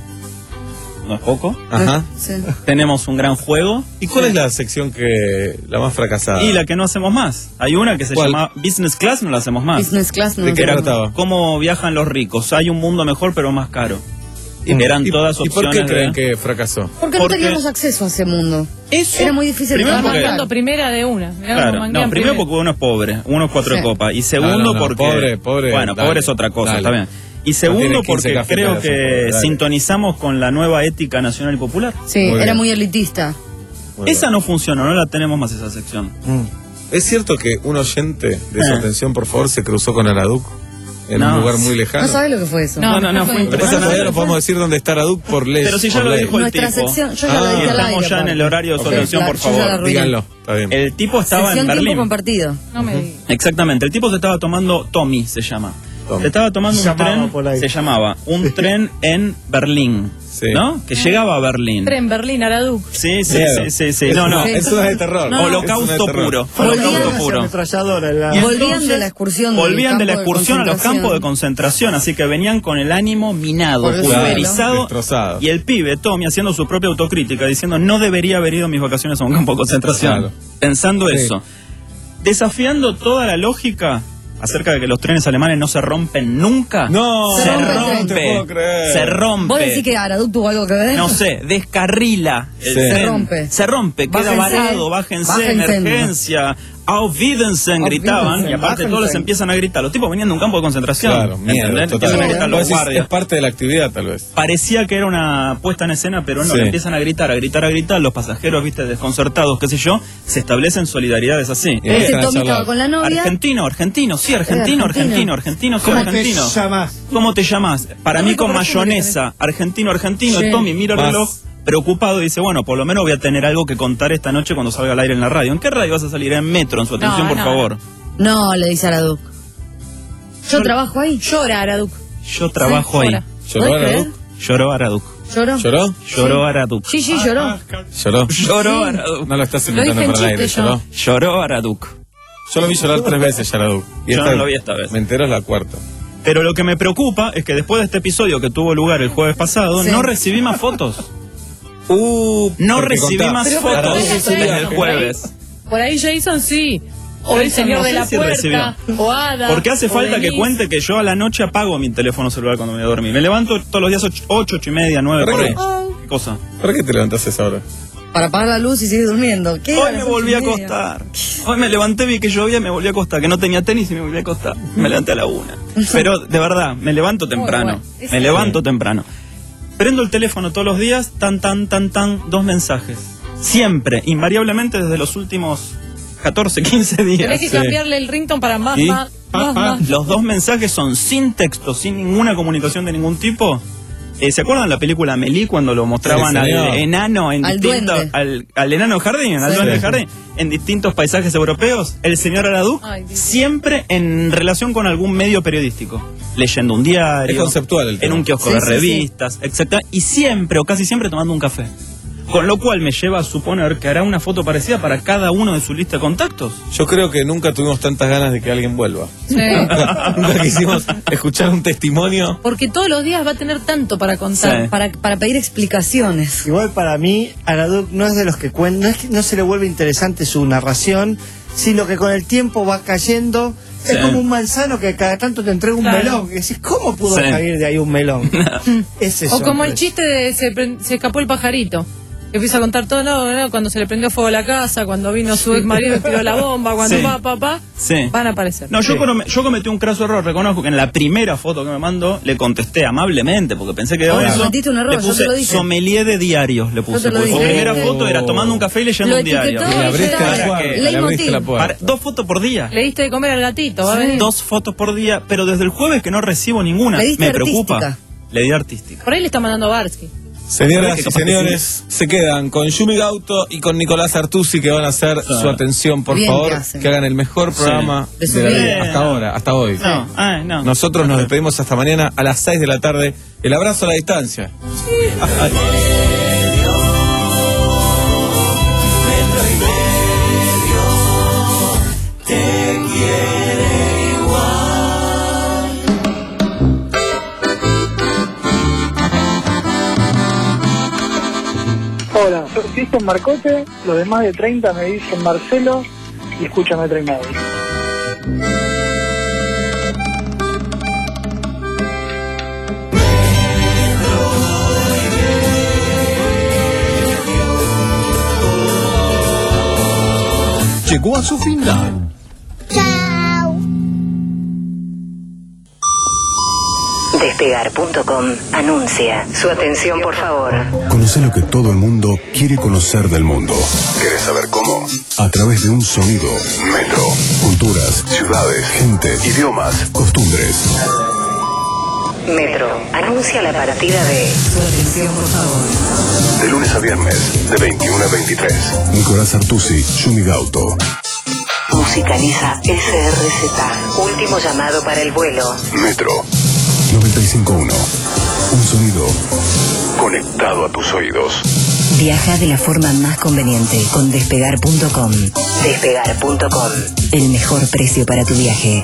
No es poco. Ajá. Sí. Tenemos un gran juego. ¿Y cuál es la sección que la más fracasada? Y la que no hacemos más. Hay una que se ¿Cuál? llama Business Class, no la hacemos más. Business class no ¿De qué sé. trataba? ¿Cómo viajan los ricos? Hay un mundo mejor pero más caro. Y eran ¿Y, todas ¿Y por opciones. qué creen de- que fracasó? Porque no Porque- teníamos acceso a ese mundo. Eso, Era muy difícil de primero Estamos porque- mandando primera de una. Mirá cómo Claro, manguean no, primero porque uno es pobre, uno es cuatro Sí. copas. Y segundo No, no, no, porque. pobre, pobre, Bueno, dale, pobre es otra cosa, dale. está bien. Y No segundo tiene quince porque cafés creo para que hacer, dale. sintonizamos con la nueva ética nacional y popular. Sí, Muy era bien. muy elitista. Muy Esa no funcionó, no la tenemos más esa sección. bien. ¿Es cierto que un oyente de su Eh. atención, por favor, se cruzó con Araduc en No. un lugar muy lejano? ¿No sabes lo que fue eso? No, no, no, fue Pero esa impresionante. todavía no podemos decir dónde está Araduc por ley. Pero si ya por lo ley. dijo el Nuestra tipo. sección, yo ya Ah, lo dije al Estamos aire. ya en el aparte. horario de su Ok, atención, la- por yo ya la favor. arruiné. Díganlo, está bien. El tipo estaba Sección en tiempo Berlín. compartido. No me digas. Exactamente, el tipo se estaba tomando, Tommy se llama. Tommy. Se estaba tomando un Llamaba tren, por ahí. se llamaba un tren en Berlín, Sí. ¿no? Que llegaba a Berlín. Tren Berlín, Araduc. Sí, sí, Miedo. sí, sí, sí. Es No, no. una- Eso es de terror. No, Holocausto Eso es de terror. puro. Volvían Holocausto a puro. ametralladora. La... Y Volvían entonces, de la excursión del Volvían de la campo de excursión a los concentración. campos de concentración, así que venían con el ánimo minado, Por el pulverizado. Destrozado. Y el pibe, Tommy, haciendo su propia autocrítica, diciendo, no debería haber ido a mis vacaciones a un campo de concentración. Claro. Pensando Sí. eso. Desafiando toda la lógica acerca de que los trenes alemanes no se rompen nunca. No, se rompe, rompe. no te puedo creer. Se rompe. ¿Vos decís que Araduc tuvo algo que ver? No sé, descarrila el Sí. tren. Se rompe. Se rompe, queda Bájense. varado, bájense, Bájense. emergencia. Aufwiedersehen gritaban Aufwiedersehen, y aparte bájense. todos les empiezan a gritar. Los tipos venían de un campo de concentración. Claro, miedo, ¿entendés? total. Empiezan a gritar los Vos decís, guardias. es parte de la actividad, tal vez. Parecía que era una puesta en escena, pero no, Sí. empiezan a gritar, a gritar, a gritar. Los pasajeros, viste, desconcertados, qué sé yo, se establecen solidaridades así. Y Ese empiezan a Tommy charlar. estaba con la novia. Argentino, argentino, sí, argentino, argentino. argentino, argentino, sí, ¿Cómo argentino. te llamas? ¿Cómo te llamas? Para mí con mayonesa, argentino, argentino. Sí. Tommy mira el Más. reloj, preocupado, y dice, bueno, por lo menos voy a tener algo que contar esta noche cuando salga al aire en la radio. ¿En qué radio vas a salir? En Metro, en su atención, No, por no. favor. No, le dice Araduc. Yo, Yo- trabajo ahí. Llora, Araduc. Yo trabajo Sí, ahí. llora. ¿Lloró ¿Podés Araduc? creer? Lloró Araduc. ¿Lloró? ¿Lloró? Lloró Araduc. Sí, sí, lloró. ¿Lloró? Lloró Araduc. No lo estás Lo inventando dije en para el aire, chiste yo. ¿lloró? Lloró Araduc. Yo lo vi llorar tres veces, Araduc. Y Yo esta- no lo vi esta vez. Me entero es la cuarta. Pero lo que me preocupa es que después de este episodio que tuvo lugar el jueves pasado, Sí. no recibí más fotos. Uh, No porque recibí contá. más Pero fotos Araduc ¿por qué desde hace el eso? jueves. Por ahí Jason sí. O el Jason señor no de sé la si puerta. recibió. O Ada. Porque hace o falta que Denise. cuente que yo a la noche apago mi teléfono celular cuando me voy a dormir. Me levanto todos los días ocho, ocho, ocho y media, nueve, ¿Para por qué? ahí. ¿Qué cosa? ¿Para qué te levantás a esa hora? Para apagar la luz y seguir durmiendo. ¿Qué? Hoy A me las volví a ocho y media. acostar. Hoy me levanté, vi que llovía y me volví a acostar. Que no tenía tenis y me volví a acostar. Me levanté a la una. Pero de verdad, me levanto temprano. bueno. Ese- Me levanto temprano. Prendo el teléfono todos los días, tan, tan, tan, tan, dos mensajes. Siempre, invariablemente desde los últimos catorce, quince días. Tenés que Sí. cambiarle el ringtone para más, ¿Y? más, más, más. Los dos mensajes son sin texto, sin ninguna comunicación de ningún tipo. Eh, ¿Se acuerdan de la película Amélie cuando lo mostraban Sí, al señor. enano en Al distintos, duende. al, al enano de jardín, al Sí. duende de Sí. jardín, en distintos paisajes europeos? El señor Araduc, Ay, Dios. siempre en relación con algún medio periodístico, leyendo un diario, Es conceptual el en tema. un kiosco Sí, de sí, sí. revistas, etcétera, y siempre o casi siempre tomando un café. Con lo cual me lleva a suponer que hará una foto parecida para cada uno de su lista de contactos. Yo creo que nunca tuvimos tantas ganas de que alguien vuelva. Sí. Nunca, nunca quisimos escuchar un testimonio. Porque todos los días va a tener tanto para contar. Sí. Para, para pedir explicaciones. Igual para mí, Araduc no es de los que cuentan, no es que no se le vuelve interesante su narración, sino que con el tiempo va cayendo. Sí. Es como un manzano que cada tanto te entrega un Claro. melón. Que decís, ¿cómo pudo Sí. salir de ahí un melón? Es eso. O como el chiste de se, pre- se escapó el pajarito. Que empieza a contar todo, no, no, cuando se le prendió fuego a la casa, cuando vino su ex marido y tiró la bomba, cuando Sí. pa, pa, pa, Sí. van a aparecer. No, yo, come- yo cometí un craso error. Reconozco que en la primera foto que me mandó le contesté amablemente porque pensé que era Ahora, eso. cometiste un error, Le yo puse te lo dije. sommelier de diarios, le puse. Yo te lo Porque dije. su primera Eh, foto era tomando un café y leyendo lo un diario. etiquetó y Le abriste ¿Para la puerta, qué? le abriste la puerta. Para- dos fotos por día. Le diste de comer al gatito, ¿va a ver? Dos fotos por día, pero desde el jueves que no recibo ninguna. Le diste Me preocupa. artística. Le di artística. Por ahí le está mandando Barsky. Señoras Que y capaz que señores, se quedan con Yumi Gauto y con Nicolás Artusi, que van a hacer su atención, por Bien favor, que hacen. que hagan el mejor Sí. programa De de, su la vida. vida, hasta ahora, hasta hoy. No, ay, no. Nosotros nos despedimos hasta mañana a las seis de la tarde. El abrazo a la distancia. Ay. Hola, soy Cristian Marcote, los de más de treinta me dicen Marcelo y escúchame Metro y Medio. Llegó a su final. Despegar punto com anuncia. Su atención, por favor. Conoce lo que todo el mundo quiere conocer del mundo. ¿Querés saber cómo? A través de un sonido. Metro. Culturas, ciudades, gente, idiomas, costumbres. Metro anuncia la partida de. Su atención, por favor. De lunes a viernes, de veintiuno a veintitrés. Nicolás Artusi, Yumi Gauto. Musicaliza S R Z. Último llamado para el vuelo. Metro noventa y cinco punto uno. Un sonido conectado a tus oídos. Viaja de la forma más conveniente con despegar punto com. Despegar punto com. El mejor precio para tu viaje.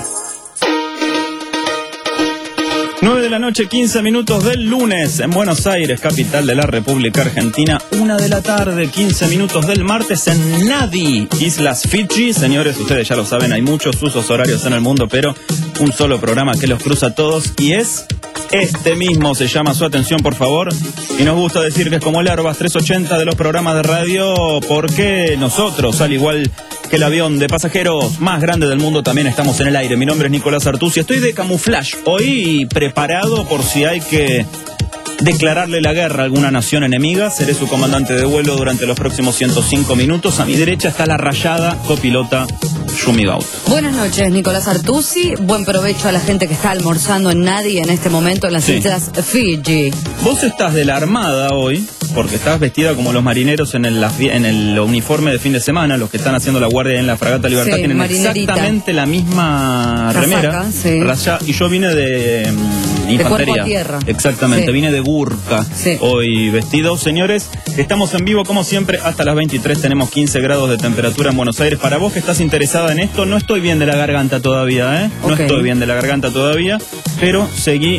nueve de la noche, quince minutos del lunes en Buenos Aires, capital de la República Argentina. una de la tarde, quince minutos del martes en Nadi, Islas Fiji. Señores, ustedes ya lo saben, hay muchos usos horarios en el mundo, pero un solo programa que los cruza a todos y es este mismo. Se llama Su Atención, por favor. Y nos gusta decir que es como el Airbus trescientos ochenta de los programas de radio, porque nosotros, al igual que el avión de pasajeros más grande del mundo, también estamos en el aire. Mi nombre es Nicolás Artusi, estoy de camuflaje hoy, preparado por si hay que declararle la guerra a alguna nación enemiga. Seré su comandante de vuelo durante los próximos ciento cinco minutos. A mi derecha está la rayada copilota Yumi Gauto. Buenas noches, Nicolás Artusi. Buen provecho a la gente que está almorzando en Nadi en este momento en las Sí. islas Fiji. Vos estás de la Armada hoy, porque estás vestida como los marineros en el, en el uniforme de fin de semana. Los que están haciendo la guardia en la Fragata Libertad Sí, tienen marinerita. exactamente la misma Casaca, remera. sí. Raya- y yo vine de mm, De infantería. cuerpo a tierra. Exactamente, Sí. vine de burka Sí. hoy vestido. Señores, estamos en vivo como siempre hasta las veintitrés. Tenemos quince grados de temperatura en Buenos Aires. Para vos que estás interesada en esto, no estoy bien de la garganta todavía, ¿eh? No Ok. estoy bien de la garganta todavía, pero seguí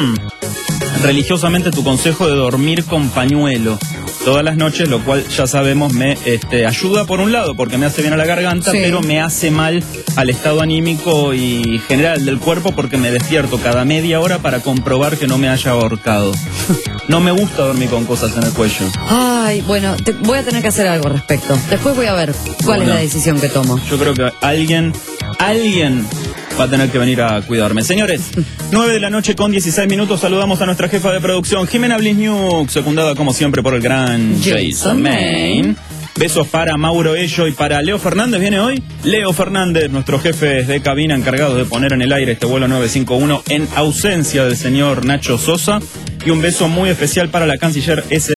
religiosamente tu consejo de dormir con pañuelo todas las noches, lo cual ya sabemos me este, ayuda por un lado porque me hace bien a la garganta, Sí. pero me hace mal al estado anímico y general del cuerpo porque me despierto cada media hora para comprobar que no me haya ahorcado. No me gusta dormir con cosas en el cuello. Ay, bueno, te- voy a tener que hacer algo al respecto. Después voy a ver cuál Bueno. es la decisión que tomo. Yo creo que alguien, alguien va a tener que venir a cuidarme. Señores, nueve de la noche con dieciséis minutos, saludamos a nuestra jefa de producción, Jimena Blisniuk, secundada como siempre por el gran Jason Jason Main. Besos para Mauro Ello y para Leo Fernández. ¿Viene hoy? Leo Fernández, nuestro jefe de cabina encargado de poner en el aire este vuelo nueve cinco uno en ausencia del señor Nacho Sosa. Y un beso muy especial para la canciller S.